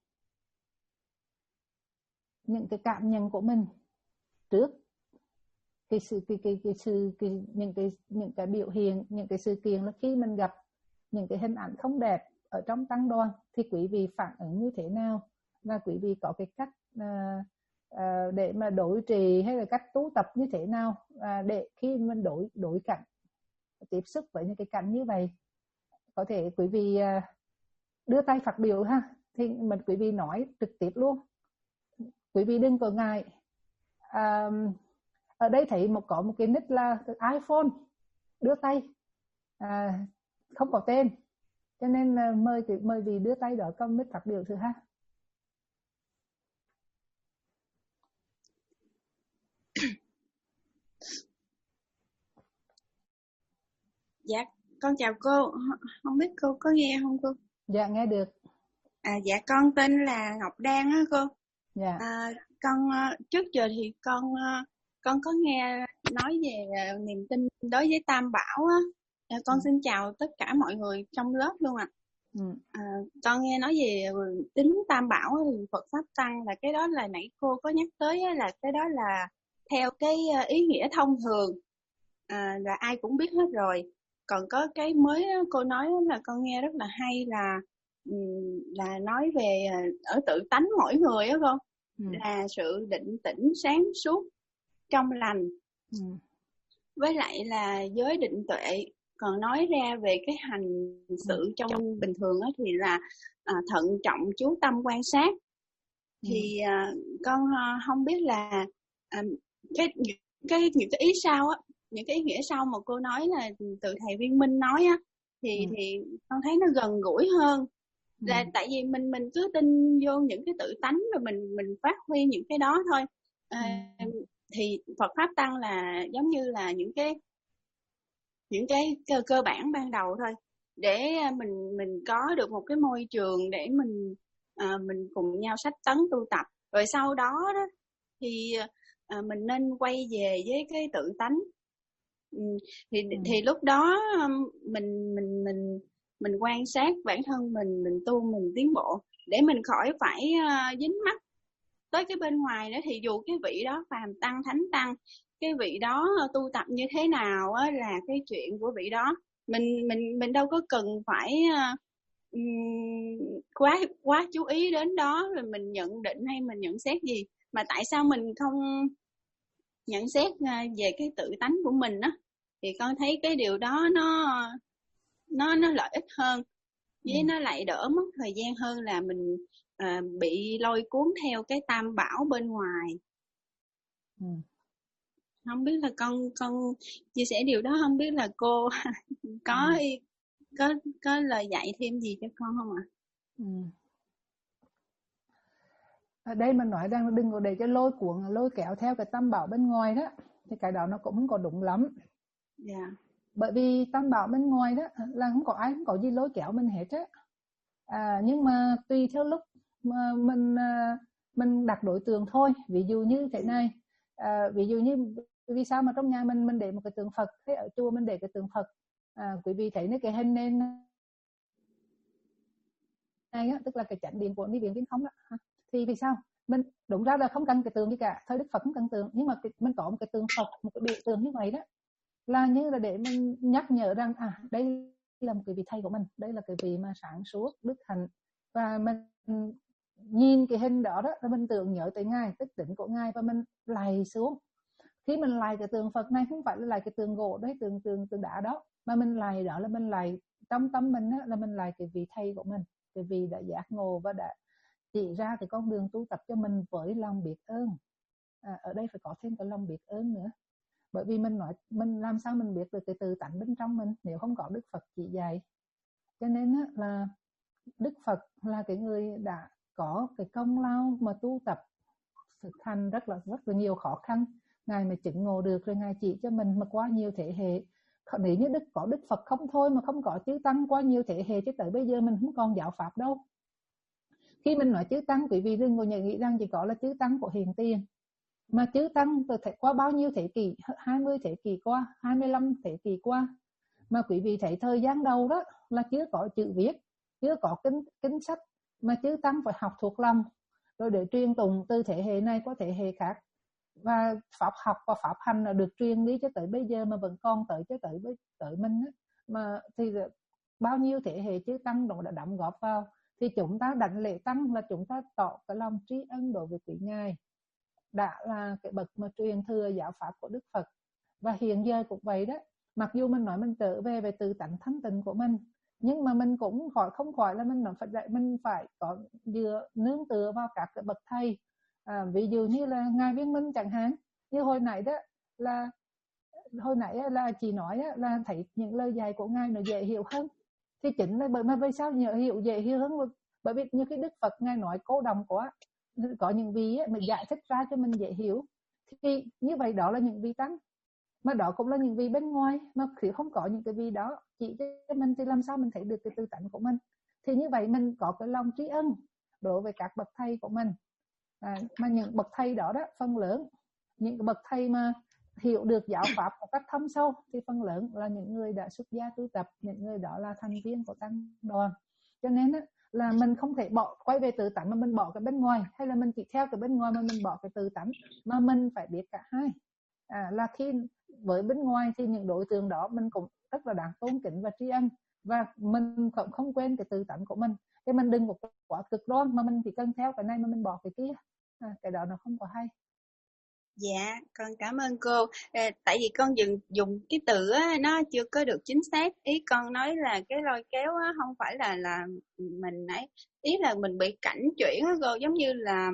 những cái cảm nhận của mình trước cái sự cái cái cái sự cái, những cái những cái biểu hiện, những cái sự kiện là khi mình gặp những cái hình ảnh không đẹp ở trong tăng đoàn thì quý vị phản ứng như thế nào, và quý vị có cái cách à, à, để mà đối trì hay là cách tu tập như thế nào à, để khi mình đổi đổi cảnh tiếp xúc với những cái cảnh như vậy, có thể quý vị đưa tay phát biểu ha, thì mình quý vị nói trực tiếp luôn, quý vị đừng có ngại. À, ở đây thấy một có một cái nick là iPhone, đưa tay, à, không có tên, cho nên mời mời vị đưa tay đó con mic phát biểu thử ha. Dạ, con chào cô, không biết cô có nghe không cô? Dạ, nghe được. À, dạ, con tên là Ngọc Đan á cô. Dạ. À, con trước giờ thì con con có nghe nói về niềm tin đối với Tam Bảo á. À, con ừ. xin chào tất cả mọi người trong lớp luôn ạ. À. Ừ. À, con nghe nói về tính Tam Bảo thì Phật Pháp Tăng là cái đó là nãy cô có nhắc tới là cái đó là theo cái ý nghĩa thông thường, à, là ai cũng biết hết rồi. Còn có cái mới cô nói là con nghe rất là hay là là nói về ở tự tánh mỗi người á con, ừ. là sự định tĩnh sáng suốt trong lành, ừ. với lại là giới định tuệ. Còn nói ra về cái hành sự ừ. trong bình thường á thì là à, thận trọng chú tâm quan sát, ừ. thì à, con à, không biết là à, cái cái những cái ý sau á, những cái ý nghĩa sau mà cô nói là từ thầy Viên Minh nói á, thì ừ. thì con thấy nó gần gũi hơn, là ừ. tại vì mình mình cứ tin vô những cái tự tánh rồi mình mình phát huy những cái đó thôi. À, ừ. thì Phật Pháp Tăng là giống như là những cái những cái cơ, cơ bản ban đầu thôi, để mình mình có được một cái môi trường để mình à, mình cùng nhau sách tấn tu tập, rồi sau đó đó thì à, mình nên quay về với cái tự tánh, ừ. thì ừ. thì lúc đó mình mình mình mình quan sát bản thân mình, mình tu, mình tiến bộ, để mình khỏi phải uh, dính mắc tới cái bên ngoài nữa. Thì dù cái vị đó phàm tăng thánh tăng, cái vị đó uh, tu tập như thế nào uh, là cái chuyện của vị đó, mình mình mình đâu có cần phải uh, um, quá quá chú ý đến đó rồi mình nhận định hay mình nhận xét gì. Mà tại sao mình không nhận xét uh, về cái tự tánh của mình á, thì con thấy cái điều đó nó nó nó lợi ích hơn, với ừ. nó lại đỡ mất thời gian hơn là mình à, bị lôi cuốn theo cái tam bảo bên ngoài. ừ. Không biết là con con chia sẻ điều đó, không biết là cô có ừ. có có lời dạy thêm gì cho con không ạ? ừ. Ở đây mình nói rằng đừng có để cho lôi cuốn, lôi kéo theo cái tam bảo bên ngoài đó, thì cái đó nó cũng không có đúng lắm. Dạ. Yeah. Bởi vì tam bảo bên ngoài đó là không có ai, không có gì lôi kéo mình hết á. À, nhưng mà tùy theo lúc mà mình mình đặt đối tượng thôi. Ví dụ như thế này, à, ví dụ như vì sao mà trong nhà mình mình để một cái tượng Phật, thế ở chùa mình để cái tượng Phật, à, quý vị thấy cái hình nên này á, tức là cái chánh điện của Ni Viện Viên Không đó, thì vì sao mình đúng ra là không cần cái tượng gì cả, thời Đức Phật không cần tượng, nhưng mà cái, mình có một cái tượng Phật, một cái biểu tượng như vậy đó, là như là để mình nhắc nhở rằng à đây là một cái vị thầy của mình, đây là cái vị mà sáng suốt đức hạnh, và mình nhìn cái hình đó đó là mình tưởng nhớ tới ngài, tức tỉnh của ngài, và mình lạy xuống. Khi mình lạy cái tượng Phật này không phải là lạy cái tượng gỗ đấy, tượng tượng tượng đá đó, mà mình lạy đó là mình lạy trong tâm mình đó, là mình lạy cái vị thầy của mình, cái vị đã giác ngộ và đã chỉ ra cái con đường tu tập cho mình với lòng biết ơn. À, ở đây phải có thêm cái lòng biết ơn nữa, bởi vì mình nói mình làm sao mình biết được cái tự tánh bên trong mình nếu không có Đức Phật chỉ dạy. Cho nên là Đức Phật là cái người đã có cái công lao mà tu tập thực hành rất là rất là nhiều khó khăn, ngài mới chứng ngộ được, rồi ngài chỉ cho mình mà qua nhiều thế hệ. Nếu như Đức có Đức Phật không thôi mà không có chư tăng qua nhiều thế hệ, chứ tới bây giờ mình không còn giáo pháp đâu. Khi mình nói chư tăng, quý vị đừng có nghĩ rằng chỉ có là chư tăng của hiện tiền, mà chư tăng từ thể qua bao nhiêu thế kỷ, hai mươi thế kỷ qua, hai mươi lăm thế kỷ qua, mà quý vị thấy thời gian đầu đó là chưa có chữ viết, chưa có kinh, kinh sách, mà chư tăng phải học thuộc lòng, rồi để truyền tụng từ thế hệ này qua thế hệ khác. Và pháp học và pháp hành là được truyền đi cho tới bây giờ mà vẫn còn tới cho tới tới mình đó. Mà thì bao nhiêu thế hệ chư tăng đã đóng góp vào, thì chúng ta đảnh lễ tăng là chúng ta tỏ cái lòng tri ân đối với quý ngài đã là cái bậc mà truyền thừa giáo pháp của Đức Phật. Và hiện giờ cũng vậy đó, Mặc dù mình nói mình trở về về tự tánh thanh tịnh của mình, nhưng mà mình cũng khỏi không khỏi là mình phải mình phải có dựa nương tựa vào các cái bậc thầy. À, ví dụ như là ngài Viên Minh chẳng hạn, như hồi nãy đó là hồi nãy là chị nói là thấy những lời dạy của ngài nó dễ hiểu hơn, thì chính là bởi mà vì sao nhớ hiểu dễ hiểu hơn, bởi vì như cái Đức Phật ngài nói cô đồng quá, có những vị mà giải thích ra cho mình dễ hiểu, thì như vậy đó là những vị tăng, mà đó cũng là những vị bên ngoài, mà khi không có những cái vị đó chỉ cho mình thì làm sao mình thấy được cái tư tánh của mình. Thì như vậy mình có cái lòng tri ân đối với các bậc thầy của mình. À, mà những bậc thầy đó đó phần lớn những bậc thầy mà hiểu được giáo pháp một cách thâm sâu thì phần lớn là những người đã xuất gia tu tập, những người đó là thành viên của tăng đoàn. Cho nên đó, là mình không thể bỏ quay về tự tánh mà mình bỏ cái bên ngoài, hay là mình chỉ theo cái bên ngoài mà mình bỏ cái tự tánh, mà mình phải biết cả hai. À, là khi với bên ngoài thì những đối tượng đó mình cũng rất là đáng tôn kính và tri ân, và mình cũng không quên cái tự tánh của mình. Cái mình đừng một quá cực đoan mà mình chỉ cần theo cái này mà mình bỏ cái kia, à, cái đó nó không có hay. Dạ, con cảm ơn cô. À, tại vì con dùng dùng cái từ á, nó chưa có được chính xác. Ý con nói là cái lôi kéo á, không phải là là mình ấy. Ý là mình bị cảnh chuyển á cô, giống như là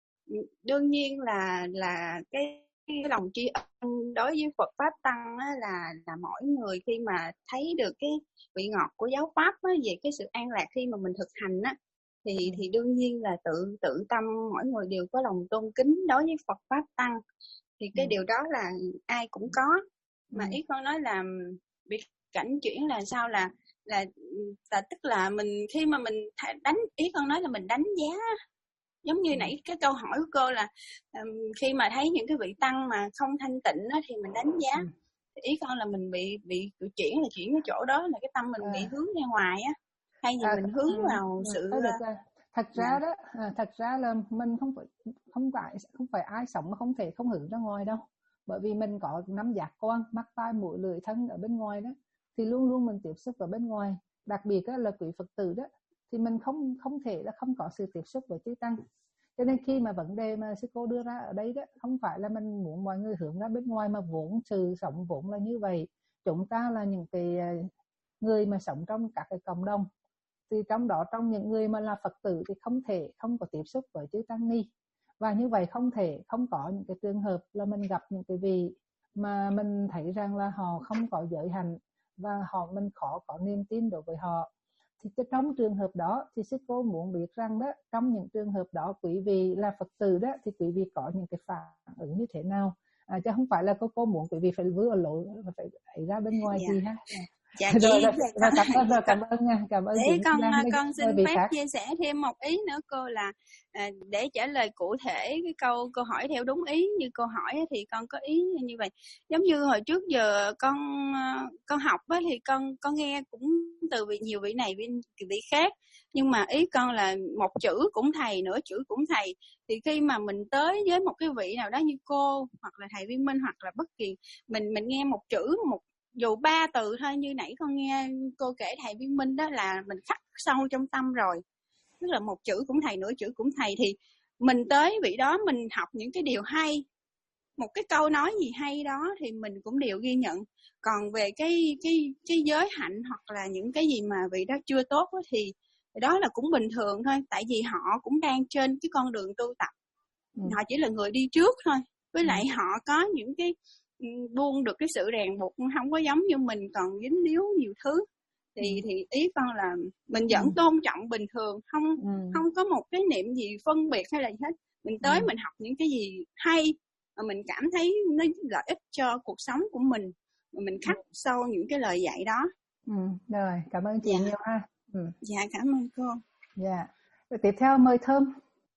đương nhiên là là cái, cái lòng tri ân đối với Phật pháp tăng á, là là mỗi người khi mà thấy được cái vị ngọt của giáo pháp á, về cái sự an lạc khi mà mình thực hành á, thì thì đương nhiên là tự tự tâm mỗi người đều có lòng tôn kính đối với Phật pháp tăng, thì cái ừ. điều đó là ai cũng có. Mà ừ. ý con nói là bị cảnh chuyển là sao, là là là tức là mình khi mà mình đánh, ý con nói là mình đánh giá, giống như nãy cái câu hỏi của cô là um, khi mà thấy những cái vị tăng mà không thanh tịnh đó, thì mình đánh giá. ừ. Ý con là mình bị bị chuyển là chuyển cái chỗ đó, là cái tâm mình à. bị hướng ra ngoài á, hay là à, mình hướng à, vào à, sự thật ra yeah. đó à, thật ra là mình không phải không phải không phải ai sống mà không thể không hướng ra ngoài đâu, bởi vì mình có năm giác quan mắt tai mũi lưỡi thân ở bên ngoài đó, thì luôn luôn mình tiếp xúc ở bên ngoài. Đặc biệt là quý Phật tử đó thì mình không không thể là không có sự tiếp xúc với chư tăng. Cho nên khi mà vấn đề mà sư cô đưa ra ở đây đó không phải là mình muốn mọi người hướng ra bên ngoài, mà vốn sự sống vốn là như vậy. Chúng ta là những cái người mà sống trong các cái cộng đồng, thì trong đó trong những người mà là Phật tử thì không thể không có tiếp xúc với chư tăng ni, và như vậy không thể không có những cái trường hợp là mình gặp những cái vị mà mình thấy rằng là họ không có giới hạnh và họ mình khó có niềm tin đối với họ. Thì trong trường hợp đó thì sư cô muốn biết rằng đó, trong những trường hợp đó quý vị là Phật tử đó thì quý vị có những cái phản ứng như thế nào, à, chứ không phải là cô cô muốn quý vị phải vướng ở lỗ phải đẩy ra bên ngoài yeah. gì ha. Dạ rồi, chị rồi, rồi, cảm ơn rồi, cảm ơn nha, cảm ơn để chị. con Lan, con xin phép khác. chia sẻ thêm một ý nữa cô, là à, để trả lời cụ thể cái câu câu hỏi theo đúng ý như cô hỏi thì con có ý như vậy. Giống như hồi trước giờ con con học á, thì con con nghe cũng từ vị nhiều vị này vị, vị khác, nhưng mà ý con là một chữ cũng thầy, nửa chữ cũng thầy. Thì khi mà mình tới với một cái vị nào đó như cô hoặc là thầy Viên Minh hoặc là bất kỳ mình mình nghe một chữ một dù ba từ thôi, như nãy con nghe cô kể thầy Viên Minh đó, là mình khắc sâu trong tâm rồi. Tức là một chữ cũng thầy, nửa chữ cũng thầy, thì mình tới vị đó mình học những cái điều hay, một cái câu nói gì hay đó thì mình cũng đều ghi nhận. Còn về cái cái cái giới hạnh hoặc là những cái gì mà vị đó chưa tốt đó, thì đó là cũng bình thường thôi, tại vì họ cũng đang trên cái con đường tu tập. ừ. Họ chỉ là người đi trước thôi, với lại ừ. họ có những cái buông được cái sự ràng buộc, không có giống như mình còn dính líu nhiều thứ. Thì ừ. thì ý con là mình vẫn ừ. tôn trọng bình thường, không ừ. không có một cái niệm gì phân biệt hay là gì hết. Mình tới ừ. mình học những cái gì hay mà mình cảm thấy nó lợi ích cho cuộc sống của mình, mà mình khắc ừ. sâu những cái lời dạy đó. ừ. Rồi, cảm ơn chị dạ. nhiều ha. ừ. Dạ, cảm ơn cô. Dạ. Rồi tiếp theo mời Thơm.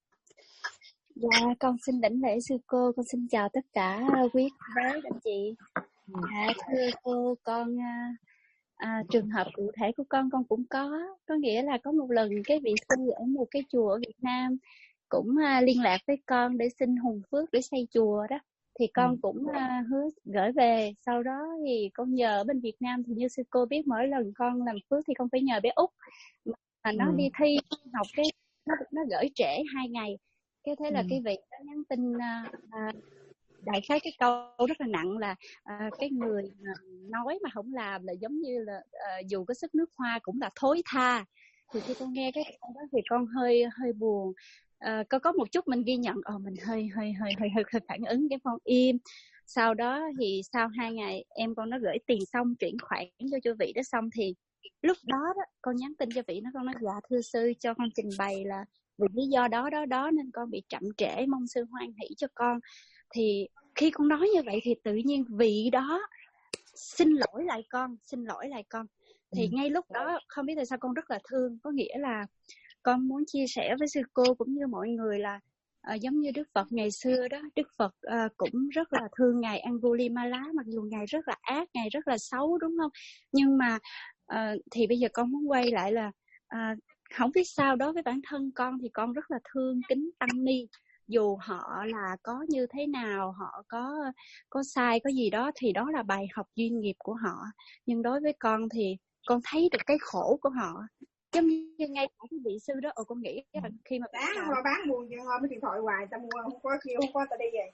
Dạ, con xin đảnh lễ sư cô, con xin chào tất cả quý bác anh chị. Dạ, thưa cô, con à, trường hợp cụ thể của con con cũng có, có nghĩa là có một lần cái vị sư ở một cái chùa ở Việt Nam cũng à, liên lạc với con để xin hùng phước để xây chùa đó, thì con cũng à, hứa gửi về. Sau đó thì con nhờ bên Việt Nam, thì như sư cô biết mỗi lần con làm phước thì con phải nhờ bé Út mà nó ừ. đi thi học, cái nó, nó gửi trễ hai ngày. Cái thế là ừ. cái vị đó nhắn tin à, à, đại khái cái câu rất là nặng là uh, cái người mà nói mà không làm là giống như là uh, dù có sức nước hoa cũng là thối tha. Thì khi con nghe cái câu đó thì con hơi hơi buồn. Uh, có có một chút mình ghi nhận, ờ mình hơi hơi hơi hơi hơi, hơi phản ứng, cái con im. Sau đó thì sau hai ngày em con nó gửi tiền xong, chuyển khoản cho cho vị đó xong, thì lúc đó, đó con nhắn tin cho vị nó, con nói dạ thưa sư, cho con trình bày là vì lý do đó đó đó nên con bị chậm trễ, mong sư hoan hỷ cho con. Thì khi con nói như vậy thì tự nhiên vị đó xin lỗi lại con, xin lỗi lại con. Thì ừ. ngay lúc đó không biết tại sao con rất là thương, có nghĩa là con muốn chia sẻ với sư cô cũng như mọi người là uh, giống như Đức Phật ngày xưa đó, Đức Phật uh, cũng rất là thương ngài Angulimala, mặc dù ngài rất là ác, ngài rất là xấu đúng không? Nhưng mà uh, thì bây giờ con muốn quay lại là uh, không biết sao đối với bản thân con thì con rất là thương kính tăng ni. Dù họ là có như thế nào, họ có có sai có gì đó thì đó là bài học duyên nghiệp của họ. Nhưng đối với con thì con thấy được cái khổ của họ. Giống như ngay cả cái vị sư đó, ồ con nghĩ là khi mà bán không là bán buồn chuyện ngồi với điện thoại hoài, ta mua không có kêu không có ta đi về.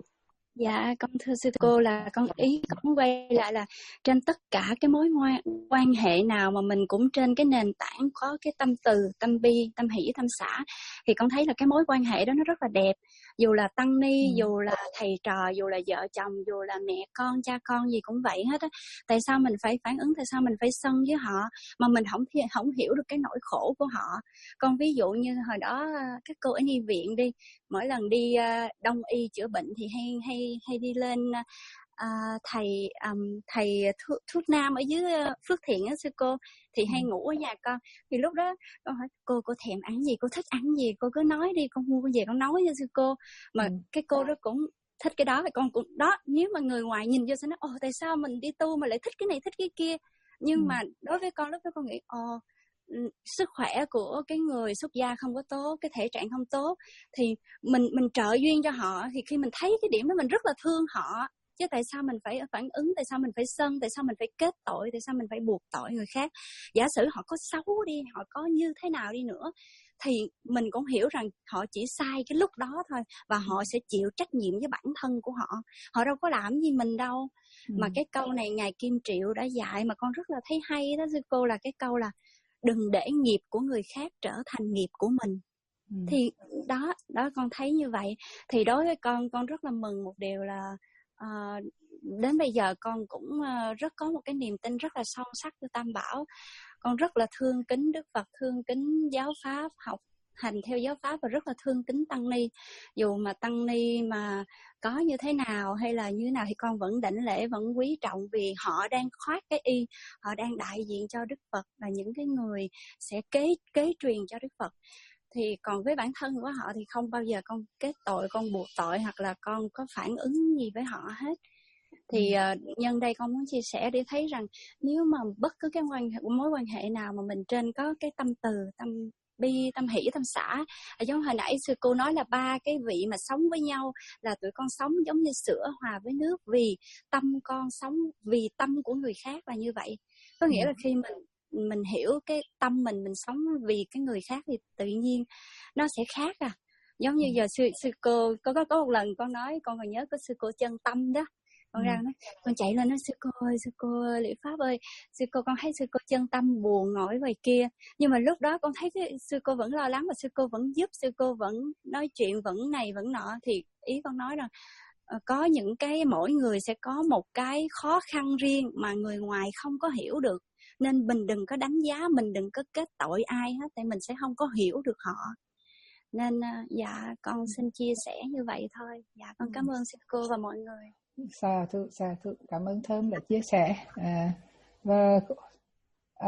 Dạ con thưa sư cô là con ý con quay lại là trên tất cả cái mối quan, quan hệ nào mà mình cũng trên cái nền tảng có cái tâm từ, tâm bi, tâm hỷ, tâm xả, thì con thấy là cái mối quan hệ đó nó rất là đẹp. Dù là tăng ni, ừ. dù là thầy trò, dù là vợ chồng, dù là mẹ con, cha con gì cũng vậy hết á. Tại sao mình phải phản ứng, tại sao mình phải sân với họ mà mình không không hiểu được cái nỗi khổ của họ. Con ví dụ như hồi đó các cô ở nhi viện đi, mỗi lần đi đông y chữa bệnh thì hay hay hay đi lên uh, thầy um, thầy thuốc, thuốc nam ở dưới uh, Phước Thiện á sư cô, thì hay ngủ ở nhà con. Thì lúc đó con hỏi cô cô thèm ăn gì, cô thích ăn gì, cô cứ nói đi, con mua về con nấu cho sư cô. Mà ừ. cái cô đó cũng thích cái đó, thì con cũng đó. Nếu mà người ngoài nhìn vô sẽ nói ồ tại sao mình đi tu mà lại thích cái này thích cái kia. Nhưng ừ. mà đối với con lúc đó con nghĩ ồ sức khỏe của cái người xuất gia không có tốt, cái thể trạng không tốt, thì mình mình trợ duyên cho họ, thì khi mình thấy cái điểm đó mình rất là thương họ. Chứ tại sao mình phải phản ứng, tại sao mình phải sân, tại sao mình phải kết tội, tại sao mình phải buộc tội người khác. Giả sử họ có xấu đi, họ có như thế nào đi nữa, thì mình cũng hiểu rằng họ chỉ sai cái lúc đó thôi, và họ sẽ chịu trách nhiệm với bản thân của họ. Họ đâu có làm gì mình đâu. ừ. Mà cái câu này Ngài Kim Triệu đã dạy mà con rất là thấy hay đó sư cô, là cái câu là đừng để nghiệp của người khác trở thành nghiệp của mình. ừ. Thì đó đó con thấy như vậy. Thì đối với con con rất là mừng một điều là uh, đến bây giờ con cũng uh, rất có một cái niềm tin rất là sâu sắc với Tam Bảo. Con rất là thương kính Đức Phật, thương kính giáo pháp, học hành theo giáo pháp, và rất là thương kính tăng ni. Dù mà tăng ni mà có như thế nào hay là như thế nào thì con vẫn đảnh lễ, vẫn quý trọng, vì họ đang khoác cái y, họ đang đại diện cho Đức Phật, là những cái người sẽ kế kế truyền cho Đức Phật. Thì còn với bản thân của họ thì không bao giờ con kết tội, con buộc tội, hoặc là con có phản ứng gì với họ hết. Thì uh, nhân đây con muốn chia sẻ để thấy rằng nếu mà bất cứ cái quan, mối quan hệ nào mà mình trên có cái tâm từ, tâm bi, tâm hỷ, tâm xả, giống hồi nãy sư cô nói là ba cái vị mà sống với nhau là tụi con sống giống như sữa hòa với nước, vì tâm con sống vì tâm của người khác là như vậy. Có nghĩa là khi mình mình hiểu cái tâm mình, mình sống vì cái người khác thì tự nhiên nó sẽ khác à. Giống như giờ sư, sư cô có, có có một lần con nói, con còn nhớ có sư cô Chân Tâm đó, con ra nói, con chạy lên nói sư cô ơi, sư cô Liễu Pháp ơi, sư cô con thấy sư cô Chân Tâm buồn ngồi ngoài kia. Nhưng mà lúc đó con thấy cái sư cô vẫn lo lắng, và sư cô vẫn giúp, sư cô vẫn nói chuyện, vẫn này vẫn nọ. Thì ý con nói rằng uh, có những cái mỗi người sẽ có một cái khó khăn riêng mà người ngoài không có hiểu được, nên mình đừng có đánh giá, mình đừng có kết tội ai hết, tại mình sẽ không có hiểu được họ. Nên uh, dạ con xin chia sẻ như vậy thôi. Dạ con cảm ơn sư cô và mọi người. Sa thưa, sa thưa, cảm ơn Thơm đã chia sẻ. À, và à,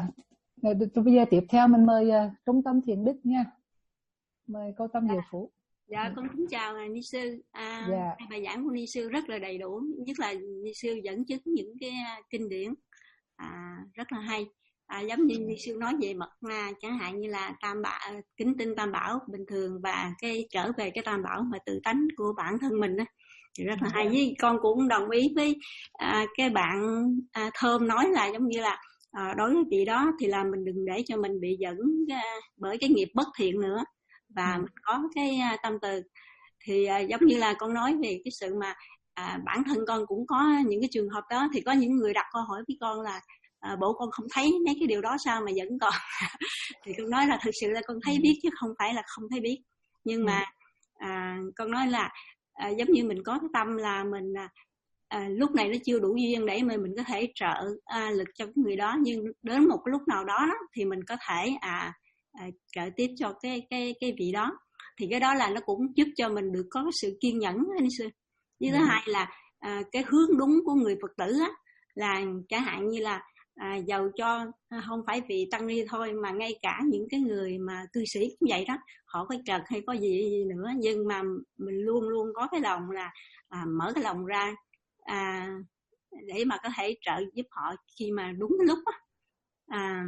bây giờ tiếp theo mình mời uh, Trung Tâm Thiện Đức nha, mời cô Tâm Diệu Phú. Dạ con kính chào ngài ni sư. À, dạ. Bài giảng của ni sư rất là đầy đủ, nhất là ni sư dẫn chứng những cái kinh điển à, rất là hay. À, giống như ni sư nói về mật ma, chẳng hạn như là Tam Bảo, kính tin Tam Bảo bình thường, và cái trở về cái Tam Bảo mà tự tánh của bản thân mình đó, thì rất là hay. Với con cũng đồng ý với à, cái bạn à, Thơm nói là giống như là à, đối với vị đó thì là mình đừng để cho mình bị dẫn à, bởi cái nghiệp bất thiện nữa, và ừ. mình có cái à, tâm từ. thì à, giống như là con nói về cái sự mà à, bản thân con cũng có những cái trường hợp đó, thì có những người đặt câu hỏi với con là à, bộ con không thấy mấy cái điều đó sao mà vẫn còn. Thì con nói là thực sự là con thấy biết chứ không phải là không thấy biết. Nhưng mà à, con nói là à, giống như mình có cái tâm là mình à, lúc này nó chưa đủ duyên để mà mình có thể trợ à, lực cho người đó, nhưng đến một lúc nào đó, đó thì mình có thể à, à, trợ tiếp cho cái cái cái vị đó. Thì cái đó là nó cũng giúp cho mình được có cái sự kiên nhẫn anh sư. Với thứ ừ. hai là à, cái hướng đúng của người Phật tử á, là chẳng hạn như là à, giàu cho à, không phải vì tăng ni thôi, mà ngay cả những cái người mà cư sĩ cũng vậy đó, họ có trật hay có gì, gì nữa, nhưng mà mình luôn luôn có cái lòng là à, mở cái lòng ra à, để mà có thể trợ giúp họ khi mà đúng cái lúc á. À,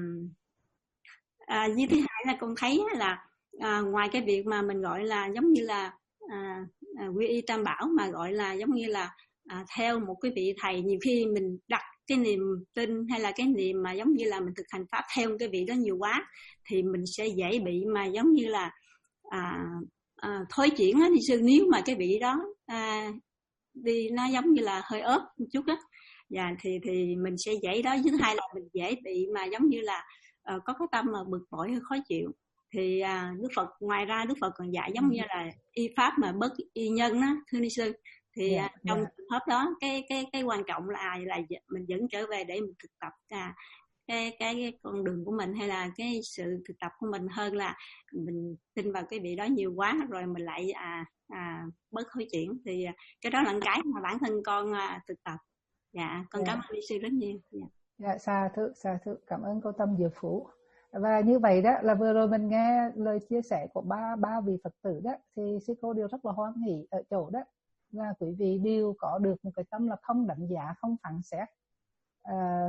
à, với thứ hai là con thấy là à, ngoài cái việc mà mình gọi là giống như là à, à, quy y tam bảo, mà gọi là giống như là à, theo một cái vị thầy, nhiều khi mình đặt cái niềm tin hay là cái niềm mà giống như là mình thực hành pháp theo cái vị đó nhiều quá, thì mình sẽ dễ bị mà giống như là à, à, thối chuyển á, đi sư. Nếu mà cái vị đó à, đi nó giống như là hơi ớt một chút á, dạ, thì thì mình sẽ dễ đó. Thứ hai là mình dễ bị mà giống như là uh, có cái tâm mà bực bội hay khó chịu. Thì uh, Đức Phật, ngoài ra Đức Phật còn dạy giống như là y pháp mà bất y nhân đó, thưa ni sư. Thì yeah, uh, trong trường hợp đó, cái cái cái quan trọng là là mình vẫn trở về để mình thực tập uh, cái, cái cái con đường của mình, hay là cái sự thực tập của mình, hơn là mình tin vào cái vị đó nhiều quá rồi mình lại à, à, bớt hối chuyển. Thì cái đó là cái mà bản thân con à, thực tập. Dạ, con yeah. Cảm ơn Lý sư rất nhiều. Dạ, dạ xa thưa, xa thưa, cảm ơn cô Tâm Diệu Phú. Và như vậy đó là vừa rồi mình nghe lời chia sẻ của ba ba vị Phật tử đó, thì sư cô đều rất là hoan hỷ ở chỗ đó là quý vị đều có được một cái tâm là không đánh giá, không phán xét, à,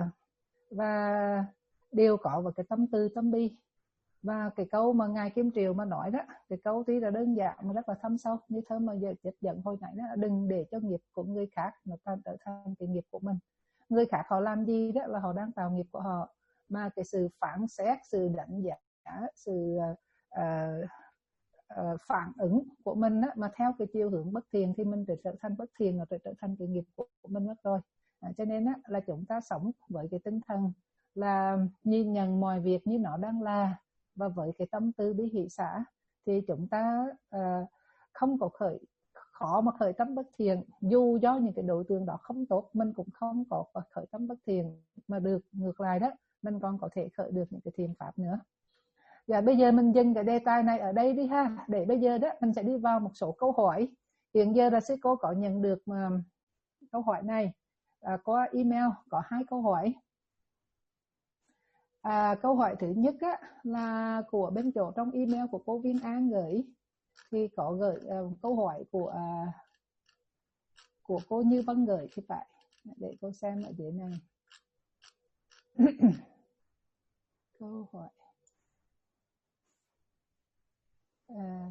và đều có một cái tâm từ tâm bi. Và cái câu mà ngài Kim Triều mà nói đó, cái câu tuy là đơn giản mà rất là thâm sâu, như thơm mà giờ chất dẫn hồi nãy đó, đừng để cho nghiệp của người khác nó trở thành cái nghiệp của mình. Người khác họ làm gì đó là họ đang tạo nghiệp của họ, mà cái sự phản xét, sự đánh giá, sự uh, uh, phản ứng của mình đó, mà theo cái chiều hướng bất thiện thì mình trở thành bất thiện, rồi trở thành cái nghiệp của mình mất rồi. À, cho nên đó, là chúng ta sống với cái tinh thần là nhìn nhận mọi việc như nó đang là, và với cái tâm từ bi hỷ xả, thì chúng ta uh, không có khởi khó mà khởi tâm bất thiện. Dù do những cái đối tượng đó không tốt, mình cũng không có khởi tâm bất thiện, mà được ngược lại đó, mình còn có thể khởi được những cái thiện pháp nữa. Và bây giờ mình dừng cái đề tài này ở đây đi ha, để bây giờ đó mình sẽ đi vào một số câu hỏi. Hiện giờ là sư cô có nhận được uh, câu hỏi này uh, qua email, có hai câu hỏi. À, câu hỏi thứ nhất á, là của bên chỗ trong email của cô Viên An gửi, thì có gửi uh, câu hỏi của uh, của cô Như Vân gửi thì phải, để cô xem ở dưới này. Câu hỏi à,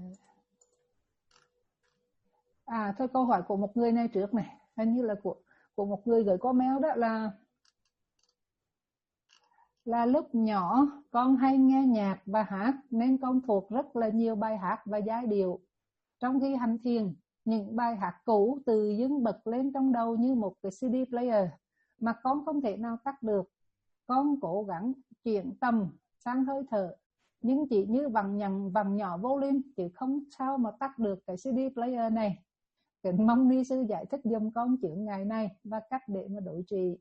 à thôi câu hỏi của một người này trước này, hình như là của của một người gửi qua mail đó, là là lúc nhỏ con hay nghe nhạc và hát, nên con thuộc rất là nhiều bài hát và giai điệu. Trong khi hành thiền, những bài hát cũ từ dưng bật lên trong đầu như một cái xê đê player mà con không thể nào tắt được. Con cố gắng chuyển tầm sang hơi thở, nhưng chỉ như vặn nhằng vặn nhỏ volume, chứ không sao mà tắt được cái xê đê player này. Kính mong ni sư giải thích giùm con chướng ngại này và cách để mà đối trị.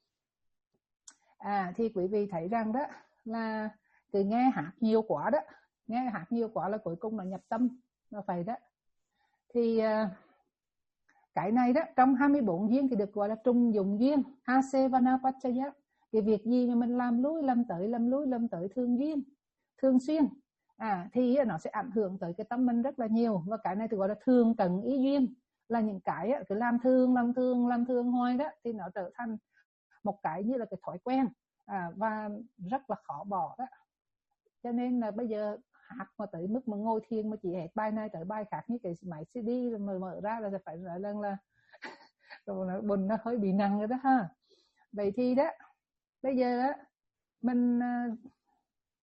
À, thì quý vị thấy rằng đó là cứ nghe hát nhiều quá đó, nghe hát nhiều quá là cuối cùng là nhập tâm, là vậy đó. Thì cái này đó, trong hai mươi bốn duyên thì được gọi là trùng dụng duyên, Asevanapaccaya. Cái việc gì mà mình làm lui làm tới làm lui làm tới thường duyên, thường xuyên, à, thì nó sẽ ảnh hưởng tới cái tâm mình rất là nhiều. Và cái này thì gọi là thường cận ý duyên, là những cái cứ làm thường làm thường làm thường hoài đó, thì nó trở thành một cái như là cái thói quen, à, và rất là khó bỏ đó. Cho nên là bây giờ hát mà tới mức mà ngồi thiền mà chỉ hết bài này tới bài khác, như cái máy xê đê mà mở ra là phải nói rằng là rồi nó buồn, nó hơi bị nặng rồi đó ha. Vậy thì đó bây giờ đó, mình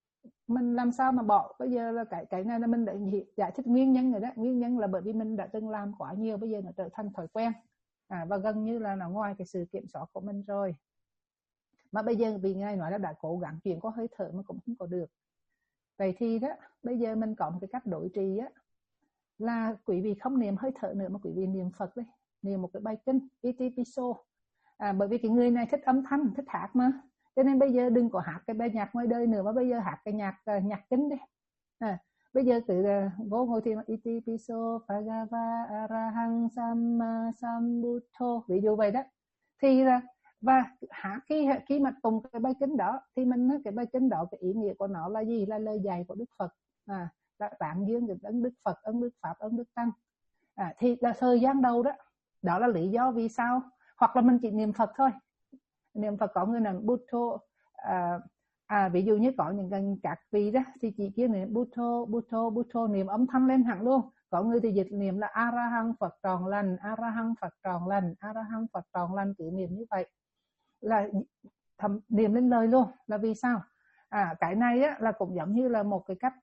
mình làm sao mà bỏ. Bây giờ là cái cái này là mình đã giải thích nguyên nhân rồi đó. Nguyên nhân là bởi vì mình đã từng làm quá nhiều, bây giờ nó trở thành thói quen, à, và gần như là nó ngoài cái sự kiểm soát của mình rồi. Mà bây giờ vì Ngài nói là đã cố gắng chuyển qua hơi thở mà cũng không có được. Vậy thì đó, bây giờ mình có một cái cách đối trì á, là quý vị không niệm hơi thở nữa mà quý vị niệm Phật đấy, niệm một cái bài kinh Itipiso. À, bởi vì cái người này thích âm thanh, thích hát mà, cho nên bây giờ đừng có hát cái bài nhạc ngoài đời nữa, mà bây giờ hát cái nhạc nhạc kinh đi. À, bây giờ tự vô ngồi thiền Itipiso Bhagava Arahang Samma Sambuddho, ví dụ vậy đó. Thì và hát khi khi mà tụng cái bài kinh đó thì mình cái bài kinh đó, cái ý nghĩa của nó là gì? Là lời dạy của Đức Phật, à, là tạng dương cái ấn Đức Phật, ấn Đức Pháp, ấn Đức Tăng. À, thì là thời gian đầu đó, đó là lý do vì sao. Hoặc là mình chỉ niệm Phật thôi, niệm Phật có người làm Buddho, à, à, ví dụ như có những các vị đó thì chỉ kia niệm Buddho, Buddho, Buddho, niệm âm thanh lên hẳn luôn. Có người thì dịch niệm là Arahang Phật tròn lành, Arahang Phật tròn lành, Arahang Phật tròn lành, cứ niệm như vậy là thầm, niệm lên lời luôn. Là vì sao? À, cái này á, là cũng giống như là một cái cách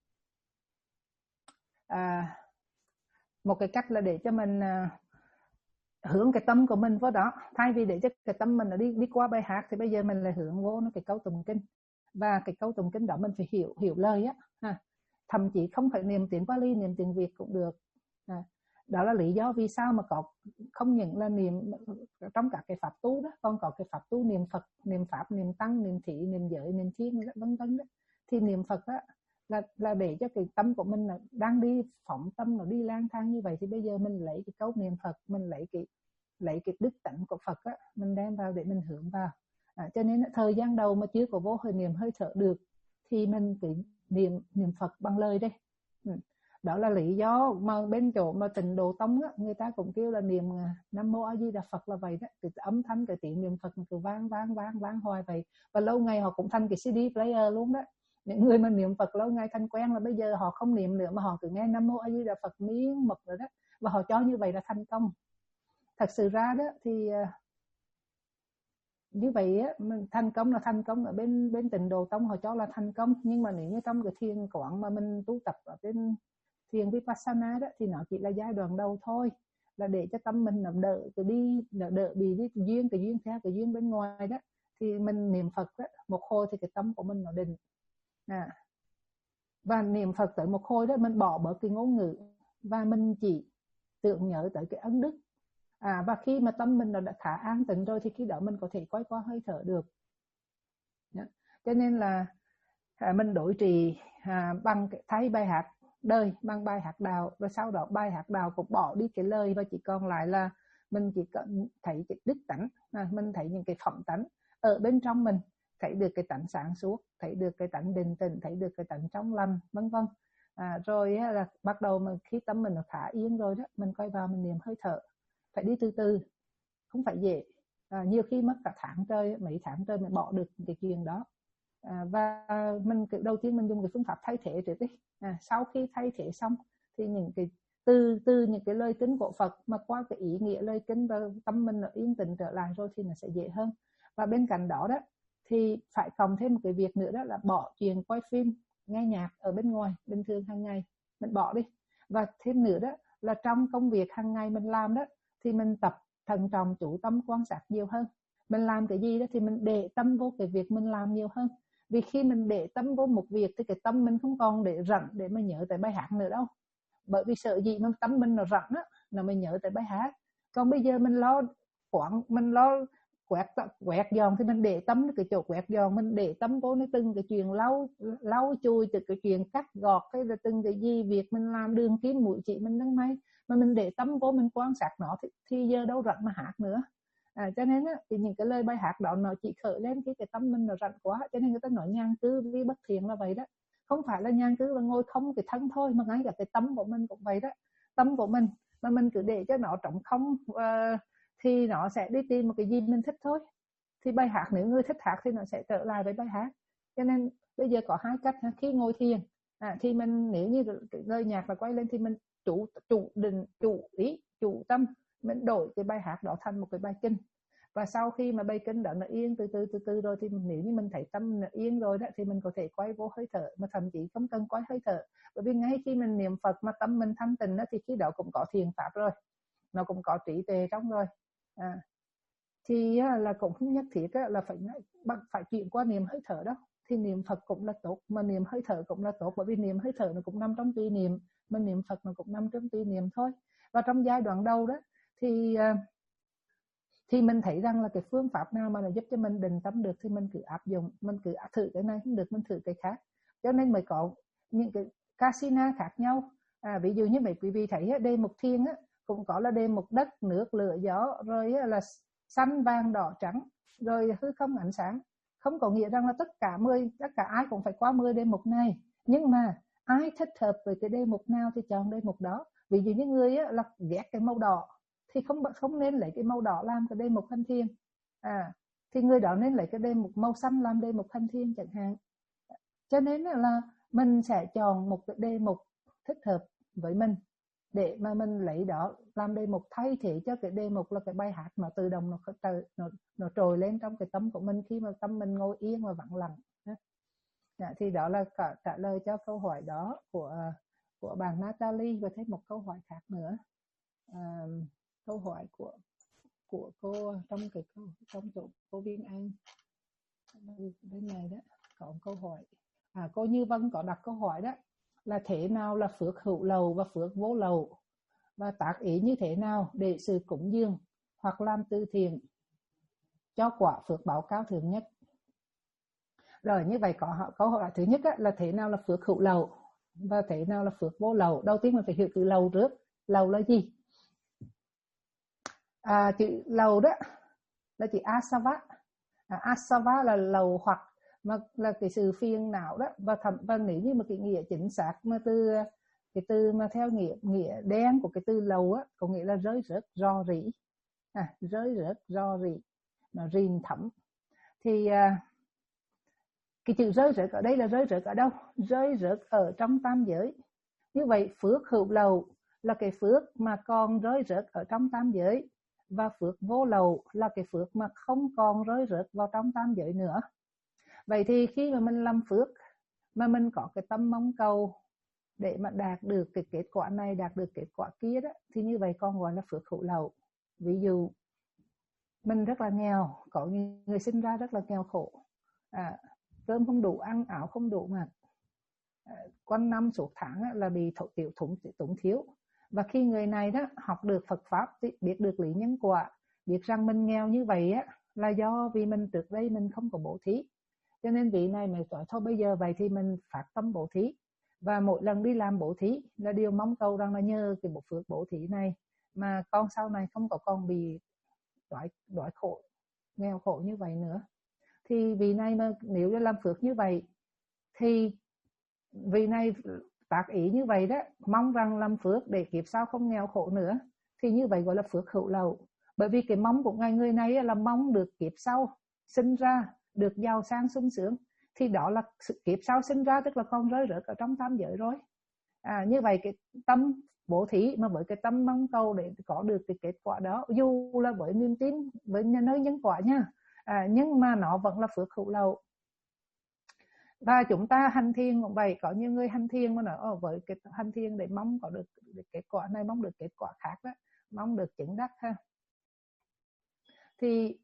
à, một cái cách là để cho mình à, hướng cái tâm của mình vào đó. Thay vì để cho cái tâm mình nó đi đi qua bài hát thì bây giờ mình lại hướng vô nó cái câu tụng kinh, và cái câu tụng kinh đó mình phải hiểu hiểu lời á, ha. Thậm chí không phải niệm tiếng Pali, niệm tiếng Việt cũng được. À, đó là lý do vì sao mà có không những là niệm trong các cái pháp tu đó, còn có cái pháp tu niệm Phật, niệm Pháp, niệm Tăng, niệm Thị, niệm Giới, niệm Thiên, vân vân đó. Thì niệm Phật đó là là để cho cái tâm của mình là đang đi phóng tâm, nó đi lang thang như vậy, thì bây giờ mình lấy cái câu niệm Phật, mình lấy cái lấy cái đức tánh của Phật á, mình đem vào để mình hướng vào. À, cho nên thời gian đầu mà chưa có vô hơi niệm hơi thở được thì mình cứ niệm niệm Phật bằng lời đây. Ừ. Đó là lý do mà bên chỗ mà Tịnh Độ Tông á, người ta cũng kêu là niệm Nam Mô A Di Đà Phật là vậy đó. Cái âm thanh, cái tiếng niệm Phật cứ vang vang vang vang hoài vậy, và lâu ngày họ cũng thành cái xê đê player luôn đó. Những người mà niệm Phật lâu ngày thành quen là bây giờ họ không niệm nữa mà họ cứ nghe Nam Mô A Di Đà Phật miếng mực rồi đó, và họ cho như vậy là thành công. Thật sự ra đó thì như vậy á, mình thành công là thành công ở bên bên Tịnh Độ Tông họ cho là thành công, nhưng mà nếu như trong cái thiền quán mà mình tu tập ở bên thiền Vipassana đó thì nó chỉ là giai đoạn đầu thôi, là để cho tâm mình nó đỡ cái đi, đỡ, đỡ bị cái duyên, cái duyên theo cái duyên bên ngoài đó, thì mình niệm Phật đó, một hồi thì cái tâm của mình nó định. À, và niệm Phật tới một hồi đó mình bỏ bớt cái ngôn ngữ và mình chỉ tưởng nhớ tới cái ấn đức. À, và khi mà tâm mình đã khá an tịnh rồi thì khi đó mình có thể quay qua hơi thở được. Đó. Cho nên là à, mình đối trì à, bằng thay bài hát đời bằng bài hát đạo, và sau đó bài hát đạo cũng bỏ đi cái lời, và chỉ còn lại là mình chỉ cần thấy cái đức tánh, à, mình thấy những cái phẩm tánh ở bên trong mình, thấy được cái tánh sáng suốt, thấy được cái tánh định tĩnh, thấy được cái tánh trong lành, vân vân. À, rồi á, là bắt đầu mà khi tâm mình nó khá yên rồi đó, mình quay vào mình niệm hơi thở. Phải đi từ từ, không phải dễ. À, nhiều khi mất cả tháng trời, mấy tháng trời mình bỏ được cái chuyện đó. À, và mình đầu tiên mình dùng cái phương pháp thay thế trước đi. À, sau khi thay thế xong thì những cái từ từ những cái lời kinh của Phật mà qua cái ý nghĩa lời kinh và tâm mình nó yên tĩnh trở lại rồi thì nó sẽ dễ hơn. Và bên cạnh đó đó thì phải cộng thêm một cái việc nữa, đó là bỏ chuyện quay phim, nghe nhạc ở bên ngoài bình thường hàng ngày, mình bỏ đi. Và thêm nữa đó là trong công việc hàng ngày mình làm đó thì mình tập thận trọng, chú tâm quan sát nhiều hơn. Mình làm cái gì đó thì mình để tâm vô cái việc mình làm nhiều hơn. Vì khi mình để tâm vô một việc thì cái tâm mình không còn để rảnh để mà nhớ tới bài hát nữa đâu. Bởi vì sợ gì mà tâm mình nó rảnh á, là mình nhớ tới bài hát. Còn bây giờ mình lo quảng, mình lo quẹt quẹt giòn thì mình để tâm cái chỗ quẹt giòn, mình để tâm vô nó từng cái chuyện lau lau chùi, từ cái chuyện cắt gọt, cái là từng cái gì việc mình làm, đường kim mũi chỉ mình đang may, mà mình để tâm vô mình quan sát nó thì, thì giờ đâu rảnh mà hát nữa. À, cho nên á, thì những cái lời bài hát đó nó chỉ khởi lên khi cái tâm mình nó rảnh quá. Cho nên người ta nói nhàn cư vi bất thiện là vậy đó. Không phải là nhàn cư là ngồi không cái thân thôi, mà ngay cả cái tâm của mình cũng vậy đó. Tâm của mình mà mình cứ để cho nó trống không uh, thì nó sẽ đi tìm một cái gì mình thích thôi. Thì bài hát, nếu người thích hát thì nó sẽ trở lại với bài hát. Cho nên bây giờ có hai cách. Khi ngồi thiền à, thì mình nếu như cái lời nhạc là quay lên thì mình chủ chủ định, chủ ý, chủ tâm, mình đổi cái bài hát đó thành một cái bài kinh. Và sau khi mà bài kinh đó nó yên từ từ từ từ rồi thì nếu như mình thấy tâm nó yên rồi đó thì mình có thể quay vô hơi thở, mà thậm chí không cần quay hơi thở, bởi vì ngay khi mình niệm Phật mà tâm mình thanh tịnh đó, thì khi đó cũng có thiền pháp rồi, nó cũng có trí tuệ trong rồi. À, thì là cũng không nhất thiết là phải phải chuyển qua niệm hơi thở đó. Thì niệm Phật cũng là tốt, mà niệm hơi thở cũng là tốt, bởi vì niệm hơi thở nó cũng nằm trong tùy niệm, mà niệm Phật nó cũng nằm trong tùy niệm thôi. Và trong giai đoạn đầu đó thì thì mình thấy rằng là cái phương pháp nào mà nó giúp cho mình định tâm được thì mình cứ áp dụng, mình cứ thử cái này không được mình thử cái khác, cho nên mới có những cái casino khác nhau. À, ví dụ như mấy quý vị thấy đề mục thiền á, cũng có là đề mục đất, nước, lửa, gió, rồi là xanh, vàng, đỏ, trắng, rồi hư không, ánh sáng. Không có nghĩa rằng là tất cả mười, tất cả ai cũng phải qua mười đề mục này, nhưng mà ai thích hợp với cái đề mục nào thì chọn đề mục đó. Ví dụ như người á, là ghét cái màu đỏ thì không không nên lấy cái màu đỏ làm cái đề mục hành thiền, à thì người đó nên lấy cái đề mục màu xanh làm đề mục hành thiền chẳng hạn. Cho nên là mình sẽ chọn một cái đề mục thích hợp với mình để mà mình lấy đó làm đề mục, thay thế cho cái đề mục là cái bài hát mà tự động nó nó nó trồi lên trong cái tâm của mình khi mà tâm mình ngồi yên và vắng lặng. Dạ, thì đó là cả trả lời cho câu hỏi đó của của bạn Natalie. Và thêm một câu hỏi khác nữa, à, câu hỏi của của cô trong cái câu trong chỗ cô Viên An bên này đó, có một câu hỏi. À, cô Như Vân có đặt câu hỏi đó là thế nào là phước hữu lậu và phước vô lậu, và tác ý như thế nào để sự cúng dường hoặc làm từ thiện cho quả phước báo cao thượng nhất. Rồi, như vậy có câu hỏi thứ nhất á, là thế nào là phước hữu lậu và thế nào là phước vô lậu. Đầu tiên mình phải hiểu từ lậu trước. Lậu là gì? À, chữ lậu đó là chữ asava. À, asava là lậu hoặc, mà là cái sự phiền não đó. Và thậm và nếu như mà cái nghĩa chính xác mà từ cái từ mà theo nghĩa nghĩa đen của cái từ lậu á, có nghĩa là rơi rớt, rò rỉ. À, rơi rớt, rò rỉ, nó rìm thấm. Thì à, cái chữ rơi rớt ở đây là rơi rớt ở đâu? Rơi rớt ở trong tam giới. Như vậy phước hữu lậu là cái phước mà còn rơi rớt ở trong tam giới, và phước vô lậu là cái phước mà không còn rơi rớt vào trong tam giới nữa. Vậy thì khi mà mình làm phước mà mình có cái tâm mong cầu để mà đạt được cái kết quả này, đạt được kết quả kia đó, thì như vậy còn gọi là phước hữu lậu. Ví dụ mình rất là nghèo, có người sinh ra rất là nghèo khổ, à, cơm không đủ ăn, áo không đủ mặc, à, quanh năm suốt tháng là bị tiểu thủng túng thiếu. Và khi người này đó học được Phật pháp, biết được lý nhân quả, biết rằng mình nghèo như vậy á là do vì mình trước đây mình không có bố thí, cho nên vị này mới nói thôi bây giờ vậy thì mình phát tâm bố thí. Và mỗi lần đi làm bố thí là điều mong cầu rằng là nhờ cái bộ phước bố thí này mà con sau này không có con bị đói đói khổ, nghèo khổ như vậy nữa. Thì vì này mà nếu như làm phước như vậy thì vì này tác ý như vậy đó, mong rằng làm phước để kiếp sau không nghèo khổ nữa, thì như vậy gọi là phước hữu lậu. Bởi vì cái mong của ngài người này là mong được kiếp sau sinh ra được giàu sang sung sướng, thì đó là kiếp sau sinh ra tức là con rơi rớt ở trong tam giới rồi. À, như vậy cái tâm bố thí mà với cái tâm mong cầu để có được cái kết quả đó, dù là với niềm tin, với nơi nhân quả nha, à, nhưng mà nó vẫn là phước hữu lậu. Và chúng ta hành thiền cũng vậy, có nhiều người hành thiền mà nói với cái hành thiền để mong có được kết quả này, mong được kết quả khác đó, mong được chứng đắc ha. Thì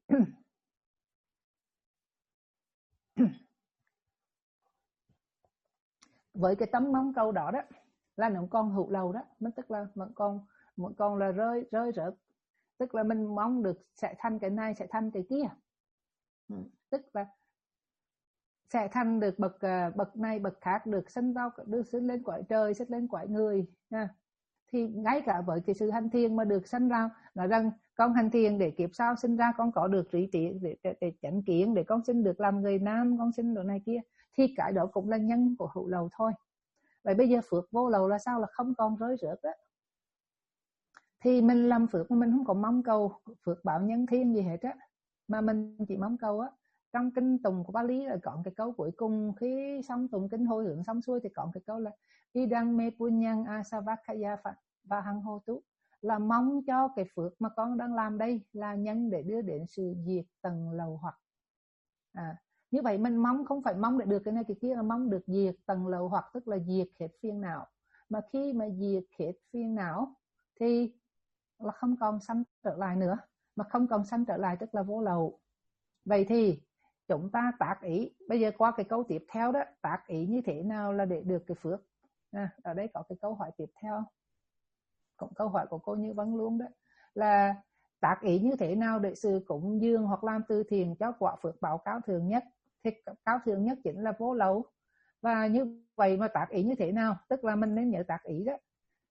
với cái tấm mong cầu đó đó là nó còn hữu lậu đó, nó tức là vẫn còn vẫn còn là rơi rơi rớt, tức là mình mong được sẽ thành cái này, sẽ thành cái kia, ừ, tức là sẽ thành được bậc bậc này bậc khác, được sinh vào được sinh lên cõi trời, sinh lên cõi người ha. Thì ngay cả với cái sự hành thiền mà được sinh ra, nói rằng con hành thiền để kiếp sau sinh ra con có được trí tuệ để, để, để chánh kiến, để con xin được làm người nam, con xin được này kia, thì cái đó cũng là nhân của hữu lậu thôi. Vậy bây giờ phước vô lậu là sao? Là không còn rơi rớt đó. Thì mình làm phước mà mình không có mong cầu phước báo nhân thiên gì hết á, mà mình chỉ mong cầu á, trong kinh tùng của Bali là có cái câu cuối cùng, khi xong tụng kinh hồi hướng xong xuôi thì có cái câu là idang me punyang asavakaya và hằng hô tú, là mong cho cái phước mà con đang làm đây là nhân để đưa đến sự diệt tầng lầu hoặc. À, như vậy mình mong không phải mong để được cái này cái kia, là mong được diệt tầng lầu hoặc, tức là diệt hết phiền não. Mà khi mà diệt hết phiền não thì là không còn sanh trở lại nữa, mà không còn sanh trở lại tức là vô lậu. Vậy thì chúng ta tác ý, bây giờ qua cái câu tiếp theo đó, tác ý như thế nào là để được cái phước. À, ở đây có cái câu hỏi tiếp theo, cũng câu hỏi của cô Như Vân luôn đó, là tác ý như thế nào để sự cúng dường hoặc làm từ thiện cho quả phước báo cao thượng nhất. Thì cao thượng nhất chính là vô lậu. Và như vậy mà tác ý như thế nào, tức là mình nên nhớ tác ý đó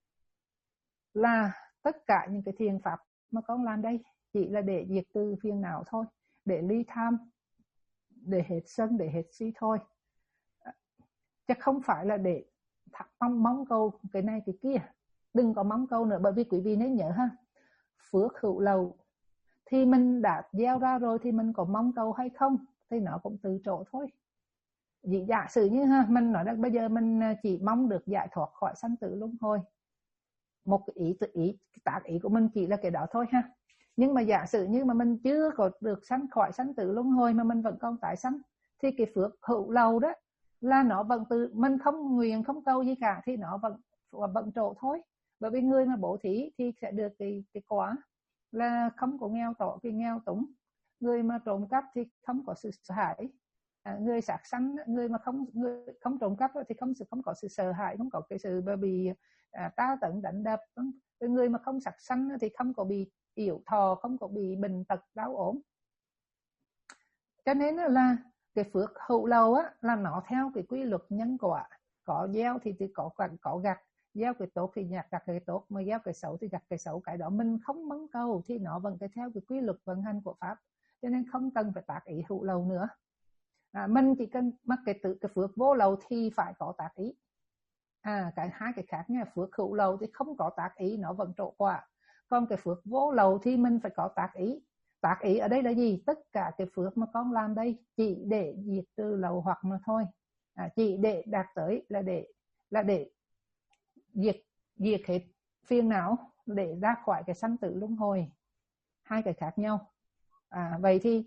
là tất cả những cái thiền pháp mà con làm đây chỉ là để diệt trừ phiền não thôi, để ly tham, để hết sân, để hết si thôi, chứ không phải là để mong mong câu cái này cái kia. Đừng có mong câu nữa, bởi vì quý vị nên nhớ ha, phước hữu lậu thì mình đã gieo ra rồi thì mình có mong cầu hay không thì nó cũng từ chỗ thôi. Vì giả sử như ha, mình nói là bây giờ mình chỉ mong được giải thoát khỏi sanh tử luân hồi, một cái ý tự ý tác ý của mình chỉ là cái đó thôi ha. Nhưng mà giả sử như mà mình chưa có được sanh khỏi sanh tử luân hồi mà mình vẫn còn tái sanh, thì cái phước hữu lậu đó là nó vẫn từ mình không nguyện không cầu gì cả thì nó vẫn vẫn trổ thôi. Bởi vì người mà bố thí thì sẽ được cái cái quả là không có nghèo tổ cái nghèo túng, người mà trộm cắp thì không có sự sợ hãi, à, người sát sanh, người mà không người không trộm cắp thì không sự không có sự sợ hãi, không có cái sự bị à, tra tấn đánh đập. Người mà không sát sanh thì không có bị yếu thọ, không có bị bệnh tật đau ốm. Cho nên là cái phước hữu lậu á là nó theo cái quy luật nhân quả, có gieo thì, thì có có gặt, gieo cái tốt thì nhặt gặt cái tốt, mà gieo cái xấu thì gặt cái xấu. Cái đó mình không mong cầu thì nó vẫn cái theo cái quy luật vận hành của pháp, cho nên không cần phải tác ý hữu lậu nữa. À, mình chỉ cần mắc cái tự cái phước vô lậu thì phải có tác ý. À, cái hai cái khác nha, phước hữu lậu thì không có tác ý nó vẫn trổ quả, còn cái phước vô lậu thì mình phải có tác ý. Tác ý ở đây là gì? Tất cả cái phước mà con làm đây chỉ để diệt trừ lậu hoặc mà thôi, à, chỉ để đạt tới là để là để diệt diệt hết phiền não, để ra khỏi cái sanh tử luân hồi. Hai cái khác nhau. À, vậy thì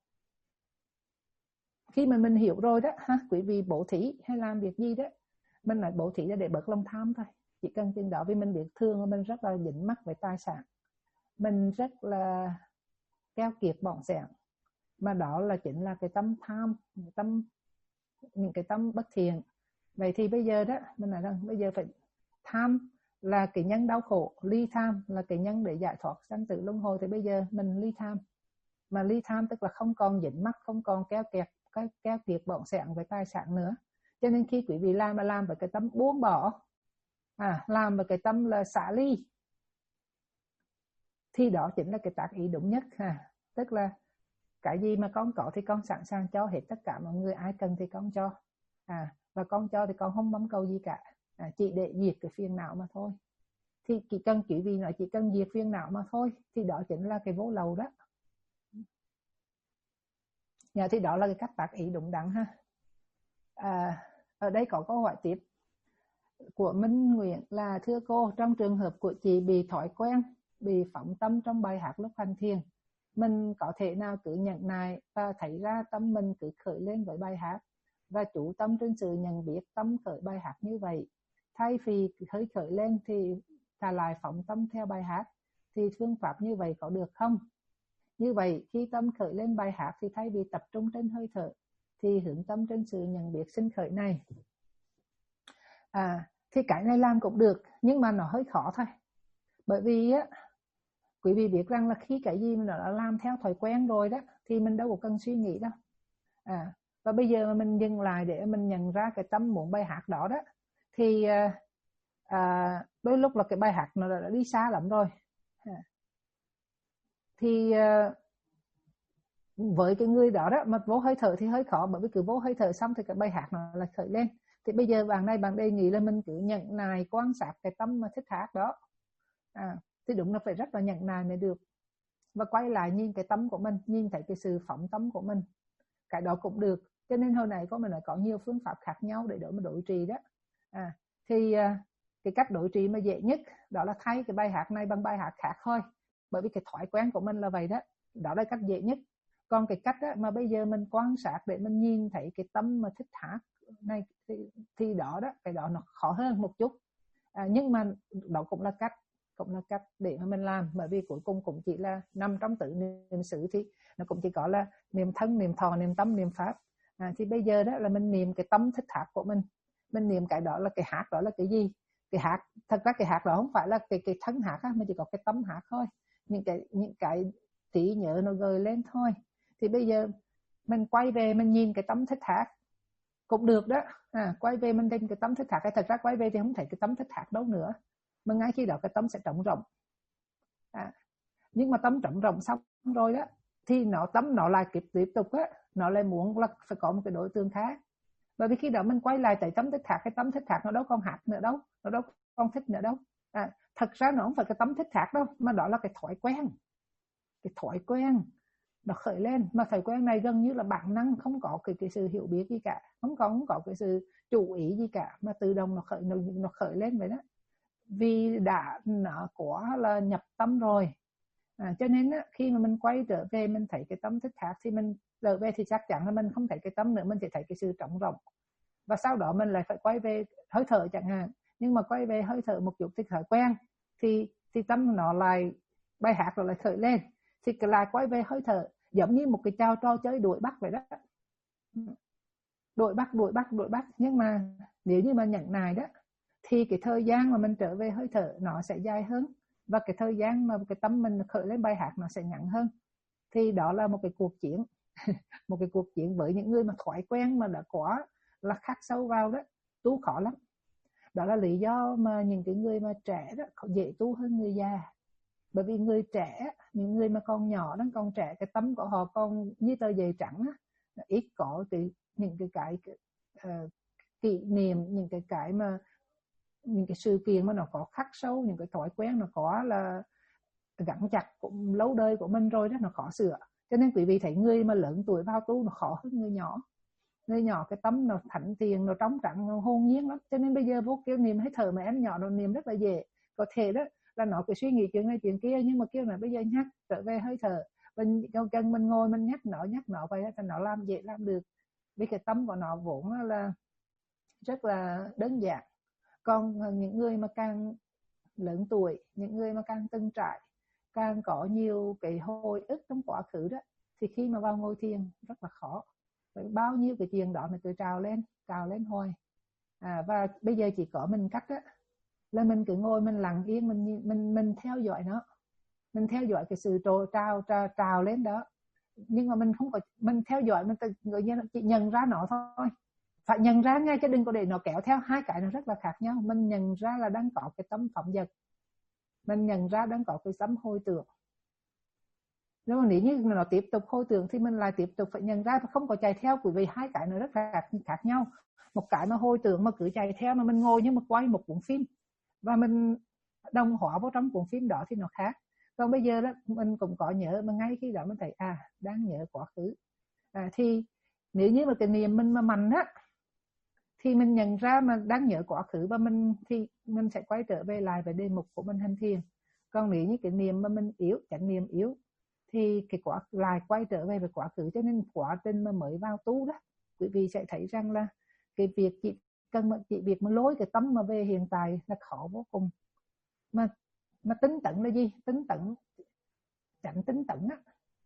khi mà mình hiểu rồi đó ha, quý vị bố thí hay làm việc gì đó, mình nói bố thí là để bớt lòng tham thôi, chỉ cần chừng đó. Vì mình biết thương mình rất là dính mắc với tài sản, mình rất là keo kiệt bỏng sẻn, mà đó là chính là cái tâm tham, tâm những cái tâm bất thiện. Vậy thì bây giờ đó mình nói rằng bây giờ phải tham là cái nhân đau khổ, ly tham là cái nhân để giải thoát sanh tử luân hồi, thì bây giờ mình ly tham. Mà ly tham tức là không còn dính mắc, không còn keo kiệt cái keo kiệt bỏng sẻn với tài sản nữa. Cho nên khi quý vị làm mà làm với cái tâm buông bỏ, à, làm với cái tâm là xả ly, thì đó chính là cái tác ý đúng nhất ha. Tức là cái gì mà con có thì con sẵn sàng cho hết tất cả mọi người, ai cần thì con cho, à, và con cho thì con không mong cầu gì cả, à, chỉ để diệt cái phiền não mà thôi. Thì chỉ cần quý vị nói chỉ cần diệt phiền não mà thôi, thì đó chính là cái vô lậu đó. Dạ, thì đó là cái cách tác ý đúng đắn ha. À, ở đây có câu hỏi tiếp của Minh Nguyện là: thưa cô, trong trường hợp của chị bị thói quen, bị phóng tâm trong bài hát lúc hành thiền, mình có thể nào cứ nhận nại và thấy ra tâm mình cứ khởi lên với bài hát và chú tâm trên sự nhận biết tâm khởi bài hát như vậy, thay vì hơi khởi lên thì thà lại phóng tâm theo bài hát, thì phương pháp như vậy có được không? Như vậy khi tâm khởi lên bài hát thì thay vì tập trung trên hơi thở thì hướng tâm trên sự nhận biết sinh khởi này. À, thì cái này làm cũng được, nhưng mà nó hơi khó thôi. Bởi vì á, quý vị biết rằng là khi cái gì mình đã làm theo thói quen rồi đó thì mình đâu có cần suy nghĩ đâu. À, và bây giờ mà mình dừng lại để mình nhận ra cái tâm muốn bài hát đó đó, thì à, đôi lúc là cái bài hát nó đã đi xa lắm rồi. À, thì à, với cái người đó đó mà vô hơi thở thì hơi khó, bởi vì cứ vô hơi thở xong thì cái bài hát nó lại khởi lên. Thì bây giờ bạn này bạn đề nghị là mình cứ nhận nài quan sát cái tâm mà thích hát đó, à, thì đúng là phải rất là nhận nài mới được, và quay lại nhìn cái tâm của mình, nhìn thấy cái sự phóng tâm của mình, cái đó cũng được. Cho nên hồi nãy có mình nói có nhiều phương pháp khác nhau để đỡ mà đối trì đó. À, thì cái cách đối trị mà dễ nhất đó là thay cái bài hát này bằng bài hát khác thôi, bởi vì cái thói quen của mình là vậy đó, đó là cách dễ nhất. Còn cái cách đó, mà bây giờ mình quan sát để mình nhìn thấy cái tâm mà thích hát này thì, thì đó đó cái đó nó khó hơn một chút, à, nhưng mà đó cũng là cách cũng là cách để mà mình làm, bởi vì cuối cùng cũng chỉ là nằm trong tự niệm xứ, thì nó cũng chỉ có là niệm thân, niệm thọ, niệm tâm, niệm pháp. À, thì bây giờ đó là mình niệm cái tâm thích hát của mình, mình niệm cái đó là cái hát đó là cái gì, cái hát thật ra cái hát đó không phải là cái cái thân hát á, mà chỉ có cái tâm hát thôi, những cái những cái trí nhớ nó gợi lên thôi. Thì bây giờ mình quay về mình nhìn cái tâm thích hát cũng được đó, à, quay về mình nhìn cái tâm thích hát, cái thật ra quay về thì không thấy cái tâm thích hát đâu nữa, mà ngay khi đó cái tâm sẽ trống rỗng. À, nhưng mà tâm trống rỗng xong rồi đó thì nó tâm nó lại tiếp tiếp tục á, nó lại muốn là phải có một cái đối tượng khác, bởi vì khi đó mình quay lại tại tâm thích hát, cái tâm thích hát nó đâu còn hát nữa đâu, nó đâu còn thích nữa đâu. À, thật ra nó không phải cái tâm thích hát đâu, mà đó là cái thói quen, cái thói quen nó khởi lên, mà thói quen này gần như là bản năng, không có cái, cái sự hiểu biết gì cả, không có không có cái sự chú ý gì cả, mà tự động nó khởi nó, nó khởi lên vậy đó, vì đã nó quá là nhập tâm rồi. À, cho nên á, khi mà mình quay trở về mình thấy cái tâm thích hát thì mình trở về thì chắc chắn là mình không thấy cái tâm nữa, mình chỉ thấy cái sự trống rỗng, và sau đó mình lại phải quay về hơi thở chẳng hạn, nhưng mà quay về hơi thở một chút thì thói quen thì thì tâm nó lại bài hát rồi lại khởi lên, thì lại quay về hơi thở, giống như một cái trò trò chơi đuổi bắt vậy đó, đuổi bắt đuổi bắt đuổi bắt. Nhưng mà nếu như mà nhẫn nại đó thì cái thời gian mà mình trở về hơi thở nó sẽ dài hơn, và cái thời gian mà cái tâm mình khởi lên bài hát nó sẽ ngắn hơn. Thì đó là một cái cuộc chiến một cái cuộc chiến với những người mà thói quen mà đã quá là khắc sâu vào đó, tu khó lắm. Đó là lý do mà những cái người mà trẻ đó dễ tu hơn người già, bởi vì người trẻ, những người mà còn nhỏ đó, còn trẻ, cái tâm của họ còn như tờ giấy trắng á, ít có cái những cái cái uh, kỷ niệm, những cái cái mà những cái sự kiện mà nó có khắc sâu, những cái thói quen nó có là gắn chặt cũng lâu đời của mình rồi đó, nó khó sửa. Cho nên quý vị thấy người mà lớn tuổi vào tu nó khó hơn người nhỏ. Người nhỏ cái tâm nó thảnh tiền, nó trống trắng, nó hồn nhiên lắm. Cho nên bây giờ vô kêu niệm hết thở mà em nhỏ nó niệm rất là dễ. Có thể đó là nó cứ suy nghĩ chuyện này chuyện kia, nhưng mà kêu là bây giờ nhắc trở về hơi thở, mình cần mình ngồi mình nhắc nó nhắc nó vậy thì nó làm dễ làm được, vì cái tâm của nó vốn là rất là đơn giản. Còn những người mà càng lớn tuổi, những người mà càng từng trải, càng có nhiều cái hồi ức trong quá khứ đó, thì khi mà vào ngồi thiền rất là khó, bởi bao nhiêu cái chuyện đó mình cứ trào lên trào lên hoài. À, và bây giờ chỉ có mình cách đó là mình cứ ngồi mình lặng yên, mình mình mình theo dõi nó, mình theo dõi cái sự trào trào trào, trào lên đó, nhưng mà mình không có mình theo dõi, mình tự nhiên chỉ nhận ra nó thôi, phải nhận ra ngay chứ đừng có để nó kéo theo. Hai cái nó rất là khác nhau. Mình nhận ra là đang có cái tâm phóng dật, mình nhận ra đang có cái tâm hồi tưởng. Nếu mà nếu như nó tiếp tục hồi tưởng thì mình lại tiếp tục phải nhận ra, không có chạy theo, bởi vì hai cái nó rất là khác nhau. Một cái mà hồi tưởng mà cứ chạy theo, mà mình ngồi như mà quay một cuốn phim và mình đồng hóa vào trong cuốn phim đó thì nó khác. Còn bây giờ đó mình cũng có nhớ, mà ngay khi đó mình thấy à đang nhớ quá khứ. À, thì nếu như mà cái niệm mình mà mạnh á thì mình nhận ra mà đang nhớ quá khứ, và mình thì mình sẽ quay trở về lại với đề mục của mình hành thiền. Còn nếu như cái niệm mà mình yếu, chánh niệm yếu, thì cái quá lại quay trở về với quá khứ. Cho nên quá trình mà mới vào tu đó, quý vị sẽ thấy rằng là cái việc chỉ cần mà chỉ việc mà lối cái tâm mà về hiện tại là khó vô cùng. Mà mà tính tận là gì? Tính tận, chánh tính tận á.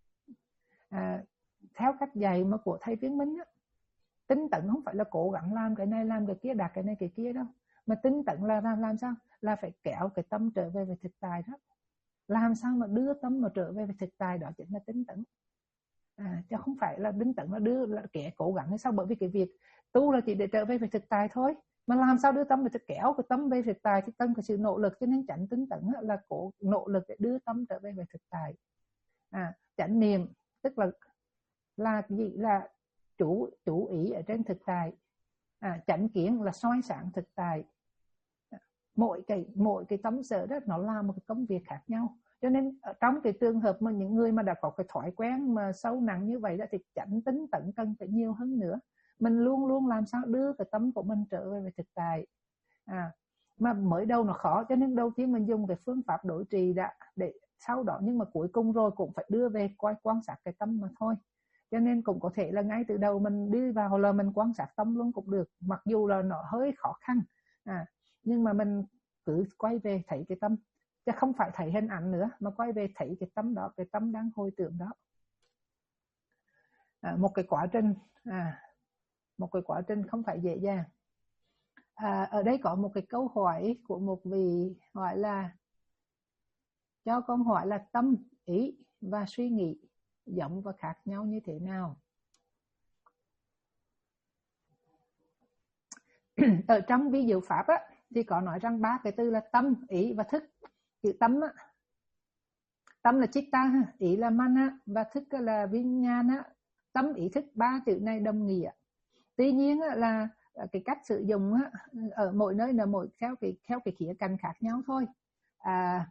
À, theo cách dạy mà của thầy Viễn Minh á, tính tận không phải là cố gắng làm cái này làm cái kia, đạt cái này cái kia đâu, mà tính tận là làm, làm sao là phải kéo cái tâm trở về với thực tại đó. Làm sao mà đưa tâm mà trở về với thực tại, đó chính là tính tận. À, chứ không phải là tính tận là đưa là kẻ cố gắng hay sao, bởi vì cái việc tu là chỉ để trở về với thực tại thôi, mà làm sao đưa tâm để kéo cái tâm về thực tại thì tâm cái sự nỗ lực. Cho nên chánh tính tận là cố nỗ lực để đưa tâm trở về với thực tại. À, chánh niệm tức là là gì, là chủ chủ ý ở trên thực tại. À, chánh kiến là soi sáng thực tại. Mỗi cái mỗi cái tấm sở đó nó làm một cái công việc khác nhau. Cho nên trong cái trường hợp mà những người mà đã có cái thói quen mà sâu nặng như vậy đó, thì chánh tính tận cần phải nhiều hơn nữa. Mình luôn luôn làm sao đưa cái tâm của mình trở về với thực tại. À, mà mới đầu nó khó, cho nên đầu tiên mình dùng cái phương pháp đối trì đã để sau đó, nhưng mà cuối cùng rồi cũng phải đưa về coi quan sát cái tâm mà thôi. Cho nên cũng có thể là ngay từ đầu mình đi vào là mình quan sát tâm luôn cũng được, mặc dù là nó hơi khó khăn, à, nhưng mà mình cứ quay về thấy cái tâm, chứ không phải thấy hình ảnh nữa, mà quay về thấy cái tâm đó, cái tâm đang hồi tưởng đó. À, một cái quá trình, à, một cái quá trình không phải dễ dàng. À, ở đây có một cái câu hỏi của một vị hỏi là cho con hỏi là tâm, ý và suy nghĩ giống và khác nhau như thế nào? Ở trong vi diệu pháp á, thì có nói rằng ba cái từ là tâm, ý và thức. Chữ tâm á, tâm là chitta, ý là mana và thức là vinyana. Tâm, ý, thức, ba chữ này đồng nghĩa. Tuy nhiên á, là cái cách sử dụng á, ở mỗi nơi là mỗi theo cái theo cái khía cạnh khác nhau thôi. À,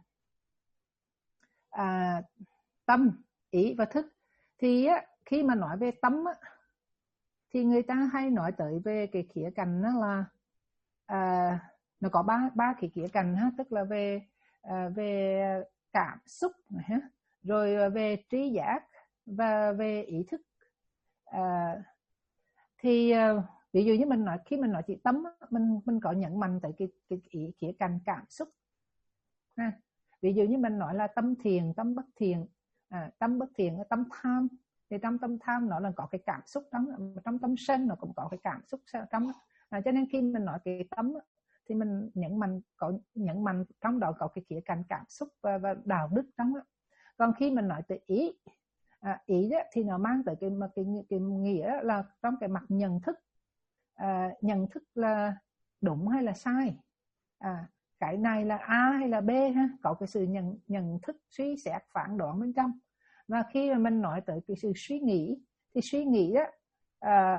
à, tâm, ý và thức thì á, khi mà nói về tâm á, thì người ta hay nói tới về cái khía cạnh đó là à, nó có ba ba cái khía cạnh ha, tức là về à, về cảm xúc này, ha, rồi về trí giác và về ý thức. À, thì ví dụ như mình nói khi mình nói chữ tâm, mình mình có nhấn mạnh tới cái cái ý khía cạnh cảm xúc. Ha. Ví dụ như mình nói là tâm thiền, tâm bất thiền, à, tâm bất thiền là tâm tham, thì trong tâm tham nó là có cái cảm xúc đó, trong tâm sân nó cũng có cái cảm xúc trong. À, cho nên khi mình nói cái tâm thì mình nhấn mạnh có nhấn mạnh trong đó có cái khía cạnh cảm xúc và, và đạo đức trong đó. Còn khi mình nói tới ý, à, ý đó, thì nó mang tới cái, cái, cái, cái nghĩa là trong cái mặt nhận thức, à, nhận thức là đúng hay là sai, à, cái này là A hay là B ha, có cái sự nhận nhận thức suy xét phán đoán bên trong. Và khi mà mình nói tới cái sự suy nghĩ thì suy nghĩ đó, à,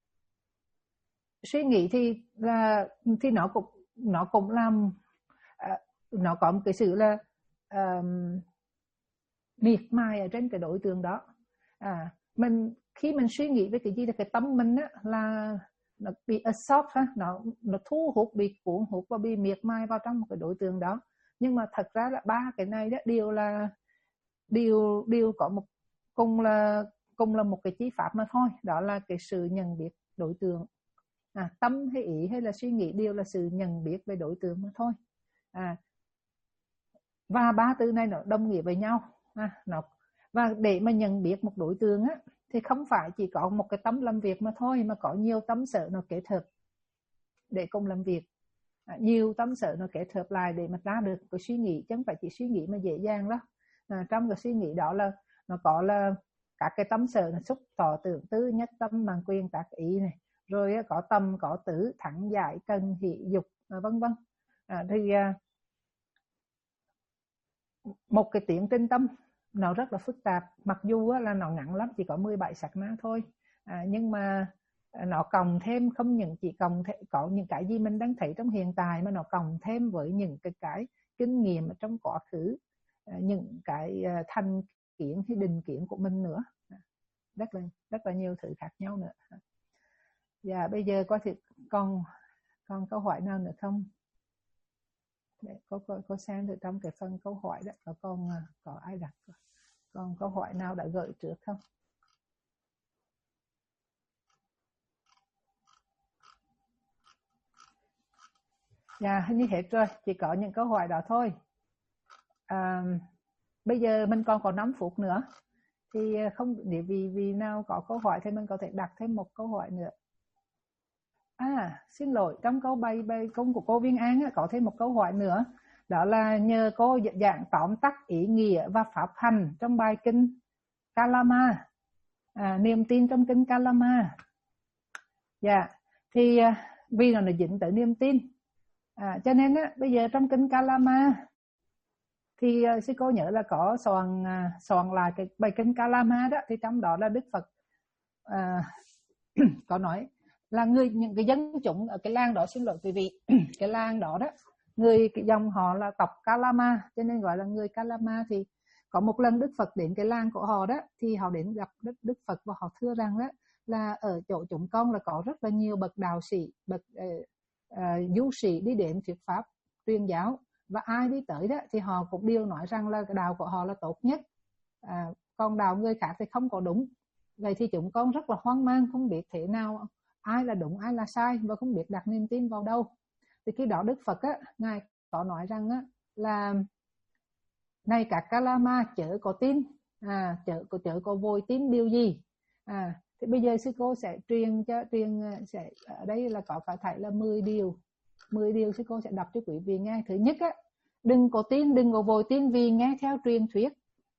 suy nghĩ thì là thì nó cũng nó cũng làm à, nó có một cái sự là um, miệt mài ở trên cái đối tượng đó. À, mình khi mình suy nghĩ về cái gì thì cái tâm mình á, là nó bị absorb ha, nó nó thu hút, bị cuốn hút và bị miệt mài vào trong một cái đối tượng đó. Nhưng mà thật ra là ba cái này đó đều là đều đều có một cùng là cùng là một cái chi pháp mà thôi, đó là cái sự nhận biết đối tượng. À, tâm hay ý hay là suy nghĩ đều là sự nhận biết về đối tượng mà thôi. À, và ba từ này nó đồng nghĩa với nhau. À, nó và để mà nhận biết một đối tượng á, thì không phải chỉ có một cái tâm làm việc mà thôi, mà có nhiều tâm sở nó kết hợp để cùng làm việc. À, nhiều tâm sở nó kết hợp lại để mà ra được cái suy nghĩ, chứ không phải chỉ suy nghĩ mà dễ dàng đó. À, trong cái suy nghĩ đó là nó có là các cái tâm sở là xúc thọ tưởng tư nhất tâm bằng quyền tác ý này, rồi có tâm có tứ thẳng giải cần hỷ dục, vân vân. À, thì à, một cái tiến trình tâm nó rất là phức tạp, mặc dù là nó ngắn lắm, chỉ có mười bảy sát na thôi, à, nhưng mà nó cộng thêm không những chỉ cộng thêm, có những cái gì mình đang thấy trong hiện tại, mà nó cộng thêm với những cái cái kinh nghiệm ở trong quá khứ, những cái thành kiến hay định kiến của mình nữa, rất là rất là nhiều thứ khác nhau nữa. Và bây giờ có thể còn còn câu hỏi nào nữa không? Để có có có xem từ trong cái phần câu hỏi đó có con có ai đặt còn câu hỏi nào đã gửi trước không? Dạ, hình như hết rồi, chỉ có những câu hỏi đó thôi. À, bây giờ mình còn có năm phút nữa, thì không để vì vì nào có câu hỏi thì mình có thể đặt thêm một câu hỏi nữa. À, xin lỗi, trong câu bài bài công của cô Viên An có thêm một câu hỏi nữa, đó là nhờ cô giảng tóm tắt ý nghĩa và pháp hành trong bài kinh Kalama, à, niềm tin trong kinh Kalama. Dạ, thì vì nó là dính tới niềm tin, à, cho nên á, bây giờ trong kinh Kalama thì uh, sư cô nhớ là có soạn uh, soạn lại cái bài kinh Kalama đó, thì trong đó là Đức Phật uh, có nói là người những cái dân chúng ở cái làng đó, xin lỗi quý vị, cái làng đó đó, người cái dòng họ là tộc Kalama, cho nên gọi là người Kalama. Thì có một lần Đức Phật đến cái làng của họ đó, thì họ đến gặp Đức, Đức Phật và họ thưa rằng đó là ở chỗ chúng con là có rất là nhiều bậc đạo sĩ, bậc uh, uh, du sĩ đi đến thuyết pháp truyền giáo, và ai đi tới đó thì họ cũng đều nói rằng là cái đạo của họ là tốt nhất, à, còn đạo người khác thì không có đúng. Vậy thì chúng con rất là hoang mang, không biết thế nào ai là đúng ai là sai, và không biết đặt niềm tin vào đâu. Thì khi đó Đức Phật á, ngài có nói rằng á, là này các Kalama chớ có tin, à, chớ, chớ có vội tin điều gì. À, thì bây giờ sư cô sẽ truyền cho truyền sẽ ở đây là có phải thảy là mười điều. mười điều sư cô sẽ đọc cho quý vị nghe. Thứ nhất á, đừng có tin, đừng có vội tin vì nghe theo truyền thuyết.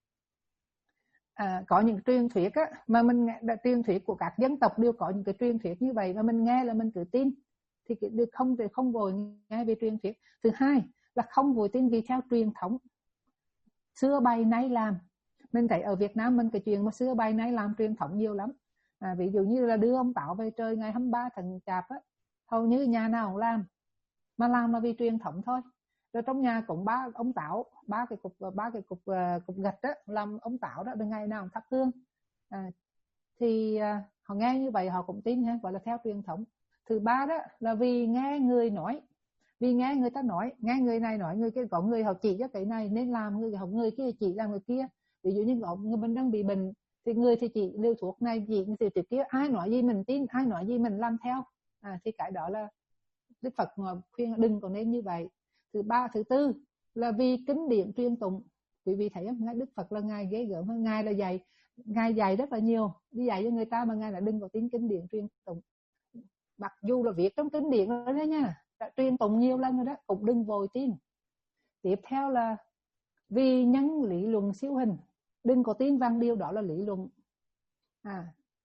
À, có những truyền thuyết á, mà mình đã truyền thuyết của các dân tộc đều có những cái truyền thuyết như vậy, và mình nghe là mình cứ tin, thì không thì không vội nghe về truyền thuyết. Thứ hai là không vội tin vì theo truyền thống xưa bày nay làm. Mình thấy ở Việt Nam mình cái chuyện mà xưa bày nay làm truyền thống nhiều lắm. À, ví dụ như là đưa ông Táo về trời ngày hai mươi ba tháng Chạp á, hầu như nhà nào cũng làm, mà làm là vì truyền thống thôi. Rồi trong nhà cũng ba ông Táo, ba cái cục ba cái cục uh, cục gạch đó, làm ông Táo đó, ngày nào thắp hương. À, thì uh, họ nghe như vậy họ cũng tin, gọi là theo truyền thống. Thứ ba đó là vì nghe người nói, vì nghe người ta nói, nghe người này nói, người kia có người họ chỉ cho cái này nên làm, người họ người kia chỉ làm người kia. Ví dụ như người mình đang bị bệnh thì người thì chỉ liều thuốc này, chỉ liều thuốc kia, ai nói gì mình tin, ai nói gì mình làm theo. À, thì cái đó là Đức Phật khuyên đừng có nên như vậy. Thứ ba, thứ tư là vì kinh điển truyền tụng. Quý vị thấy không? Đức Phật là ngài ghê gớm hơn, ngài là dạy, ngài dạy rất là nhiều, đi dạy cho người ta, mà ngài là đừng có tin kinh điển truyền tụng. Mặc dù là viết trong kinh điển rồi đó nha, đã truyền tụng nhiều lần rồi đó, cũng đừng vội tin. Tiếp theo là vì nhân lý luận siêu hình, đừng có tin vào điều đó là lý luận. À,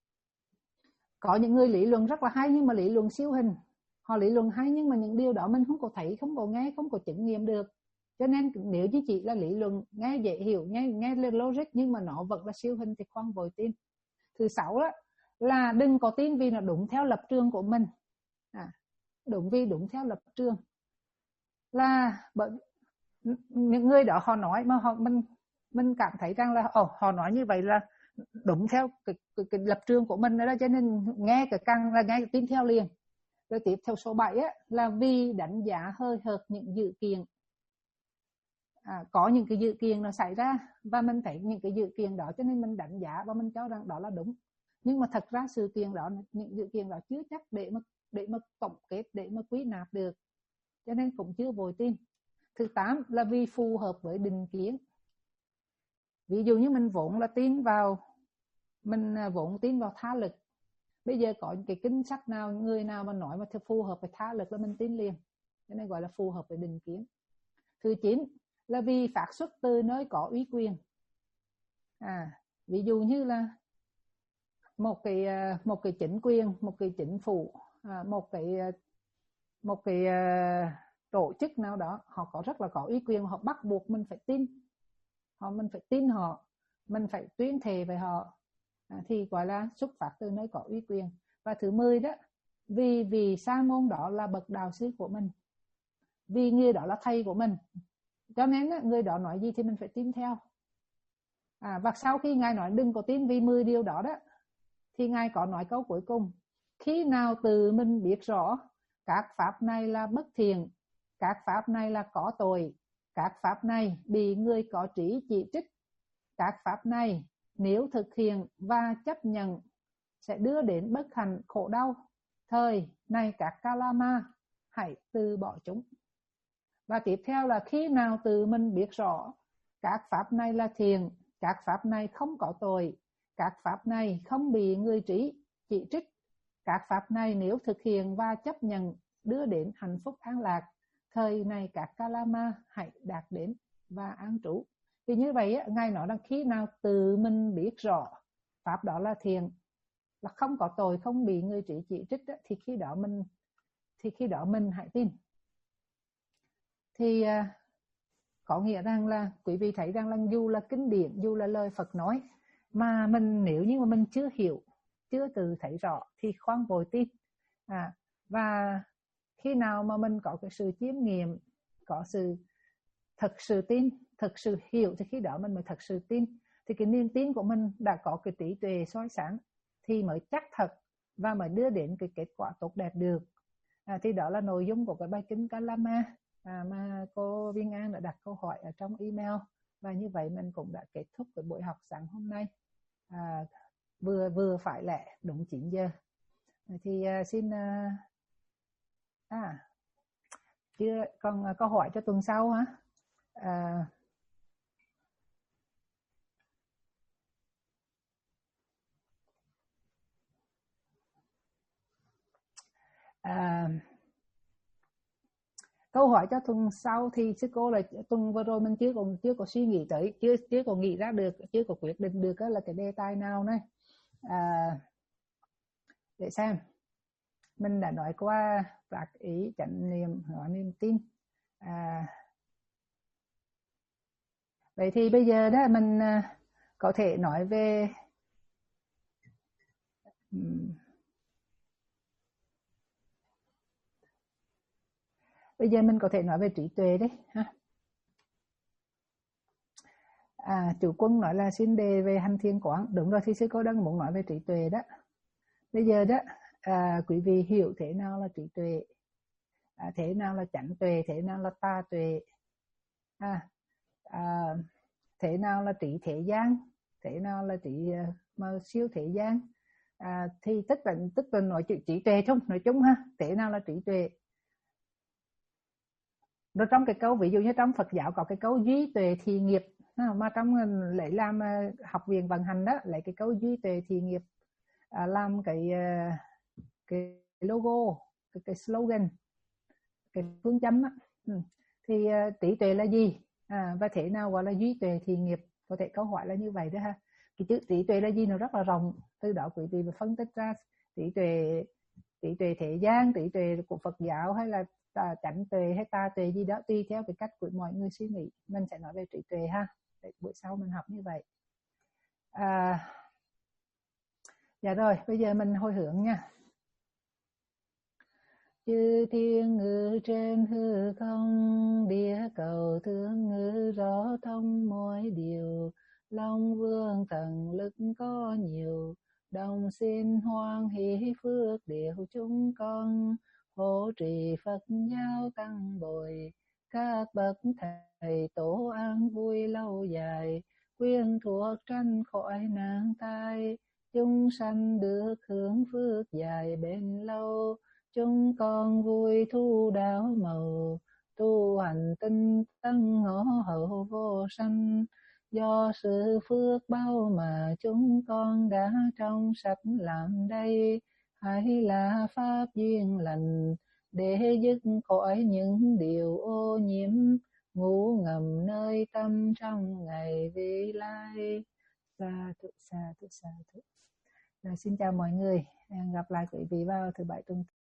có những người lý luận rất là hay nhưng mà lý luận siêu hình. Họ lý luận hay nhưng mà những điều đó mình không có thấy, không có nghe, không có chứng nghiệm được. Cho nên nếu như chỉ là lý luận, nghe dễ hiểu, nghe, nghe logic nhưng mà nó vẫn là siêu hình thì khoan vội tin. Thứ sáu đó là đừng có tin vì nó đúng theo lập trường của mình. À, đúng vì đúng theo lập trường. Là bởi những người đó họ nói mà họ mình mình cảm thấy rằng là ồ, họ nói như vậy là đúng theo cái, cái, cái lập trường của mình đó, cho nên nghe cái căng là nghe tin theo liền. Rồi tiếp theo số bảy á, là vì đánh giá hơi hợt những dự kiện. À, có những cái dự kiện nó xảy ra và mình thấy những cái dự kiện đó cho nên mình đánh giá và mình cho rằng đó là đúng. Nhưng mà thật ra sự kiện đó, những dự kiện đó chưa chắc để mà để mà tổng kết, để mà quý nạp được. Cho nên cũng chưa vội tin. Thứ tám là vì phù hợp với định kiến. Ví dụ như mình vốn là tin vào, mình vốn tin vào tha lực. Bây giờ có cái kinh sách nào, người nào mà nói mà phù hợp với tha lực là mình tin liền. Cho nên gọi là phù hợp với định kiến. Thứ chín là vì phát xuất từ nơi có uy quyền. À, ví dụ như là một cái một cái chính quyền, một cái chính phủ, một cái một cái tổ chức nào đó, họ có rất là có uy quyền, họ bắt buộc mình phải tin. Họ mình phải tin họ, mình phải tuyên thệ với họ. À, thì gọi là xuất phát từ nơi có uy quyền. Và thứ mười đó, vì vì sa môn đó là bậc đạo sư của mình, vì người đó là thầy của mình, cho nên người đó nói gì thì mình phải tin theo. À, và sau khi ngài nói đừng có tin vì mười điều đó đó, thì ngài có nói câu cuối cùng: khi nào từ mình biết rõ các pháp này là bất thiện, các pháp này là có tội, các pháp này bị người có trí chỉ trích, các pháp này nếu thực hiện và chấp nhận sẽ đưa đến bất hạnh khổ đau, thời này các Kalama hãy từ bỏ chúng. Và tiếp theo là khi nào từ mình biết rõ các pháp này là thiện, các pháp này không có tội, các pháp này không bị người trí chỉ trích, các pháp này nếu thực hiện và chấp nhận đưa đến hạnh phúc an lạc, thời này các Kalama hãy đạt đến và an trú. Thì như vậy ngài nói rằng khi nào từ mình biết rõ pháp đó là thiện, là không có tội, không bị người trí chỉ trích, thì khi đó mình thì khi đó mình hãy tin. Thì uh, có nghĩa rằng là quý vị thấy rằng là dù là kinh điển, dù là lời Phật nói, mà mình nếu như mà mình chưa hiểu, chưa tự thấy rõ thì khoan vội tin. À, và khi nào mà mình có cái sự chiêm nghiệm, có sự thật sự tin, thật sự hiểu, thì khi đó mình mới thật sự tin. Thì cái niềm tin của mình đã có cái trí tuệ soi sáng thì mới chắc thật và mới đưa đến cái kết quả tốt đẹp được. À, thì đó là nội dung của cái bài kinh Kalama à, mà cô Viên An đã đặt câu hỏi ở trong email. Và như vậy mình cũng đã kết thúc cái buổi học sáng hôm nay, à, vừa vừa phải lẹ đúng chín giờ. Thì uh, xin uh, à chưa còn uh, câu hỏi cho tuần sau hả? À, à, câu hỏi cho tuần sau thì sư cô là tuần vừa rồi mình chưa còn chưa có suy nghĩ tới, chưa chưa có nghĩ ra được, chưa có quyết định được là cái đề tài nào này. À, để xem, mình đã nói qua các ý chánh niệm, hóa niềm tin. À, vậy thì bây giờ đó mình có thể nói về um, bây giờ mình có thể nói về trí tuệ đấy ha. À, chủ Quân nói là xin đề về hành thiền quán. Đúng rồi, thì sư cô đang muốn nói về trí tuệ đó. Bây giờ đó à, quý vị hiểu thế nào là trí tuệ, à, thế nào là chánh tuệ, thế nào là tà tuệ, à, à, thế nào là trí thế gian, thế nào là trí mà siêu thế gian. À, thì tất cả tức là nói chữ trí tuệ chung, nói chung ha, thế nào là trí tuệ. Rồi trong cái câu, ví dụ như trong Phật giáo có cái câu duy tuệ thì nghiệp, mà trong lấy làm học viện vận hành đó, lấy cái câu duy tuệ thì nghiệp à, làm cái cái logo, cái, cái slogan, cái phương châm á. Ừ. Thì uh, trí tuệ là gì, à, và thế nào gọi là duy tuệ thì nghiệp, có thể câu hỏi là như vậy đó ha. Cái chữ trí tuệ là gì nó rất là rộng, từ đó quý vị phân tích ra trí tuệ, trí tuệ thế gian, trí tuệ của Phật giáo, hay là chánh tuệ hay tà tuệ gì đó, tùy theo cái cách của mọi người suy nghĩ. Mình sẽ nói về trí tuệ ha. Để buổi sau mình học như vậy. À, dạ rồi, bây giờ mình hồi hướng nha. Chư thiên ngự trên hư không, địa cầu thương ngữ rõ thông mỗi điều. Long vương tầng lực có nhiều, đồng xin hoan hỷ phước điều chúng con. Hộ trì Phật giáo tăng bồi, các bậc thầy tổ an vui lâu dài. Quyên thuộc tránh khỏi nạn tai, chúng sanh được hưởng phước dài bền lâu. Chúng con vui thu đáo màu, tu hành tinh tấn ngõ hậu vô sanh. Do sự phước bao mà chúng con đã trong sạch làm đây, hãy là pháp duyên lành để dứt khỏi những điều ô nhiễm, ngủ ngầm nơi tâm trong ngày vị lai. Sa thụ sa thụ sa thụ. Xin chào mọi người, hẹn gặp lại quý vị vào thứ bảy tuần